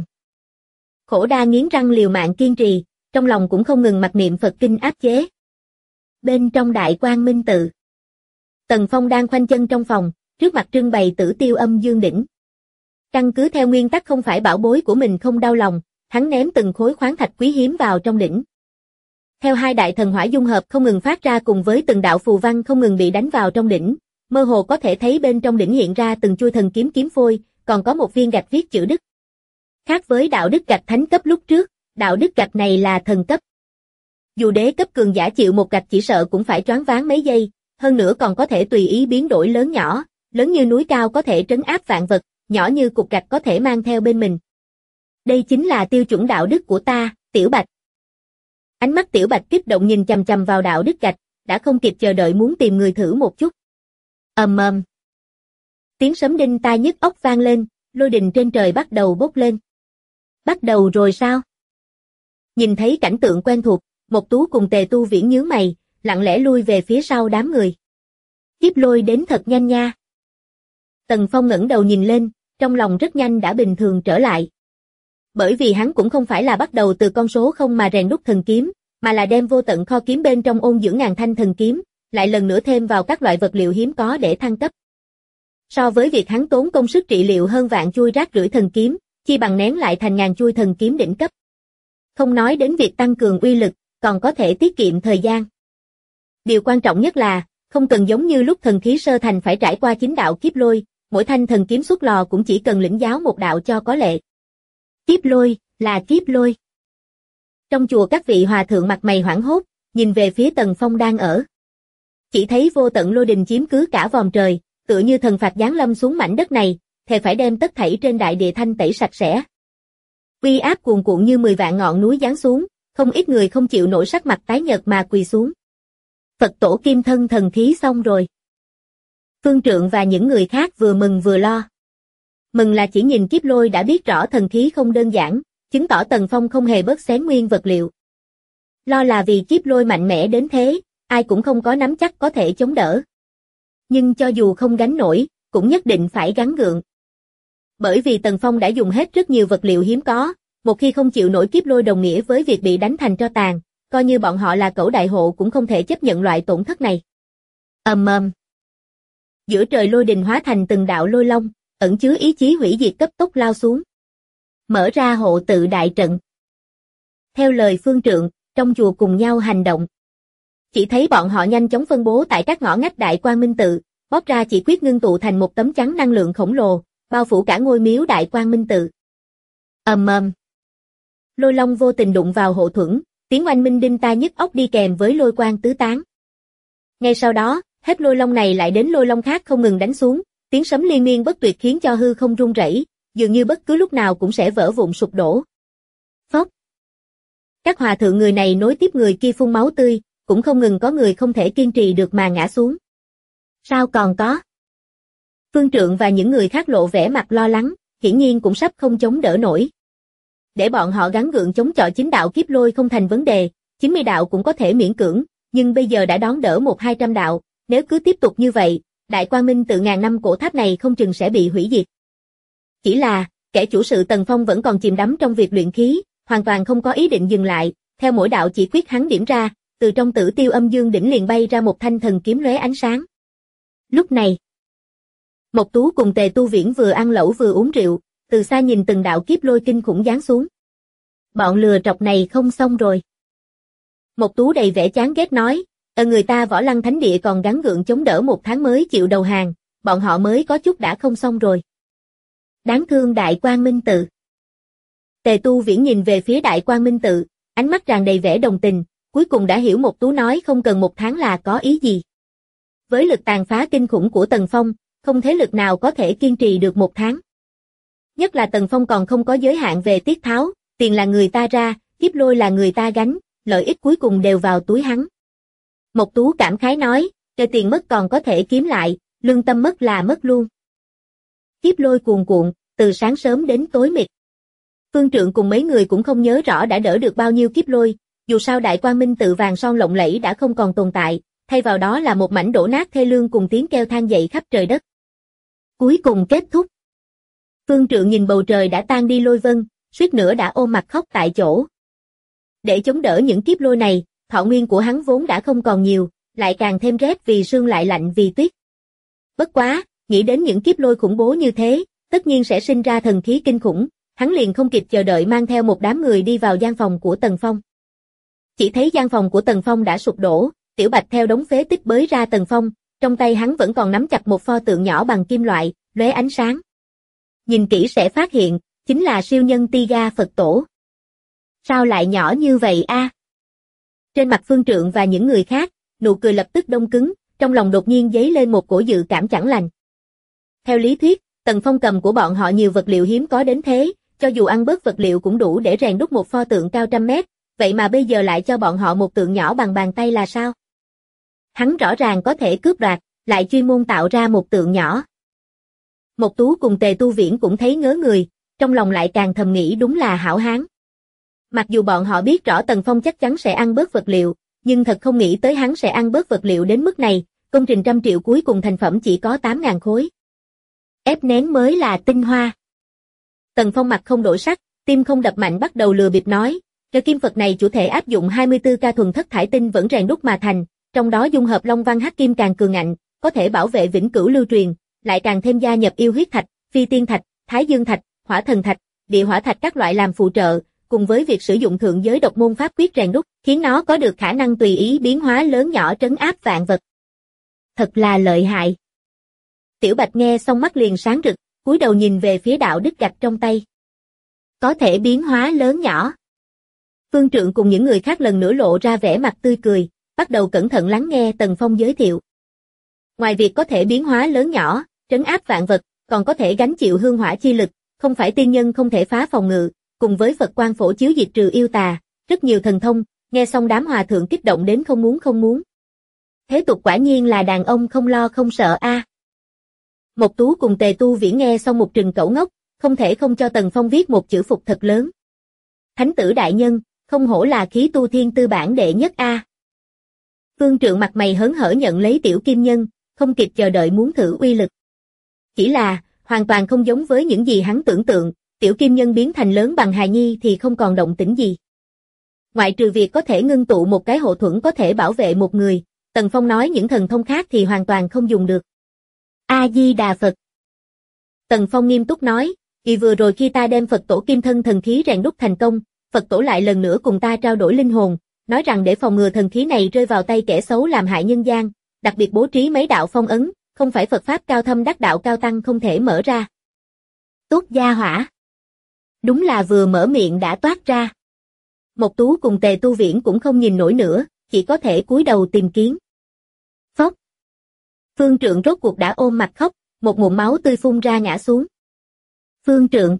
Khổ đa nghiến răng liều mạng kiên trì, trong lòng cũng không ngừng mặc niệm Phật kinh áp chế. Bên trong Đại Quang Minh Tự, Tần Phong đang khoanh chân trong phòng, trước mặt trưng bày Tử Tiêu Âm Dương đỉnh. Căn cứ theo nguyên tắc không phải bảo bối của mình không đau lòng, hắn ném từng khối khoáng thạch quý hiếm vào trong đỉnh. Theo hai đại thần hỏa dung hợp không ngừng phát ra cùng với từng đạo phù văn không ngừng bị đánh vào trong đỉnh, mơ hồ có thể thấy bên trong đỉnh hiện ra từng chuôi thần kiếm kiếm phôi, còn có một viên gạch viết chữ Đức. Khác với đạo đức gạch thánh cấp lúc trước, đạo đức gạch này là thần cấp. Dù đế cấp cường giả chịu một gạch chỉ sợ cũng phải choáng váng mấy giây, hơn nữa còn có thể tùy ý biến đổi lớn nhỏ, lớn như núi cao có thể trấn áp vạn vật, nhỏ như cục gạch có thể mang theo bên mình. Đây chính là tiêu chuẩn đạo đức của ta, Tiểu Bạch. Ánh mắt Tiểu Bạch kích động nhìn chằm chằm vào đạo đức gạch, đã không kịp chờ đợi muốn tìm người thử một chút. Ầm ầm. Tiếng sấm đinh tai nhức óc vang lên, lôi đình trên trời bắt đầu bốc lên. Bắt đầu rồi sao? Nhìn thấy cảnh tượng quen thuộc, Mộc Tú cùng Tề Tu Viễn nhướng mày, lặng lẽ lui về phía sau đám người. Kiếp lôi đến thật nhanh nha. Tần Phong ngẩng đầu nhìn lên, trong lòng rất nhanh đã bình thường trở lại. Bởi vì hắn cũng không phải là bắt đầu từ con số không mà rèn đúc thần kiếm, mà là đem vô tận kho kiếm bên trong ôn dưỡng ngàn thanh thần kiếm, lại lần nữa thêm vào các loại vật liệu hiếm có để thăng cấp. So với việc hắn tốn công sức trị liệu hơn vạn chuôi rác rưởi thần kiếm, chi bằng nén lại thành ngàn chuôi thần kiếm đỉnh cấp. Không nói đến việc tăng cường uy lực, còn có thể tiết kiệm thời gian. Điều quan trọng nhất là, không cần giống như lúc thần khí sơ thành phải trải qua 9 đạo kiếp lôi, mỗi thanh thần kiếm xuất lò cũng chỉ cần lĩnh giáo một đạo cho có lệ. Kiếp lôi, là kiếp lôi. Trong chùa các vị hòa thượng mặt mày hoảng hốt, nhìn về phía Tần Phong đang ở. Chỉ thấy vô tận lôi đình chiếm cứ cả vòm trời, tựa như thần phạt giáng lâm xuống mảnh đất này, thề phải đem tất thảy trên đại địa thanh tẩy sạch sẽ. Uy áp cuồn cuộn như 10 vạn ngọn núi giáng xuống, không ít người không chịu nổi sắc mặt tái nhợt mà quỳ xuống. Phật tổ kim thân thần khí xong rồi. Phương Trượng và những người khác vừa mừng vừa lo. Mừng là chỉ nhìn kiếp lôi đã biết rõ thần khí không đơn giản, chứng tỏ Tần Phong không hề bớt xén nguyên vật liệu. Lo là vì kiếp lôi mạnh mẽ đến thế, ai cũng không có nắm chắc có thể chống đỡ. Nhưng cho dù không gánh nổi, cũng nhất định phải gắng gượng. Bởi vì Tần Phong đã dùng hết rất nhiều vật liệu hiếm có, một khi không chịu nổi kiếp lôi đồng nghĩa với việc bị đánh thành tro tàn, coi như bọn họ là cẩu đại hộ cũng không thể chấp nhận loại tổn thất này. Ầm ầm. Giữa trời lôi đình hóa thành từng đạo lôi long, ẩn chứa ý chí hủy diệt cấp tốc lao xuống. Mở ra hộ tự đại trận. Theo lời Phương Trượng, trong chùa cùng nhau hành động. Chỉ thấy bọn họ nhanh chóng phân bố tại các ngõ ngách Đại Quang Minh Tự, bóp ra chỉ quyết ngưng tụ thành một tấm chắn năng lượng khổng lồ, bao phủ cả ngôi miếu Đại Quang Minh Tự. Ầm ầm. Lôi long vô tình đụng vào hộ thuẫn, tiếng oanh minh đinh tai nhức óc đi kèm với lôi quang tứ tán. Ngay sau đó, hết lôi long này lại đến lôi long khác không ngừng đánh xuống, tiếng sấm liên miên bất tuyệt khiến cho hư không rung rẩy, dường như bất cứ lúc nào cũng sẽ vỡ vụn sụp đổ. Phốc. Các hòa thượng người này nối tiếp người kia phun máu tươi, cũng không ngừng có người không thể kiên trì được mà ngã xuống. Sao còn có? Phương Trượng và những người khác lộ vẻ mặt lo lắng, hiển nhiên cũng sắp không chống đỡ nổi. Để bọn họ gắng gượng chống chọi 9 đạo kiếp lôi không thành vấn đề, 90 đạo cũng có thể miễn cưỡng, nhưng bây giờ đã đón đỡ 100-200 đạo, nếu cứ tiếp tục như vậy, Đại Quang Minh Tự ngàn năm cổ tháp này không chừng sẽ bị hủy diệt. Chỉ là, kẻ chủ sự Tần Phong vẫn còn chìm đắm trong việc luyện khí, hoàn toàn không có ý định dừng lại, theo mỗi đạo chỉ quyết hắn điểm ra, từ trong Tử Tiêu Âm Dương đỉnh liền bay ra một thanh thần kiếm lóe ánh sáng. Lúc này, Mộc Tú cùng Tề Tu Viễn vừa ăn lẩu vừa uống rượu, từ xa nhìn từng đạo kiếp lôi kinh khủng giáng xuống. Bọn lừa trọc này không xong rồi. Mộc Tú đầy vẻ chán ghét nói, người ta Võ Lăng Thánh Địa còn gắng gượng chống đỡ 1 tháng mới chịu đầu hàng, bọn họ mới có chút đã không xong rồi. Đáng thương Đại Quang Minh Tự. Tề Tu Viễn nhìn về phía Đại Quang Minh Tự, ánh mắt tràn đầy vẻ đồng tình, cuối cùng đã hiểu Mộc Tú nói không cần 1 tháng là có ý gì. Với lực tàn phá kinh khủng của Tần Phong, không thế lực nào có thể kiên trì được 1 tháng. Nhất là Tần Phong còn không có giới hạn về tiết tháo, tiền là người ta ra, kiếp lôi là người ta gánh, lợi ích cuối cùng đều vào túi hắn. Mộc Tú cảm khái nói, cái tiền mất còn có thể kiếm lại, lương tâm mất là mất luôn. Kiếp lôi cuồn cuộn, từ sáng sớm đến tối mịt. Phương Trượng cùng mấy người cũng không nhớ rõ đã đỡ được bao nhiêu kiếp lôi, dù sao Đại Quang Minh Tự vàng son lộng lẫy đã không còn tồn tại, thay vào đó là một mảnh đổ nát thê lương cùng tiếng kêu than dậy khắp trời đất. Cuối cùng kết thúc. Phương Trượng nhìn bầu trời đã tan đi lôi vân, suýt nữa đã ôm mặt khóc tại chỗ. Để chống đỡ những kiếp lôi này, thọ nguyên của hắn vốn đã không còn nhiều, lại càng thêm rét vì sương lại lạnh vì tuyết. Bất quá, nghĩ đến những kiếp lôi khủng bố như thế, tất nhiên sẽ sinh ra thần khí kinh khủng, hắn liền không kịp chờ đợi mang theo một đám người đi vào gian phòng của Tần Phong. Chỉ thấy gian phòng của Tần Phong đã sụp đổ, Tiểu Bạch theo đống phế tích bới ra Tần Phong, trong tay hắn vẫn còn nắm chặt một pho tượng nhỏ bằng kim loại, lóe ánh sáng. Nhìn kỹ sẽ phát hiện, chính là siêu nhân Tiga Phật Tổ. Sao lại nhỏ như vậy a? Trên mặt Phương Trượng và những người khác, nụ cười lập tức đông cứng, trong lòng đột nhiên dấy lên một cổ dự cảm chẳng lành. Theo lý thuyết, Tần Phong cầm của bọn họ nhiều vật liệu hiếm có đến thế, cho dù ăn bớt vật liệu cũng đủ để rèn đúc một pho tượng cao trăm mét, vậy mà bây giờ lại cho bọn họ một tượng nhỏ bằng bàn tay là sao? Hắn rõ ràng có thể cướp đoạt, lại chuyên môn tạo ra một tượng nhỏ. Mộc Tú cùng Tề Tu Viễn cũng thấy ngớ người, trong lòng lại càng thầm nghĩ đúng là hảo hán. Mặc dù bọn họ biết rõ Tần Phong chắc chắn sẽ ăn bớt vật liệu, nhưng thật không nghĩ tới hắn sẽ ăn bớt vật liệu đến mức này, công trình 100 triệu cuối cùng thành phẩm chỉ có 8.000 khối. Ép nén mới là tinh hoa. Tần Phong mặt không đổi sắc, tim không đập mạnh bắt đầu lừa bịp nói, cái kim Phật này chủ thể áp dụng 24K thuần thất thải tinh vẫn rèn đúc mà thành, trong đó dung hợp Long Văn Hắc Kim càng cường ngạnh, có thể bảo vệ vĩnh cửu lưu truyền, lại càng thêm gia nhập yêu huyết thạch, phi tiên thạch, thái dương thạch, hỏa thần thạch, địa hỏa thạch các loại làm phụ trợ, cùng với việc sử dụng thượng giới độc môn pháp quyết rèn đúc, khiến nó có được khả năng tùy ý biến hóa lớn nhỏ trấn áp vạn vật. Thật là lợi hại. Tiểu Bạch nghe xong mắt liền sáng rực, cúi đầu nhìn về phía đạo đích gạch trong tay. Có thể biến hóa lớn nhỏ. Phương Trượng cùng những người khác lần nữa lộ ra vẻ mặt tươi cười, bắt đầu cẩn thận lắng nghe Tần Phong giới thiệu. Ngoài việc có thể biến hóa lớn nhỏ, trấn áp vạn vật, còn có thể gánh chịu hương hỏa chi lực, không phải tiên nhân không thể phá phòng ngự, cùng với Phật quang phổ chiếu diệt trừ yêu tà, rất nhiều thần thông, nghe xong đám hòa thượng kích động đến không muốn. Thế tục quả nhiên là đàn ông không lo không sợ a. Mộc Tú cùng Tề Tu Viễn nghe xong một trừng cẩu ngốc, không thể không cho Tần Phong viết một chữ phục thật lớn. Thánh tử đại nhân, không hổ là khí tu thiên tư bản đệ nhất a. Phương Trượng mặt mày hớn hở nhận lấy tiểu kim nhân, không kịp chờ đợi muốn thử uy lực. Chỉ là, hoàn toàn không giống với những gì hắn tưởng tượng, tiểu kim nhân biến thành lớn bằng hài nhi thì không còn động tĩnh gì. Ngoại trừ việc có thể ngưng tụ một cái hộ thuẫn có thể bảo vệ một người, Tần Phong nói những thần thông khác thì hoàn toàn không dùng được. A-di-đà Phật. Tần Phong nghiêm túc nói, kỳ vừa rồi khi ta đem Phật tổ kim thân thần khí rèn đúc thành công, Phật tổ lại lần nữa cùng ta trao đổi linh hồn, nói rằng để phòng ngừa thần khí này rơi vào tay kẻ xấu làm hại nhân gian, đặc biệt bố trí mấy đạo phong ấn, không phải Phật pháp cao thâm đắc đạo cao tăng không thể mở ra. Tốt gia hỏa. Đúng là vừa mở miệng đã toát ra. Mộc Tú cùng Tề Tu Viễn cũng không nhìn nổi nữa, chỉ có thể cúi đầu tìm kiếm. Phốc. Phương Trượng rốt cuộc đã ôm mặt khóc, một ngụm máu tươi phun ra ngã xuống. Phương Trượng.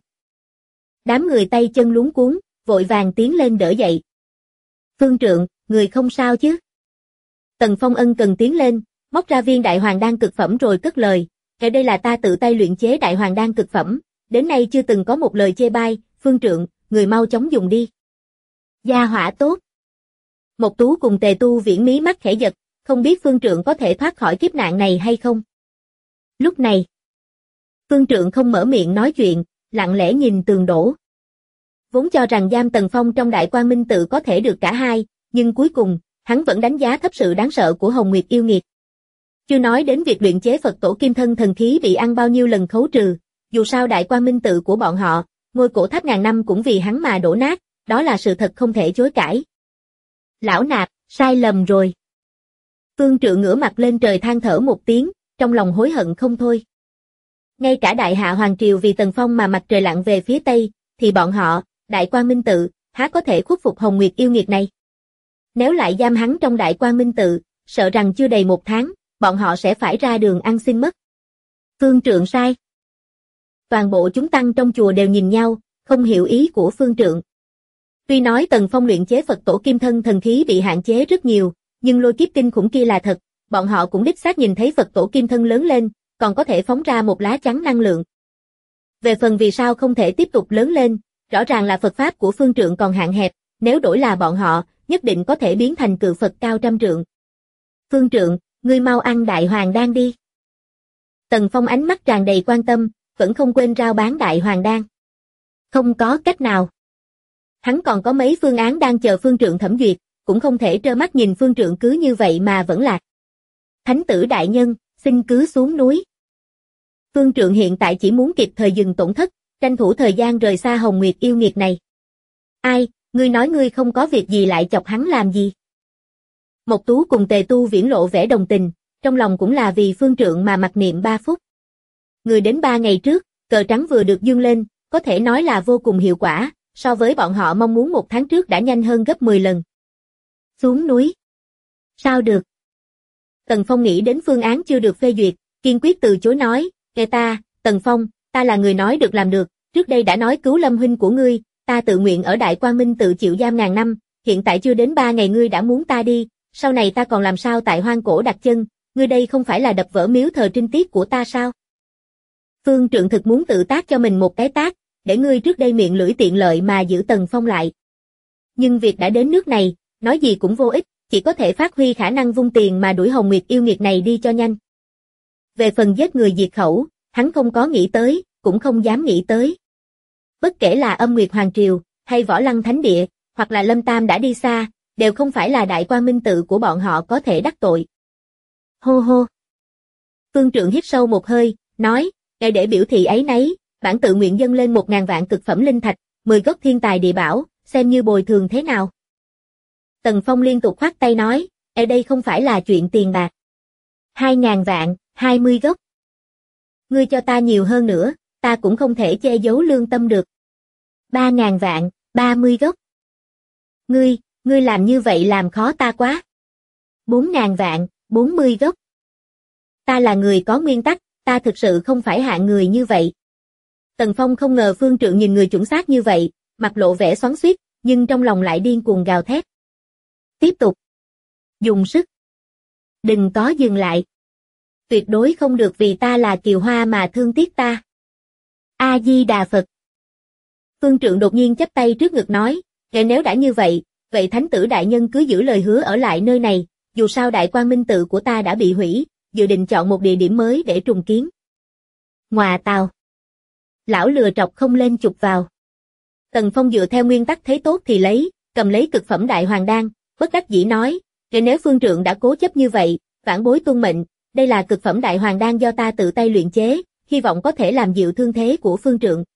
Đám người tay chân luống cuống, vội vàng tiến lên đỡ dậy. Phương Trượng, người không sao chứ? Tần Phong ân cần tiến lên, móc ra viên đại hoàng đan cực phẩm rồi cất lời, "Cái đây là ta tự tay luyện chế đại hoàng đan cực phẩm, đến nay chưa từng có một lời chê bai, Phương Trượng, người mau chóng dùng đi." Gia hỏa tốt. Mộc Tú cùng Tề Tu Viễn mí mắt khẽ giật, không biết Phương Trượng có thể thoát khỏi kiếp nạn này hay không. Lúc này, Phương Trượng không mở miệng nói chuyện, lặng lẽ nhìn tường đổ. Vốn cho rằng giam Tần Phong trong Đại Quang Minh Tự có thể được cả hai, nhưng cuối cùng, hắn vẫn đánh giá thấp sự đáng sợ của Hồng Nguyệt yêu nghiệt. Chưa nói đến việc luyện chế Phật tổ kim thân thần khí bị ăn bao nhiêu lần khấu trừ, dù sao Đại Quang Minh Tự của bọn họ, ngôi cổ tháp ngàn năm cũng vì hắn mà đổ nát, đó là sự thật không thể chối cãi. Lão nạp, sai lầm rồi. Phương Trượng ngửa mặt lên trời than thở một tiếng, trong lòng hối hận không thôi. Ngay cả Đại Hạ Hoàng Triều vì Tần Phong mà mặt trời lặn về phía Tây, thì bọn họ, Đại Quang Minh Tự, há có thể khuất phục Hồng Nguyệt yêu nghiệt này. Nếu lại giam hắn trong Đại Quang Minh Tự, sợ rằng chưa đầy 1 tháng, bọn họ sẽ phải ra đường ăn xin mất. Phương Trượng sai. Toàn bộ chúng tăng trong chùa đều nhìn nhau, không hiểu ý của Phương Trượng. Tuy nói Tần Phong luyện chế Phật tổ kim thân thần khí bị hạn chế rất nhiều, nhưng lôi kiếp kinh khủng kia là thật, bọn họ cũng đích xác nhìn thấy Phật tổ kim thân lớn lên, còn có thể phóng ra một lá chắn năng lượng. Về phần vì sao không thể tiếp tục lớn lên, rõ ràng là Phật pháp của Phương Trượng còn hạn hẹp, nếu đổi là bọn họ, nhất định có thể biến thành cự Phật cao trăm trượng. Phương Trượng, ngươi mau ăn Đại Hoàng Đan đi. Tần Phong ánh mắt tràn đầy quan tâm, vẫn không quên rao bán Đại Hoàng Đan. Không có cách nào. Hắn còn có mấy phương án đang chờ Phương Trượng thẩm duyệt, cũng không thể trơ mắt nhìn Phương Trượng cứ như vậy mà vẫn lạc. Thánh tử đại nhân, xin cứ xuống núi. Phương Trượng hiện tại chỉ muốn kịp thời dừng tổn thất, tranh thủ thời gian rời xa Hồng Nguyệt yêu nghiệt này. Ai, ngươi nói ngươi không có việc gì lại chọc hắn làm gì? Mộc Tú cùng Tề Tu Viễn lộ vẻ đồng tình, trong lòng cũng là vì Phương Trượng mà mặc niệm 3 phút. Người đến 3 ngày trước, cờ trắng vừa được dương lên, có thể nói là vô cùng hiệu quả, so với bọn họ mong muốn 1 tháng trước đã nhanh hơn gấp 10 lần. Xuống núi. Sao được? Tần Phong nghĩ đến phương án chưa được phê duyệt, kiên quyết từ chối nói, nghe ta, Tần Phong, ta là người nói được làm được, trước đây đã nói cứu Lâm huynh của ngươi, ta tự nguyện ở Đại Quang Minh Tự chịu giam ngàn năm, hiện tại chưa đến 3 ngày ngươi đã muốn ta đi, sau này ta còn làm sao tại hoang cổ đặt chân, ngươi đây không phải là đập vỡ miếu thờ trinh tiết của ta sao? Phương Trượng thực muốn tự tác cho mình một cái tát, để ngươi trước đây miệng lưỡi tiện lợi mà giữ Tần Phong lại. Nhưng việc đã đến nước này, nói gì cũng vô ích, chỉ có thể phát huy khả năng vung tiền mà đuổi Hồng Nguyệt yêu nghiệt này đi cho nhanh. Về phần giết người diệt khẩu, hắn không có nghĩ tới, cũng không dám nghĩ tới. Bất kể là Âm Nguyệt Hoàng Triều, hay Võ Lăng Thánh Địa, hoặc là Lâm Tam đã đi xa, đều không phải là Đại Quang Minh Tự của bọn họ có thể đắc tội. Hô hô. Phương Trượng hít sâu một hơi, nói, để biểu thị ấy nấy, bản tự nguyện dâng lên 1000 vạn cực phẩm linh thạch, 10 gốc thiên tài địa bảo, xem như bồi thường thế nào. Tần Phong liên tục khoát tay nói, đây không phải là chuyện tiền bạc. 2000 vạn, 20 gốc. Ngươi cho ta nhiều hơn nữa, ta cũng không thể che giấu lương tâm được. 3000 vạn, 30 gốc. Ngươi làm như vậy làm khó ta quá. 4000 vạn, 40 gốc. Ta là người có nguyên tắc, ta thực sự không phải hạng người như vậy. Tần Phong không ngờ Phương Trượng nhìn người chuẩn xác như vậy, mặt lộ vẻ xoắn xuýt, nhưng trong lòng lại điên cuồng gào thét. Tiếp tục. Dùng sức. Đừng có dừng lại. Tuyệt đối không được vì ta là Kiều Hoa mà thương tiếc ta. A Di Đà Phật. Phương Trượng đột nhiên chắp tay trước ngực nói, nếu đã như vậy, vậy Thánh tử đại nhân cứ giữ lời hứa ở lại nơi này, dù sao Đại Quang Minh Tự của ta đã bị hủy, dự định chọn một địa điểm mới để trùng kiến. Ngoà tào. Lão lừa trọc không lên chụp vào. Tần Phong dựa theo nguyên tắc thấy tốt thì lấy, cầm lấy cực phẩm Đại Hoàng Đan, bất đắc dĩ nói, nếu Phương Trượng đã cố chấp như vậy, vãn bối tuân mệnh, đây là cực phẩm Đại Hoàng Đan do ta tự tay luyện chế, hy vọng có thể làm dịu thương thế của Phương Trượng.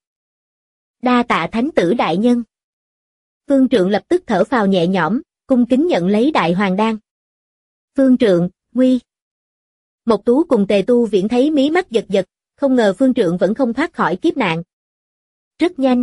Đa tạ Thánh tử đại nhân. Phương Trượng lập tức thở phào nhẹ nhõm, cung kính nhận lấy Đại Hoàng Đan. Phương Trượng, nguy. Mộc Tú cùng Tề Tu Viễn thấy mí mắt giật giật, không ngờ Phương Trượng vẫn không thoát khỏi kiếp nạn. Rất nhanh.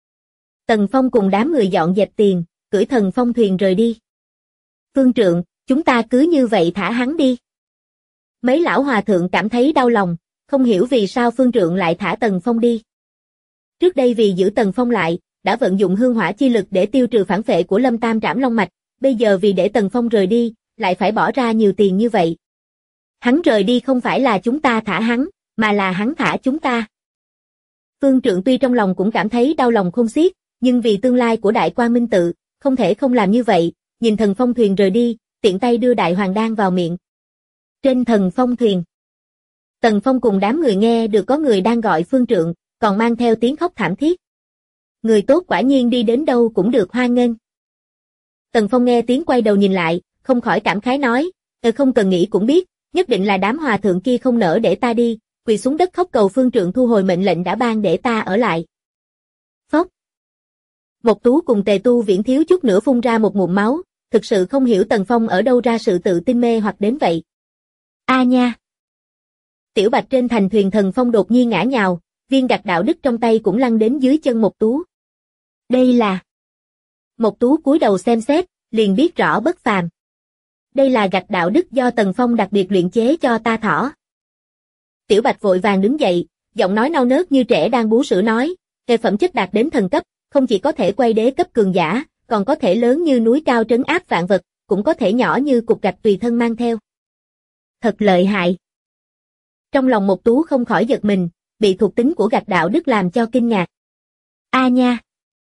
Tần Phong cùng đám người dọn dẹp tiền, cưỡi thần phong thuyền rời đi. Phương Trượng, chúng ta cứ như vậy thả hắn đi. Mấy lão hòa thượng cảm thấy đau lòng, không hiểu vì sao Phương Trượng lại thả Tần Phong đi. Trước đây vì giữ Tần Phong lại, đã vận dụng hương hỏa chi lực để tiêu trừ phản vệ của Lâm Tam Trảm Long Mạch, bây giờ vì để Tần Phong rời đi, lại phải bỏ ra nhiều tiền như vậy. Hắn rời đi không phải là chúng ta thả hắn, mà là hắn thả chúng ta. Phương Trượng tuy trong lòng cũng cảm thấy đau lòng khôn xiết, nhưng vì tương lai của Đại Quang Minh Tự, không thể không làm như vậy, nhìn Thần Phong thuyền rời đi, tiện tay đưa đại hoàng đan vào miệng. Trên Thần Phong thuyền, Tần Phong cùng đám người nghe được có người đang gọi phương trượng, còn mang theo tiếng khóc thảm thiết. Người tốt quả nhiên đi đến đâu cũng được hoan nghênh. Tần Phong nghe tiếng quay đầu nhìn lại, không khỏi cảm khái nói, không cần nghĩ cũng biết, nhất định là đám hòa thượng kia không nỡ để ta đi, quỳ xuống đất khóc cầu phương trượng thu hồi mệnh lệnh đã ban để ta ở lại. Phốc. Mộc Tú cùng Tề Tu Viễn thiếu chút nữa phun ra một ngụm máu, thực sự không hiểu Tần Phong ở đâu ra sự tự tin mê hoặc đến vậy. A nha. Tiểu Bạch trên thành thuyền Thần Phong đột nhiên ngã nhào, viên gạch đạo đức trong tay cũng lăn đến dưới chân Mộc Tú. Đây là... Mộc Tú cúi đầu xem xét, liền biết rõ bất phàm. Đây là gạch đạo đức do Tần Phong đặc biệt luyện chế cho ta thỏ. Tiểu Bạch vội vàng đứng dậy, giọng nói nao nớt như trẻ đang bú sữa nói, về phẩm chất đạt đến thần cấp, không chỉ có thể quay đế cấp cường giả, còn có thể lớn như núi cao trấn áp vạn vật, cũng có thể nhỏ như cục gạch tùy thân mang theo. Thật lợi hại. Trong lòng Mộc Tú không khỏi giật mình, bị thuộc tính của gạch đạo đức làm cho kinh ngạc. A nha.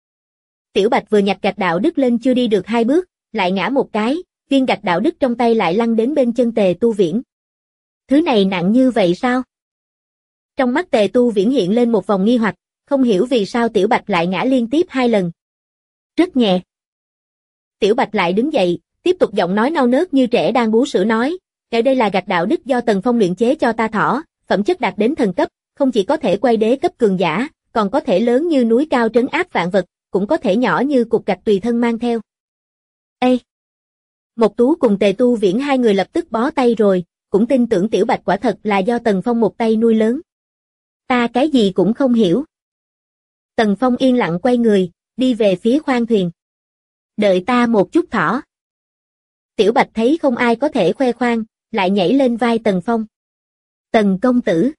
Tiểu Bạch vừa nhặt gạch đạo đức lên chưa đi được 2 bước, lại ngã một cái, viên gạch đạo đức trong tay lại lăn đến bên chân Tề Tu Viễn. Thứ này nặng như vậy sao? Trong mắt Tề Tu Viễn hiện lên một vòng nghi hoặc, không hiểu vì sao Tiểu Bạch lại ngã liên tiếp 2 lần. Rất nhẹ. Tiểu Bạch lại đứng dậy, tiếp tục giọng nói nao nớt như trẻ đang bú sữa nói, đây là gạch đạo đức do Tần Phong luyện chế cho ta thỏ, phẩm chất đạt đến thần cấp, không chỉ có thể quay đế cấp cường giả, còn có thể lớn như núi cao trấn áp vạn vật, cũng có thể nhỏ như cục gạch tùy thân mang theo. Ê! Mộc Tú cùng Tề Tu Viễn hai người lập tức bó tay rồi, cũng tin tưởng Tiểu Bạch quả thật là do Tần Phong một tay nuôi lớn. Ta cái gì cũng không hiểu. Tần Phong yên lặng quay người, đi về phía khoang thuyền. Đợi ta một chút thỏ. Tiểu Bạch thấy không ai có thể khoe khoang, lại nhảy lên vai Tần Phong. Tần công tử.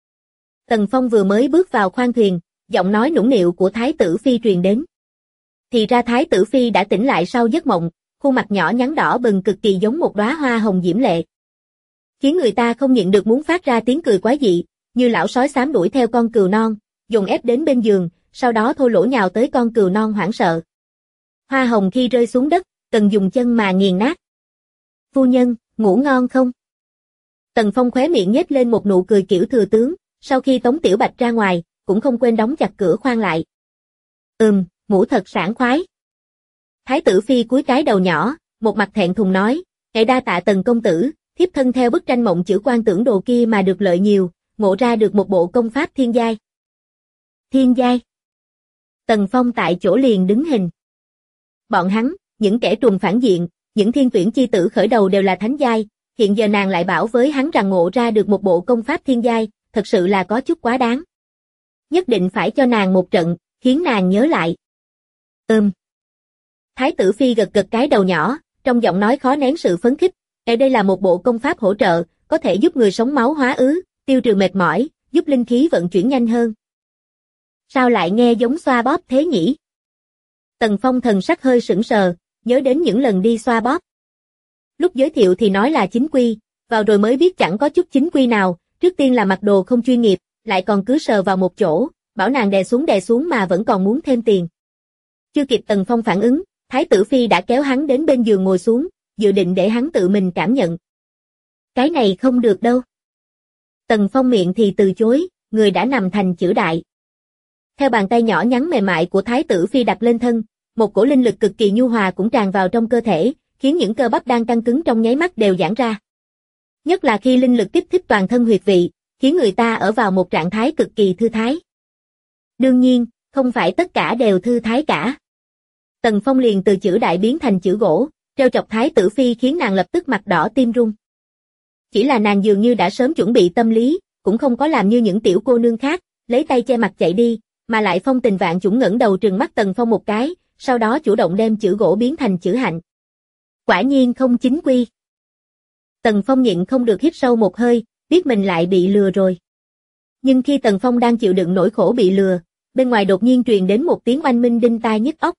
Tần Phong vừa mới bước vào khoang thuyền, giọng nói nũng nịu của Thái tử Phi truyền đến. Thì ra Thái tử Phi đã tỉnh lại sau giấc mộng, khuôn mặt nhỏ nhắn đỏ bừng cực kỳ giống một đóa hoa hồng diễm lệ. Khiến người ta không nhịn được muốn phát ra tiếng cười quái dị, như lão sói xám đuổi theo con cừu non, dồn ép đến bên giường, sau đó thô lỗ nhào tới con cừu non hoảng sợ. Hoa hồng khi rơi xuống đất, cần dùng chân mà nghiền nát. Phu nhân, ngủ ngon không? Tần Phong khóe miệng nhếch lên một nụ cười kiểu thừa tướng, sau khi tống Tiểu Bạch ra ngoài, cũng không quên đóng chặt cửa khoang lại. Ngủ thật sảng khoái. Thái tử Phi cúi cái đầu nhỏ, một mặt thẹn thùng nói, ngài đa tạ Tần công tử, thiếp thân theo bức tranh mộng chữ quan tưởng đồ kia mà được lợi nhiều, ngộ ra được một bộ công pháp thiên giai. Thiên giai? Tần Phong tại chỗ liền đứng hình. Bọn hắn, những kẻ trùm phản diện, những thiên tuyển chi tử khởi đầu đều là thánh giai, hiện giờ nàng lại bảo với hắn rằng ngộ ra được một bộ công pháp thiên giai, thật sự là có chút quá đáng. Nhất định phải cho nàng một trận, khiến nàng nhớ lại. Thái tử Phi gật gật cái đầu nhỏ, trong giọng nói khó nén sự phấn khích, đây là một bộ công pháp hỗ trợ, có thể giúp người sống máu hóa ứ, tiêu trừ mệt mỏi, giúp linh khí vận chuyển nhanh hơn. Sao lại nghe giống xoa bóp thế nhỉ? Tần Phong thần sắc hơi sững sờ, nhớ đến những lần đi xoa bóp. Lúc giới thiệu thì nói là chính quy, vào rồi mới biết chẳng có chút chính quy nào, trước tiên là mặc đồ không chuyên nghiệp, lại còn cứ sờ vào một chỗ, bảo nàng đè xuống mà vẫn còn muốn thêm tiền. Chưa kịp Tần Phong phản ứng, Thái tử Phi đã kéo hắn đến bên giường ngồi xuống, dự định để hắn tự mình cảm nhận. Cái này không được đâu. Tần Phong miệng thì từ chối, người đã nằm thành chữ đại. Theo bàn tay nhỏ nhắn mềm mại của Thái tử Phi đặt lên thân, một cổ linh lực cực kỳ nhu hòa cũng tràn vào trong cơ thể, khiến những cơ bắp đang căng cứng trong nháy mắt đều giãn ra. Nhất là khi linh lực kích thích toàn thân huyệt vị, khiến người ta ở vào một trạng thái cực kỳ thư thái. Đương nhiên, không phải tất cả đều thư thái cả. Tần Phong liền từ chữ đại biến thành chữ gỗ, treo chọc Thái tử Phi khiến nàng lập tức mặt đỏ tim run. Chỉ là nàng dường như đã sớm chuẩn bị tâm lý, cũng không có làm như những tiểu cô nương khác, lấy tay che mặt chạy đi, mà lại phong tình vạn chủng ngẩng đầu trừng mắt Tần Phong một cái, sau đó chủ động đem chữ gỗ biến thành chữ hạnh. Quả nhiên không chính quy. Tần Phong nhịn không được hít sâu một hơi, biết mình lại bị lừa rồi. Nhưng khi Tần Phong đang chịu đựng nỗi khổ bị lừa, bên ngoài đột nhiên truyền đến một tiếng oanh minh đinh tai nhức óc.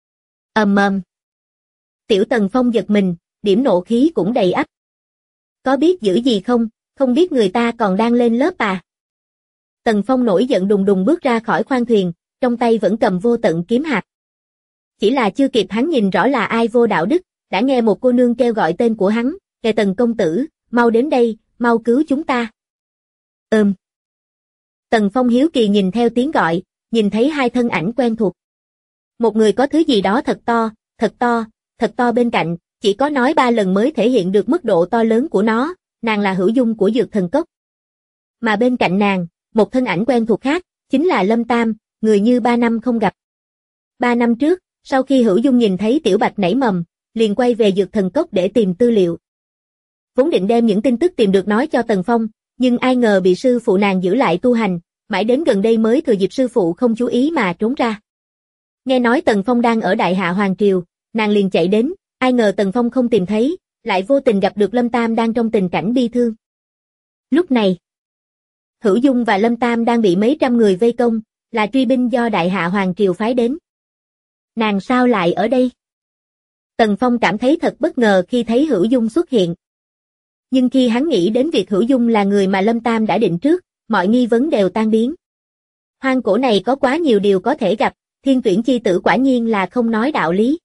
Tiểu Tần Phong giật mình, điểm nộ khí cũng đầy ắp. Có biết giữ gì không, không biết người ta còn đang lên lớp à? Tần Phong nổi giận đùng đùng bước ra khỏi khoang thuyền, trong tay vẫn cầm vô tận kiếm hạt. Chỉ là chưa kịp hắn nhìn rõ là ai vô đạo đức, đã nghe một cô nương kêu gọi tên của hắn, "Kề Tần công tử, mau đến đây, mau cứu chúng ta." Tần Phong hiếu kỳ nhìn theo tiếng gọi, nhìn thấy hai thân ảnh quen thuộc. Một người có thứ gì đó thật to, thật to bên cạnh, chỉ có nói 3 lần mới thể hiện được mức độ to lớn của nó, nàng là Hữu Dung của Dược Thần Cốc. Mà bên cạnh nàng, một thân ảnh quen thuộc khác, chính là Lâm Tam, người như 3 năm không gặp. 3 năm trước, sau khi Hữu Dung nhìn thấy Tiểu Bạch nảy mầm, liền quay về Dược Thần Cốc để tìm tư liệu. Vốn định đem những tin tức tìm được nói cho Tần Phong, nhưng ai ngờ bị sư phụ nàng giữ lại tu hành, mãi đến gần đây mới thừa dịp sư phụ không chú ý mà trốn ra. Nghe nói Tần Phong đang ở Đại Hạ Hoàng Triều, nàng liền chạy đến, ai ngờ Tần Phong không tìm thấy, lại vô tình gặp được Lâm Tam đang trong tình cảnh bi thương. Lúc này, Hữu Dung và Lâm Tam đang bị mấy trăm người vây công, là truy binh do Đại Hạ Hoàng Triều phái đến. Nàng sao lại ở đây? Tần Phong cảm thấy thật bất ngờ khi thấy Hữu Dung xuất hiện. Nhưng khi hắn nghĩ đến việc Hữu Dung là người mà Lâm Tam đã định trước, mọi nghi vấn đều tan biến. Hoang cổ này có quá nhiều điều có thể gặp, thiên tuyển chi tử quả nhiên là không nói đạo lý.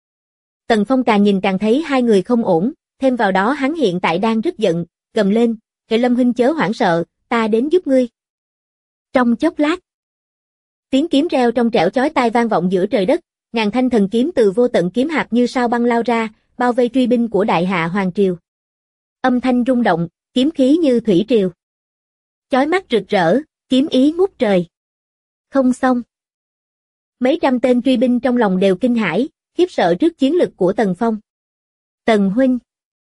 Tần Phong càng nhìn càng thấy hai người không ổn, thêm vào đó hắn hiện tại đang rất giận, gầm lên, "Kệ Lâm huynh chớ hoảng sợ, ta đến giúp ngươi." Trong chốc lát, tiếng kiếm reo trong trẻo chói tai vang vọng giữa trời đất, ngàn thanh thần kiếm từ vô tận kiếm hạp như sao băng lao ra, bao vây truy binh của Đại Hạ Hoàng Triều. Âm thanh rung động, kiếm khí như thủy triều. Chói mắt rực rỡ, kiếm ý ngút trời. Không xong. Mấy trăm tên truy binh trong lòng đều kinh hãi, khiếp sợ trước chiến lực của Tần Phong. "Tần huynh."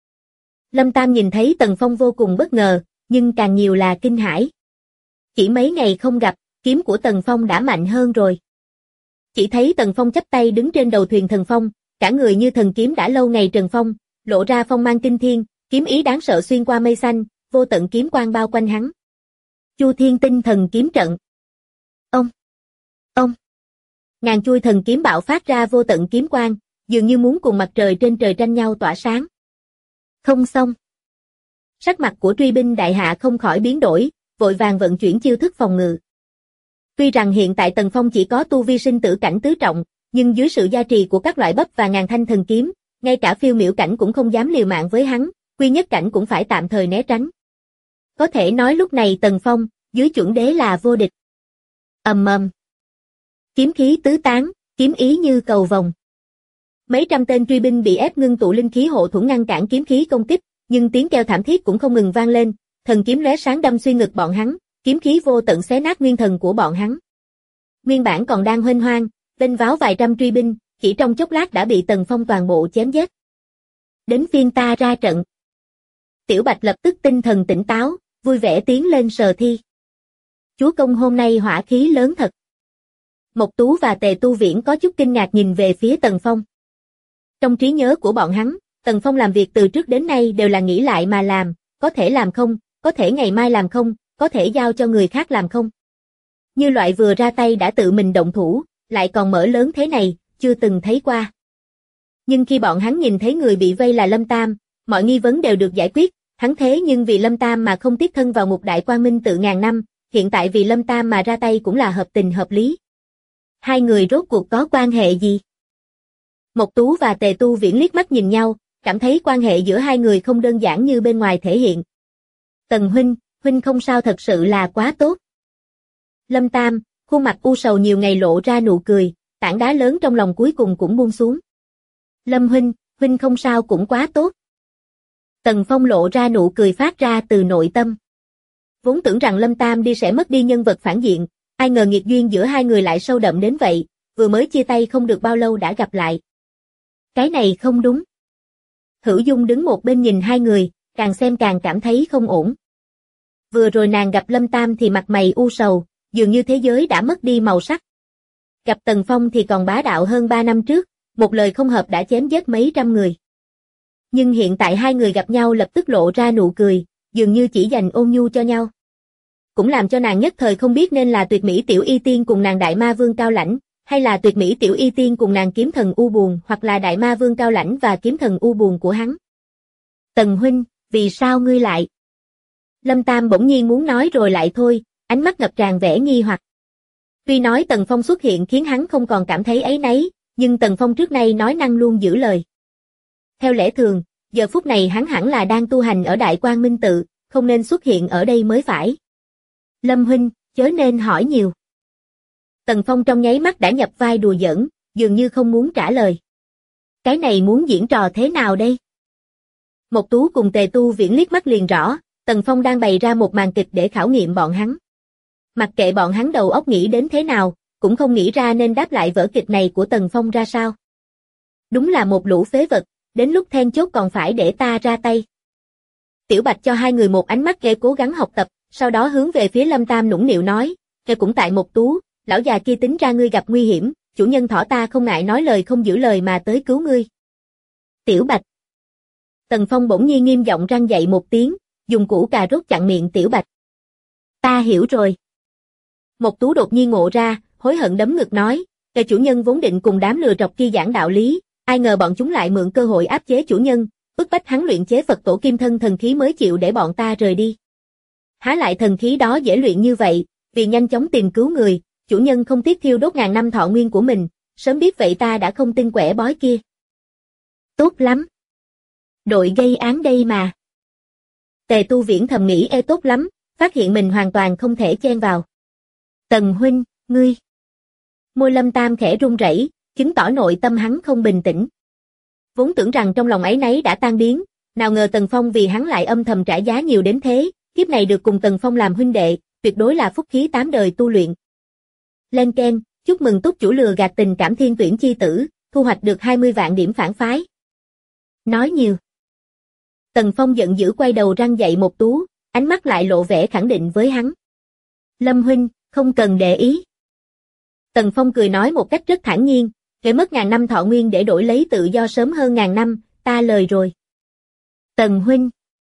Lâm Tam nhìn thấy Tần Phong vô cùng bất ngờ, nhưng càng nhiều là kinh hãi. Chỉ mấy ngày không gặp, kiếm của Tần Phong đã mạnh hơn rồi. Chỉ thấy Tần Phong chắp tay đứng trên đầu thuyền thần phong, cả người như thần kiếm đã lâu ngày trần phong, lộ ra phong mang kinh thiên, kiếm ý đáng sợ xuyên qua mây xanh, vô tận kiếm quang bao quanh hắn. Chu Thiên Tinh Thần Kiếm Trận. Ông. Ngàn chuôi thần kiếm bạo phát ra vô tận kiếm quang, dường như muốn cùng mặt trời trên trời tranh nhau tỏa sáng. Không xong. Sắc mặt của truy binh Đại Hạ không khỏi biến đổi, vội vàng vận chuyển chiêu thức phòng ngự. Tuy rằng hiện tại Tần Phong chỉ có tu vi sinh tử cảnh tứ trọng, nhưng dưới sự gia trì của các loại bắp và ngàn thanh thần kiếm, ngay cả phiêu miểu cảnh cũng không dám liều mạng với hắn, quy nhất cảnh cũng phải tạm thời né tránh. Có thể nói lúc này Tần Phong, dưới chuẩn đế là vô địch. Ầm ầm. Kiếm khí tứ tán, kiếm ý như cầu vồng. Mấy trăm tên truy binh bị ép ngưng tụ linh khí hộ thuẫn ngăn cản kiếm khí công kích, nhưng tiếng kêu thảm thiết cũng không ngừng vang lên, thần kiếm lóe sáng đâm xuyên ngực bọn hắn, kiếm khí vô tận xé nát nguyên thần của bọn hắn. Nguyên bản còn đang huênh hoang, vênh váo vài trăm truy binh, chỉ trong chốc lát đã bị Tần Phong toàn bộ chém giết. Đến phiên ta ra trận. Tiểu Bạch lập tức tinh thần tỉnh táo, vui vẻ tiến lên sờ thi. Chúa công hôm nay hỏa khí lớn thật. Mộc Tú và Tề Tu Viễn có chút kinh ngạc nhìn về phía Tần Phong. Trong trí nhớ của bọn hắn, Tần Phong làm việc từ trước đến nay đều là nghĩ lại mà làm, có thể làm không, có thể ngày mai làm không, có thể giao cho người khác làm không. Như loại vừa ra tay đã tự mình động thủ, lại còn mở lớn thế này, chưa từng thấy qua. Nhưng khi bọn hắn nhìn thấy người bị vây là Lâm Tam, mọi nghi vấn đều được giải quyết, hắn thế nhưng vì Lâm Tam mà không tiếc thân vào ngục đại quang minh tự ngàn năm, hiện tại vì Lâm Tam mà ra tay cũng là hợp tình hợp lý. Hai người rốt cuộc có quan hệ gì? Mộc Tú và Tề Tu Viễn liếc mắt nhìn nhau, cảm thấy quan hệ giữa hai người không đơn giản như bên ngoài thể hiện. Tần huynh không sao, thật sự là quá tốt. Lâm Tam, khuôn mặt u sầu nhiều ngày lộ ra nụ cười, tảng đá lớn trong lòng cuối cùng cũng buông xuống. Lâm huynh không sao cũng quá tốt. Tần Phong lộ ra nụ cười phát ra từ nội tâm. Vốn tưởng rằng Lâm Tam đi sẽ mất đi nhân vật phản diện, ai ngờ nghiệt duyên giữa hai người lại sâu đậm đến vậy, vừa mới chia tay không được bao lâu đã gặp lại. Cái này không đúng. Hữu Dung đứng một bên nhìn hai người, càng xem càng cảm thấy không ổn. Vừa rồi nàng gặp Lâm Tam thì mặt mày u sầu, dường như thế giới đã mất đi màu sắc. Gặp Tần Phong thì còn bá đạo hơn 3 năm trước, một lời không hợp đã chém giết mấy trăm người. Nhưng hiện tại hai người gặp nhau lập tức lộ ra nụ cười, dường như chỉ dành ôn nhu cho nhau. Cũng làm cho nàng nhất thời không biết nên là tuyệt mỹ tiểu y tiên cùng nàng đại ma vương cao lãnh, hay là tuyệt mỹ tiểu y tiên cùng nàng kiếm thần u buồn, hoặc là đại ma vương cao lãnh và kiếm thần u buồn của hắn. Tần huynh, vì sao ngươi lại? Lâm Tam bỗng nhiên muốn nói rồi lại thôi, ánh mắt ngập tràn vẻ nghi hoặc. Tuy nói Tần Phong xuất hiện khiến hắn không còn cảm thấy áy náy, nhưng Tần Phong trước nay nói năng luôn giữ lời. Theo lẽ thường, giờ phút này hắn hẳn là đang tu hành ở Đại Quang Minh Tự, không nên xuất hiện ở đây mới phải. Lâm huynh, chớ nên hỏi nhiều. Tần Phong trong nháy mắt đã nhập vai đùa giỡn, dường như không muốn trả lời. Cái này muốn diễn trò thế nào đây? Mộc Tú cùng Tề Tu Viễn liếc mắt liền rõ, Tần Phong đang bày ra một màn kịch để khảo nghiệm bọn hắn. Mặc kệ bọn hắn đầu óc nghĩ đến thế nào, cũng không nghĩ ra nên đáp lại vở kịch này của Tần Phong ra sao. Đúng là một lũ phế vật, đến lúc then chốt còn phải để ta ra tay. Tiểu Bạch cho hai người một ánh mắt để cố gắng học tập, sau đó hướng về phía Lâm Tam nũng nịu nói, "Kể cũng tại Mộc Tú, lão già kia tính ra ngươi gặp nguy hiểm, chủ nhân thỏ ta không ngại nói lời không giữ lời mà tới cứu ngươi." Tiểu Bạch. Tần Phong bỗng nhiên nghiêm giọng răn dậy một tiếng, dùng củ cà rốt chặn miệng Tiểu Bạch. "Ta hiểu rồi." Mộc Tú đột nhiên ngộ ra, hối hận đấm ngực nói, "Kẻ chủ nhân vốn định cùng đám lừa trọc kia giảng đạo lý, ai ngờ bọn chúng lại mượn cơ hội áp chế chủ nhân, bức bách hắn luyện chế Phật tổ kim thân thần khí mới chịu để bọn ta rời đi. Há lại thần khí đó dễ luyện như vậy, vì nhanh chóng tìm cứu người, chủ nhân không tiếc thiêu đốt ngàn năm thọ nguyên của mình, sớm biết vậy ta đã không tin quẻ bói kia." "Tốt lắm. Đội gây án đây mà." Tề Tu Viễn thầm nghĩ tốt lắm, phát hiện mình hoàn toàn không thể chen vào. "Tần huynh, ngươi." Môi Lâm Tam khẽ run rẩy, chứng tỏ nội tâm hắn không bình tĩnh. Vốn tưởng rằng trong lòng áy náy đã tan biến, nào ngờ Tần Phong vì hắn lại âm thầm trả giá nhiều đến thế, kiếp này được cùng Tần Phong làm huynh đệ, tuyệt đối là phúc khí 8 đời tu luyện. Lên keng, chúc mừng túc chủ lừa gạt tình cảm thiên tuyển chi tử, thu hoạch được 20 vạn điểm phản phái. Nói nhiều. Tần Phong giận dữ quay đầu răn dậy Mộc Tú, ánh mắt lại lộ vẻ khẳng định với hắn. "Lâm huynh, không cần để ý." Tần Phong cười nói một cách rất thản nhiên, "Kể mất ngàn năm thọ nguyên để đổi lấy tự do sớm hơn ngàn năm, ta lời rồi." "Tần huynh."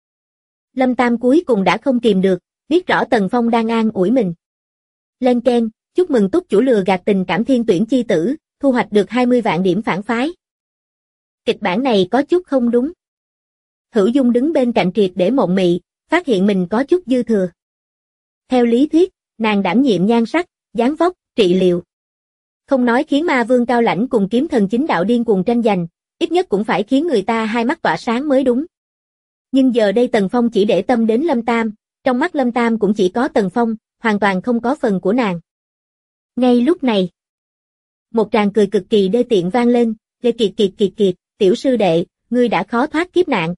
Lâm Tam cuối cùng đã không kìm được, biết rõ Tần Phong đang an ủi mình. Lên keng, chúc mừng túc chủ lừa gạt tình cảm thiên tuyển chi tử, thu hoạch được 20 vạn điểm phản phái. Kịch bản này có chút không đúng. Hữu Dung đứng bên cạnh triệt để mộng mị, phát hiện mình có chút dư thừa. Theo lý thuyết, nàng đảm nhiệm nhan sắc, dáng vóc, trị liệu. Không nói khiến ma vương cao lãnh cùng kiếm thần chính đạo điên cuồng tranh giành, ít nhất cũng phải khiến người ta hai mắt tỏa sáng mới đúng. Nhưng giờ đây Tần Phong chỉ để tâm đến Lâm Tam, trong mắt Lâm Tam cũng chỉ có Tần Phong, hoàn toàn không có phần của nàng. Ngay lúc này, một tràng cười cực kỳ đê tiện vang lên, "Kiệt kiệt kiệt kiệt kiệt, tiểu sư đệ, ngươi đã khó thoát kiếp nạn."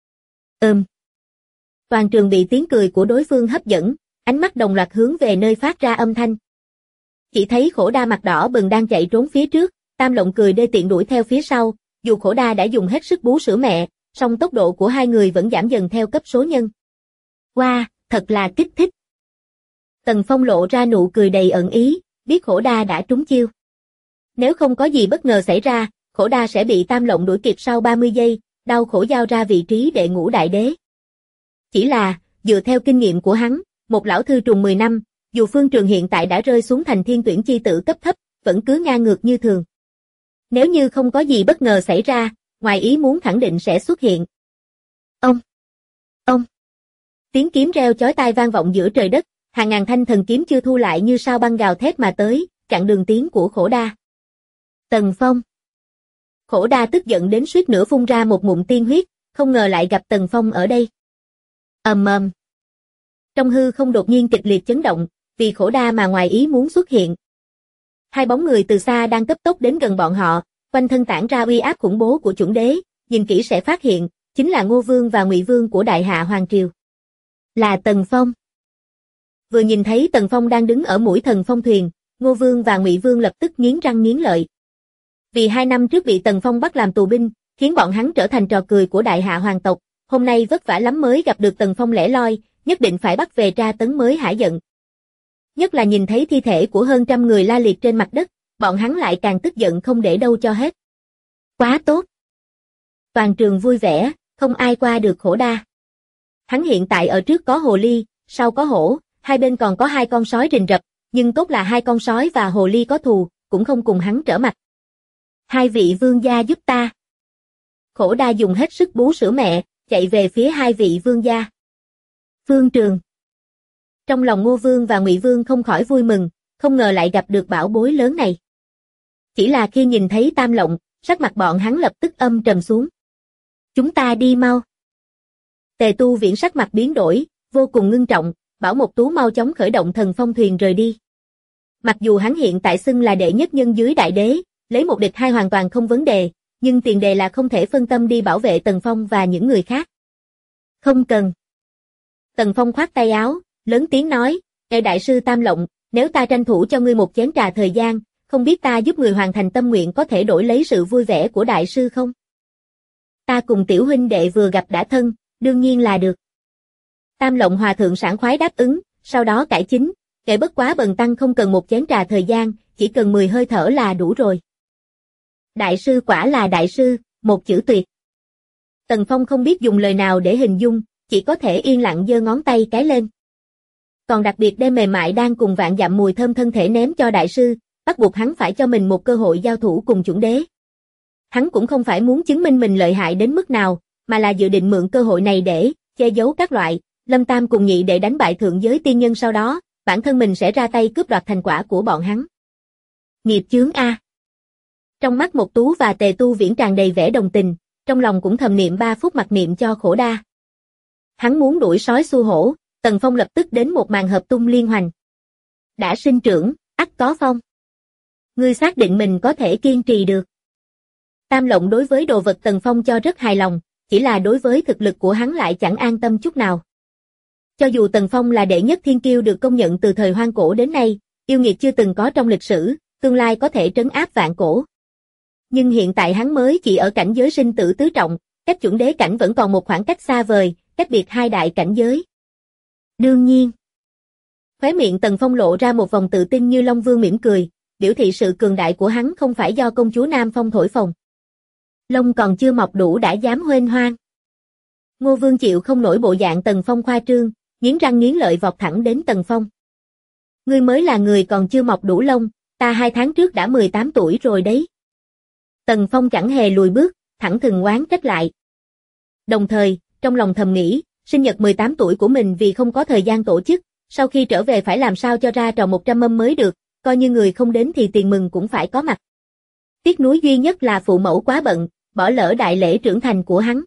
Toàn trường bị tiếng cười của đối phương hấp dẫn, ánh mắt đồng loạt hướng về nơi phát ra âm thanh. Chỉ thấy Khổ Đa mặt đỏ bừng đang chạy trốn phía trước, Tam Lộng cười đê tiện đuổi theo phía sau, dù Khổ Đa đã dùng hết sức bú sữa mẹ, song tốc độ của hai người vẫn giảm dần theo cấp số nhân. Wow, thật là kích thích. Tần Phong lộ ra nụ cười đầy ẩn ý, biết Khổ Đa đã trúng chiêu. Nếu không có gì bất ngờ xảy ra, Khổ Đa sẽ bị Tam Lộng đuổi kịp sau 30 giây, đau khổ giao ra vị trí đệ ngũ đại đế. Chỉ là, dựa theo kinh nghiệm của hắn, một lão thư trùng 10 năm, dù phương trường hiện tại đã rơi xuống thành thiên tuyển chi tử cấp thấp, vẫn cứ ngang ngược như thường. Nếu như không có gì bất ngờ xảy ra, ngoài ý muốn khẳng định sẽ xuất hiện. Ông! Tiếng kiếm reo chói tai vang vọng giữa trời đất, hàng ngàn thanh thần kiếm chưa thu lại như sao băng gào thét mà tới, chặn đường tiến của Khổ Đa. Tần Phong! Khổ Đa tức giận đến suýt nữa phun ra một ngụm tiên huyết, không ngờ lại gặp Tần Phong ở đây. Ầm. Trong hư không đột nhiên kịch liệt chấn động, vì Khổ Đa mà ngoài ý muốn xuất hiện. Hai bóng người từ xa đang cấp tốc đến gần bọn họ, quanh thân tản ra uy áp khủng bố của chuẩn đế, nhìn kỹ sẽ phát hiện, chính là Ngô Vương và Ngụy Vương của Đại Hạ Hoàng Triều. Là Tần Phong. Vừa nhìn thấy Tần Phong đang đứng ở mũi Thần Phong thuyền, Ngô Vương và Ngụy Vương lập tức nghiến răng nghiến lợi. Vì 2 năm trước bị Tần Phong bắt làm tù binh, khiến bọn hắn trở thành trò cười của Đại Hạ hoàng tộc, hôm nay vất vả lắm mới gặp được Tần Phong lẻ loi, nhất định phải bắt về tra tấn mới hả giận. Nhất là nhìn thấy thi thể của hơn trăm người la liệt trên mặt đất, bọn hắn lại càng tức giận không để đâu cho hết. Quá tốt. Toàn trường vui vẻ, không ai qua được Khổ Đa. Hắn hiện tại ở trước có hồ ly, sau có hổ, hai bên còn có 2 con sói rình rập, nhưng tốt là 2 con sói và hồ ly có thù, cũng không cùng hắn trở mặt. 2 vị vương gia giúp ta. Khổ Đa dùng hết sức bú sữa mẹ, chạy về phía 2 vị vương gia. Vương Trường. Trong lòng Ngô Vương và Ngụy Vương không khỏi vui mừng, không ngờ lại gặp được bảo bối lớn này. Chỉ là khi nhìn thấy Tam Lộng, sắc mặt bọn hắn lập tức âm trầm xuống. Chúng ta đi mau. Tề Tu Viễn sắc mặt biến đổi, vô cùng ngưng trọng, bảo Mộc Tú mau chóng khởi động thần phong thuyền rời đi. Mặc dù hắn hiện tại xưng là đệ nhất nhân dưới đại đế, lấy một địch hai hoàn toàn không vấn đề, nhưng tiền đề là không thể phân tâm đi bảo vệ Tần Phong và những người khác. Không cần. Tần Phong khoát tay áo, lớn tiếng nói, đại sư Tam Lộng, nếu ta tranh thủ cho ngươi một chén trà thời gian, không biết ta giúp người hoàn thành tâm nguyện có thể đổi lấy sự vui vẻ của đại sư không? Ta cùng tiểu huynh đệ vừa gặp đã thân, đương nhiên là được. Tam Lộng hòa thượng sảng khoái đáp ứng, sau đó cải chính, bất quá bần tăng không cần một chén trà thời gian, chỉ cần 10 hơi thở là đủ rồi. Đại sư quả là đại sư, một chữ tuyệt. Tần Phong không biết dùng lời nào để hình dung, chỉ có thể yên lặng giơ ngón tay cái lên. Còn đặc biệt đem mềm mại đang cùng vạn dặm mùi thơm thân thể ném cho đại sư, bắt buộc hắn phải cho mình một cơ hội giao thủ cùng chuẩn đế. Hắn cũng không phải muốn chứng minh mình lợi hại đến mức nào, mà là dự định mượn cơ hội này để che giấu các loại, Lâm Tam cùng nhị để đánh bại thượng giới tiên nhân, sau đó, bản thân mình sẽ ra tay cướp đoạt thành quả của bọn hắn. Nghiệp chướng A. Trong mắt Mộc Tú và Tề Tu Viễn tràn đầy vẻ đồng tình, trong lòng cũng thầm niệm 3 phút mặc niệm cho khổ đa. Hắn muốn đuổi sói xua hổ, Tần Phong lập tức đến một màn hợp tung liên hoành. Đã sinh trưởng, ắt có phong. Ngươi xác định mình có thể kiên trì được. Tam Lộng đối với đồ vật Tần Phong cho rất hài lòng, chỉ là đối với thực lực của hắn lại chẳng an tâm chút nào. Cho dù Tần Phong là đệ nhất thiên kiêu được công nhận từ thời hoang cổ đến nay, yêu nghiệt chưa từng có trong lịch sử, tương lai có thể trấn áp vạn cổ. Nhưng hiện tại hắn mới chỉ ở cảnh giới sinh tử tứ trọng, cách chuẩn đế cảnh vẫn còn một khoảng cách xa vời, cách biệt hai đại cảnh giới. Đương nhiên, khóe miệng Tần Phong lộ ra một vòng tự tin như Long Vương mỉm cười, biểu thị sự cường đại của hắn không phải do công chúa Nam Phong thổi phồng. Lông còn chưa mọc đủ đã dám huênh hoang. Ngô Vương chịu không nổi bộ dạng Tần Phong khoa trương, nghiến răng nghiến lợi vọt thẳng đến Tần Phong. Ngươi mới là người còn chưa mọc đủ lông, ta 2 tháng trước đã 18 tuổi rồi đấy. Tần Phong chẳng hề lùi bước, thẳng thừng oán trách lại. Đồng thời, trong lòng thầm nghĩ, sinh nhật 18 tuổi của mình vì không có thời gian tổ chức, sau khi trở về phải làm sao cho ra trò 100 mâm mới được, coi như người không đến thì tiền mừng cũng phải có mặt. Tiếc nuối duy nhất là phụ mẫu quá bận, bỏ lỡ đại lễ trưởng thành của hắn.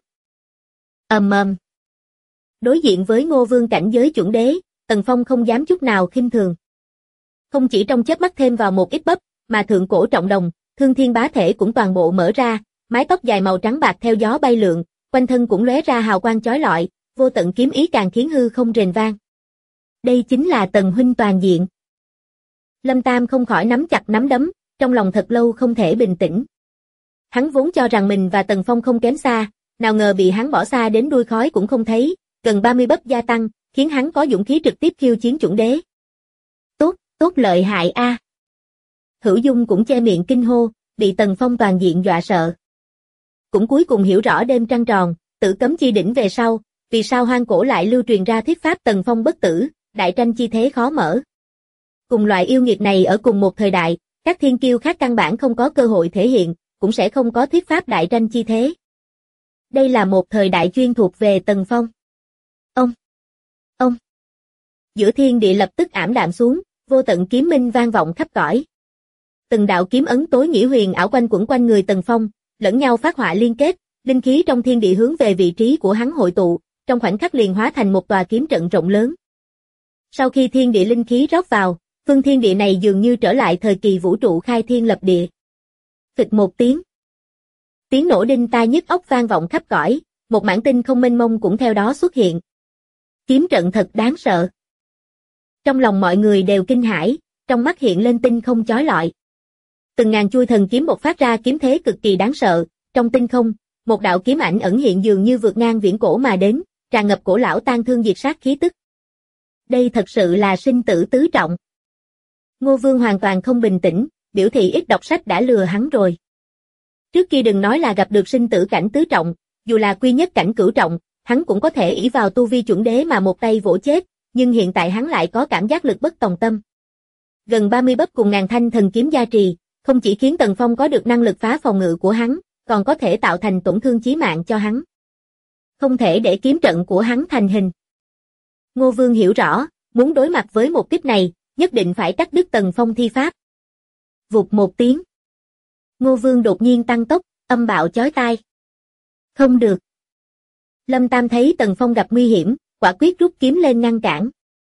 Đối diện với Ngô Vương cảnh giới chuẩn đế, Tần Phong không dám chút nào khinh thường. Không chỉ trong chớp mắt thêm vào một ít bắp, mà thượng cổ trọng đồng, thương thiên bá thể cũng toàn bộ mở ra, mái tóc dài màu trắng bạc theo gió bay lượn, quanh thân cũng lóe ra hào quang chói lọi, vô tận kiếm ý càng khiến hư không rền vang. Đây chính là Tần huynh toàn diện. Lâm Tam không khỏi nắm chặt nắm đấm, trong lòng thật lâu không thể bình tĩnh. Hắn vốn cho rằng mình và Tần Phong không kém xa, nào ngờ bị hắn bỏ xa đến đuôi khói cũng không thấy, gần 30 bắp gia tăng, khiến hắn có dũng khí trực tiếp khiêu chiến chuẩn đế. Tốt lợi hại a. Hữu Dung cũng che miệng kinh hô, bị Tần Phong toàn diện dọa sợ. Cũng cuối cùng hiểu rõ đêm trăng tròn, Tử Cấm Chi đỉnh về sau, vì sao hoang cổ lại lưu truyền ra thuyết pháp Tần Phong bất tử, đại tranh chi thế khó mở. Cùng loại yêu nghiệt này ở cùng một thời đại, các thiên kiêu khác căn bản không có cơ hội thể hiện, cũng sẽ không có thuyết pháp đại tranh chi thế. Đây là một thời đại chuyên thuộc về Tần Phong. Ông. Giữa thiên địa lập tức ảm đạm xuống, vô tận kiếm minh vang vọng khắp cõi. Từng đạo kiếm ấn tối nghĩa huyền ảo quanh quẩn quanh người Tần Phong, lẫn nhau phát họa liên kết, linh khí trong thiên địa hướng về vị trí của hắn hội tụ, trong khoảnh khắc liền hóa thành một tòa kiếm trận rộng lớn. Sau khi thiên địa linh khí rót vào, phương thiên địa này dường như trở lại thời kỳ vũ trụ khai thiên lập địa. Phịch một tiếng. Tiếng nổ đinh tai nhức óc vang vọng khắp cõi, một mảng tinh không mênh mông cũng theo đó xuất hiện. Kiếm trận thật đáng sợ. Trong lòng mọi người đều kinh hãi, trong mắt hiện lên tinh không chói lọi. Từng ngàn chuôi thần kiếm bộc phát ra kiếm thế cực kỳ đáng sợ, trong tinh không, một đạo kiếm ảnh ẩn hiện dường như vượt ngang viễn cổ mà đến, tràn ngập cổ lão tang thương diệt sát khí tức. Đây thật sự là sinh tử tứ trọng. Ngô Vương hoàn toàn không bình tĩnh, biểu thị ít đọc sách đã lừa hắn rồi. Trước kia đừng nói là gặp được sinh tử cảnh tứ trọng, dù là quy nhất cảnh cửu trọng, hắn cũng có thể ỷ vào tu vi chuẩn đế mà một tay vỗ chết, nhưng hiện tại hắn lại có cảm giác lực bất tòng tâm. Gần 30 bắp cùng ngàn thanh thần kiếm gia trì, không chỉ khiến Tần Phong có được năng lực phá phòng ngự của hắn, còn có thể tạo thành tổn thương chí mạng cho hắn. Không thể để kiếm trận của hắn thành hình. Ngô Vương hiểu rõ, muốn đối mặt với một kích này, nhất định phải cắt đứt Tần Phong thi pháp. Vụt một tiếng. Ngô Vương đột nhiên tăng tốc, âm bạo chói tai. Không được. Lâm Tam thấy Tần Phong gặp nguy hiểm, quả quyết rút kiếm lên ngăn cản.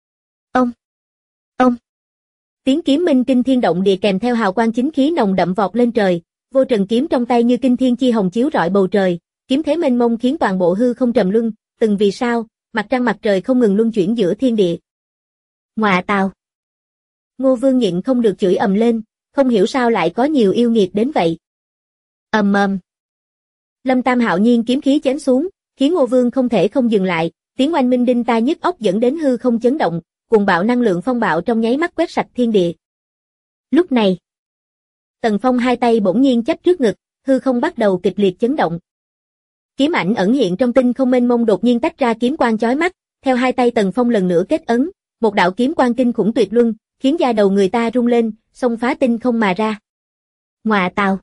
Ông! Tiếng kiếm minh kinh thiên động địa kèm theo hào quang chính khí nồng đậm vọt lên trời, vô trần kiếm trong tay như kinh thiên chi hồng chiếu rọi bầu trời, kiếm thế mênh mông khiến toàn bộ hư không trầm luân, từng vì sao, mặt trăng mặt trời không ngừng luân chuyển giữa thiên địa. Ngọa tào! Ngô Vương nhịn không được chửi ầm lên, không hiểu sao lại có nhiều yêu nghiệt đến vậy. Ầm ầm. Lâm Tam hạo nhiên kiếm khí chém xuống, khiến Ngô Vương không thể không dừng lại, tiếng oanh minh đinh tai nhức óc dẫn đến hư không chấn động, cuồng bạo năng lượng phong bạo trong nháy mắt quét sạch thiên địa. Lúc này, Tần Phong hai tay bỗng nhiên chắp trước ngực, hư không bắt đầu kịch liệt chấn động. Kiếm ảnh ẩn hiện trong tinh không mênh mông đột nhiên tách ra kiếm quang chói mắt, theo hai tay Tần Phong lần nữa kết ấn, một đạo kiếm quang kinh khủng tuyệt luân, khiến da đầu người ta rung lên, xông phá tinh không mà ra. Ngọa tào!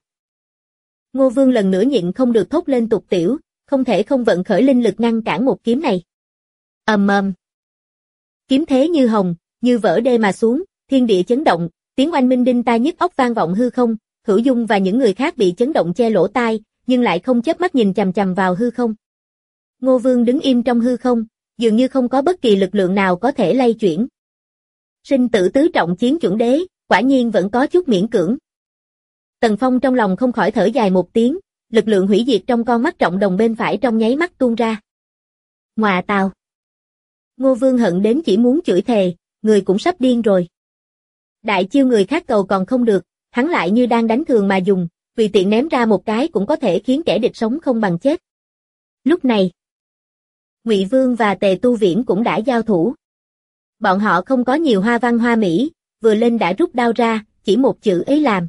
Ngô Vương lần nữa nhịn không được thốt lên tục tiểu, không thể không vận khởi linh lực ngăn cản một kiếm này. Ầm ầm. Kiếm thế như hồng, như vỡ đê mà xuống, thiên địa chấn động, tiếng oanh minh đinh tai nhức óc vang vọng hư không, Hữu Dung và những người khác bị chấn động che lỗ tai, nhưng lại không chớp mắt nhìn chằm chằm vào hư không. Ngô Vương đứng im trong hư không, dường như không có bất kỳ lực lượng nào có thể lay chuyển. Sinh tử tứ trọng chiến chuẩn đế, quả nhiên vẫn có chút miễn cưỡng. Tần Phong trong lòng không khỏi thở dài một tiếng, lực lượng hủy diệt trong con mắt trọng đồng bên phải trong nháy mắt tuôn ra. Ngọa tào! Ngô Vương hận đến chỉ muốn chửi thề, người cũng sắp điên rồi. Đại chiêu người khác cầu còn không được, hắn lại như đang đánh thường mà dùng, tùy tiện ném ra một cái cũng có thể khiến kẻ địch sống không bằng chết. Lúc này, Ngụy Vương và Tề Tu Viễn cũng đã giao thủ. Bọn họ không có nhiều hoa văn hoa mỹ, vừa lên đã rút đao ra, chỉ một chữ ấy làm.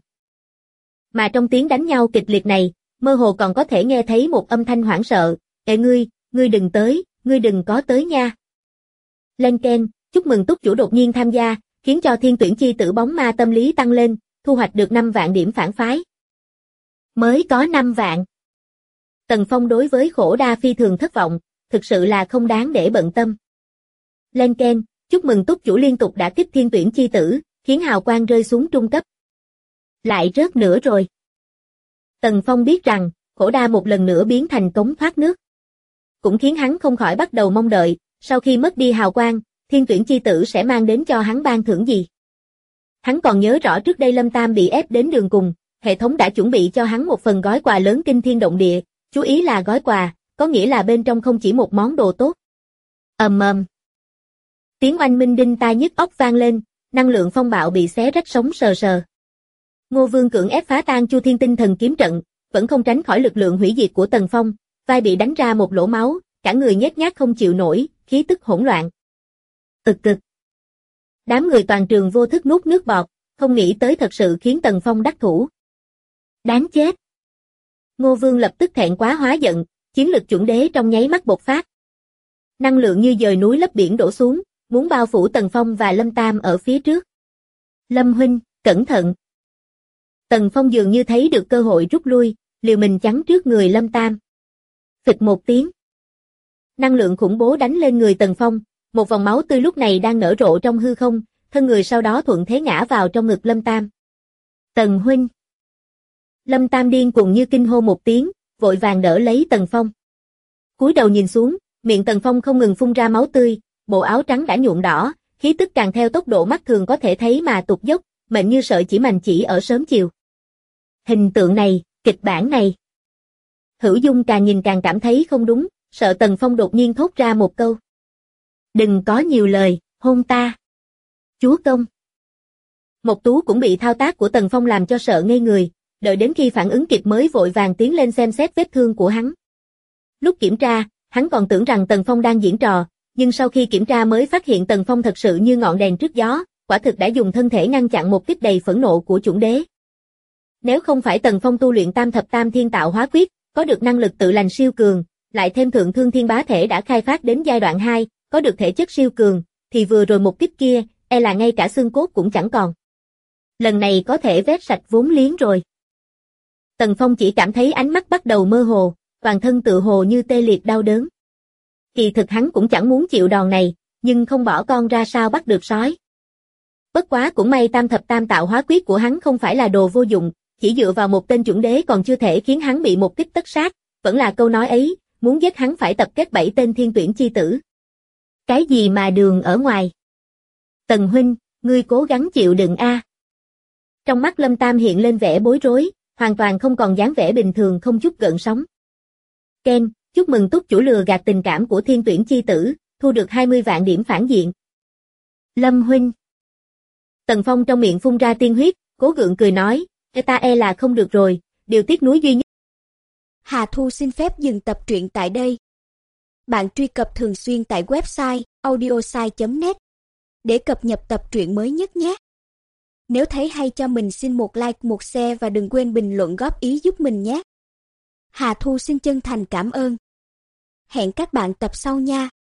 Mà trong tiếng đánh nhau kịch liệt này, mơ hồ còn có thể nghe thấy một âm thanh hoảng sợ, "Ê ngươi đừng tới, ngươi đừng có tới nha." Lên keng, chúc mừng túc chủ đột nhiên tham gia, khiến cho thiên tuyển chi tử bóng ma tâm lý tăng lên, thu hoạch được 5 vạn điểm phản phái. Mới có 5 vạn. Tần Phong đối với khổ đa phi thường thất vọng, thực sự là không đáng để bận tâm. Lên keng, chúc mừng túc chủ liên tục đả kích thiên tuyển chi tử, khiến hào quang rơi xuống trung cấp. Lại rớt nữa rồi. Tần Phong biết rằng, khổ đa một lần nữa biến thành cống thoát nước. Cũng khiến hắn không khỏi bắt đầu mong đợi, sau khi mất đi hào quang, thiên tuyển chi tử sẽ mang đến cho hắn ban thưởng gì. Hắn còn nhớ rõ trước đây Lâm Tam bị ép đến đường cùng, hệ thống đã chuẩn bị cho hắn một phần gói quà lớn kinh thiên động địa, chú ý là gói quà, có nghĩa là bên trong không chỉ một món đồ tốt. Ầm ầm. Tiếng oanh minh đinh tai nhức óc vang lên, năng lượng phong bạo bị xé rách sống sờ sờ. Ngô Vương cưỡng ép phá tan Chu Thiên Tinh Thần kiếm trận, vẫn không tránh khỏi lực lượng hủy diệt của Tần Phong, vai bị đánh ra một lỗ máu, cả người nhếch nhác không chịu nổi, khí tức hỗn loạn. Ực cực. Đám người toàn trường vô thức nuốt nước bọt, không nghĩ tới thật sự khiến Tần Phong đắc thủ. Đáng chết. Ngô Vương lập tức thẹn quá hóa giận, chiến lực chuẩn đế trong nháy mắt bộc phát. Năng lượng như dời núi lấp biển đổ xuống, muốn bao phủ Tần Phong và Lâm Tam ở phía trước. Lâm huynh, cẩn thận. Tần Phong dường như thấy được cơ hội rút lui, liều mình chắn trước người Lâm Tam. Phịch một tiếng. Năng lượng khủng bố đánh lên người Tần Phong, một vòng máu tươi lúc này đang nở rộ trong hư không, thân người sau đó thuận thế ngã vào trong ngực Lâm Tam. Tần huynh. Lâm Tam điên cuồng như kinh hô một tiếng, vội vàng đỡ lấy Tần Phong. Cúi đầu nhìn xuống, miệng Tần Phong không ngừng phun ra máu tươi, bộ áo trắng đã nhuộm đỏ, khí tức càng theo tốc độ mắt thường có thể thấy mà tụt dốc, mệnh như sợi chỉ mành chỉ ở sớm chiều. Hình tượng này, kịch bản này. Hữu Dung càng nhìn càng cảm thấy không đúng, sợ Tần Phong đột nhiên thốt ra một câu. Đừng có nhiều lời, hôn ta. Chúa công. Mộc Tú cũng bị thao tác của Tần Phong làm cho sợ ngây người, đợi đến khi phản ứng kịp mới vội vàng tiến lên xem xét vết thương của hắn. Lúc kiểm tra, hắn còn tưởng rằng Tần Phong đang diễn trò, nhưng sau khi kiểm tra mới phát hiện Tần Phong thật sự như ngọn đèn trước gió, quả thực đã dùng thân thể ngăn chặn một kích đầy phẫn nộ của chuẩn đế. Nếu không phải Tần Phong tu luyện Tam Thập Tam Thiên Tạo Hóa Quyết, có được năng lực tự lành siêu cường, lại thêm Thượng Thương Thiên Bá Thể đã khai phát đến giai đoạn 2, có được thể chất siêu cường, thì vừa rồi một kích kia, e là ngay cả xương cốt cũng chẳng còn. Lần này có thể vét sạch vốn liếng rồi. Tần Phong chỉ cảm thấy ánh mắt bắt đầu mơ hồ, toàn thân tự hồ như tê liệt đau đớn. Kỳ thực hắn cũng chẳng muốn chịu đòn này, nhưng không bỏ con ra sao bắt được sói. Bất quá cũng may Tam Thập Tam Tạo Hóa Quyết của hắn không phải là đồ vô dụng, chỉ dựa vào một tên chuẩn đế còn chưa thể khiến hắn bị một kích tất sát, vẫn là câu nói ấy, muốn giết hắn phải tập kết 7 tên thiên tuyển chi tử. Cái gì mà đường ở ngoài? Tần huynh, ngươi cố gắng chịu đựng a. Trong mắt Lâm Tam hiện lên vẻ bối rối, hoàn toàn không còn dáng vẻ bình thường không chút gợn sóng. Ken, chúc mừng túc chủ lừa gạt tình cảm của thiên tuyển chi tử, thu được 20 vạn điểm phản diện. Lâm huynh. Tần Phong trong miệng phun ra tiên huyết, cố gượng cười nói, ta là không được rồi, điều tiếc nuối duy nhất. Hà Thu xin phép dừng tập truyện tại đây. Bạn truy cập thường xuyên tại website audiosai.net để cập nhật tập truyện mới nhất nhé. Nếu thấy hay cho mình xin một like, một share và đừng quên bình luận góp ý giúp mình nhé. Hà Thu xin chân thành cảm ơn. Hẹn các bạn tập sau nha.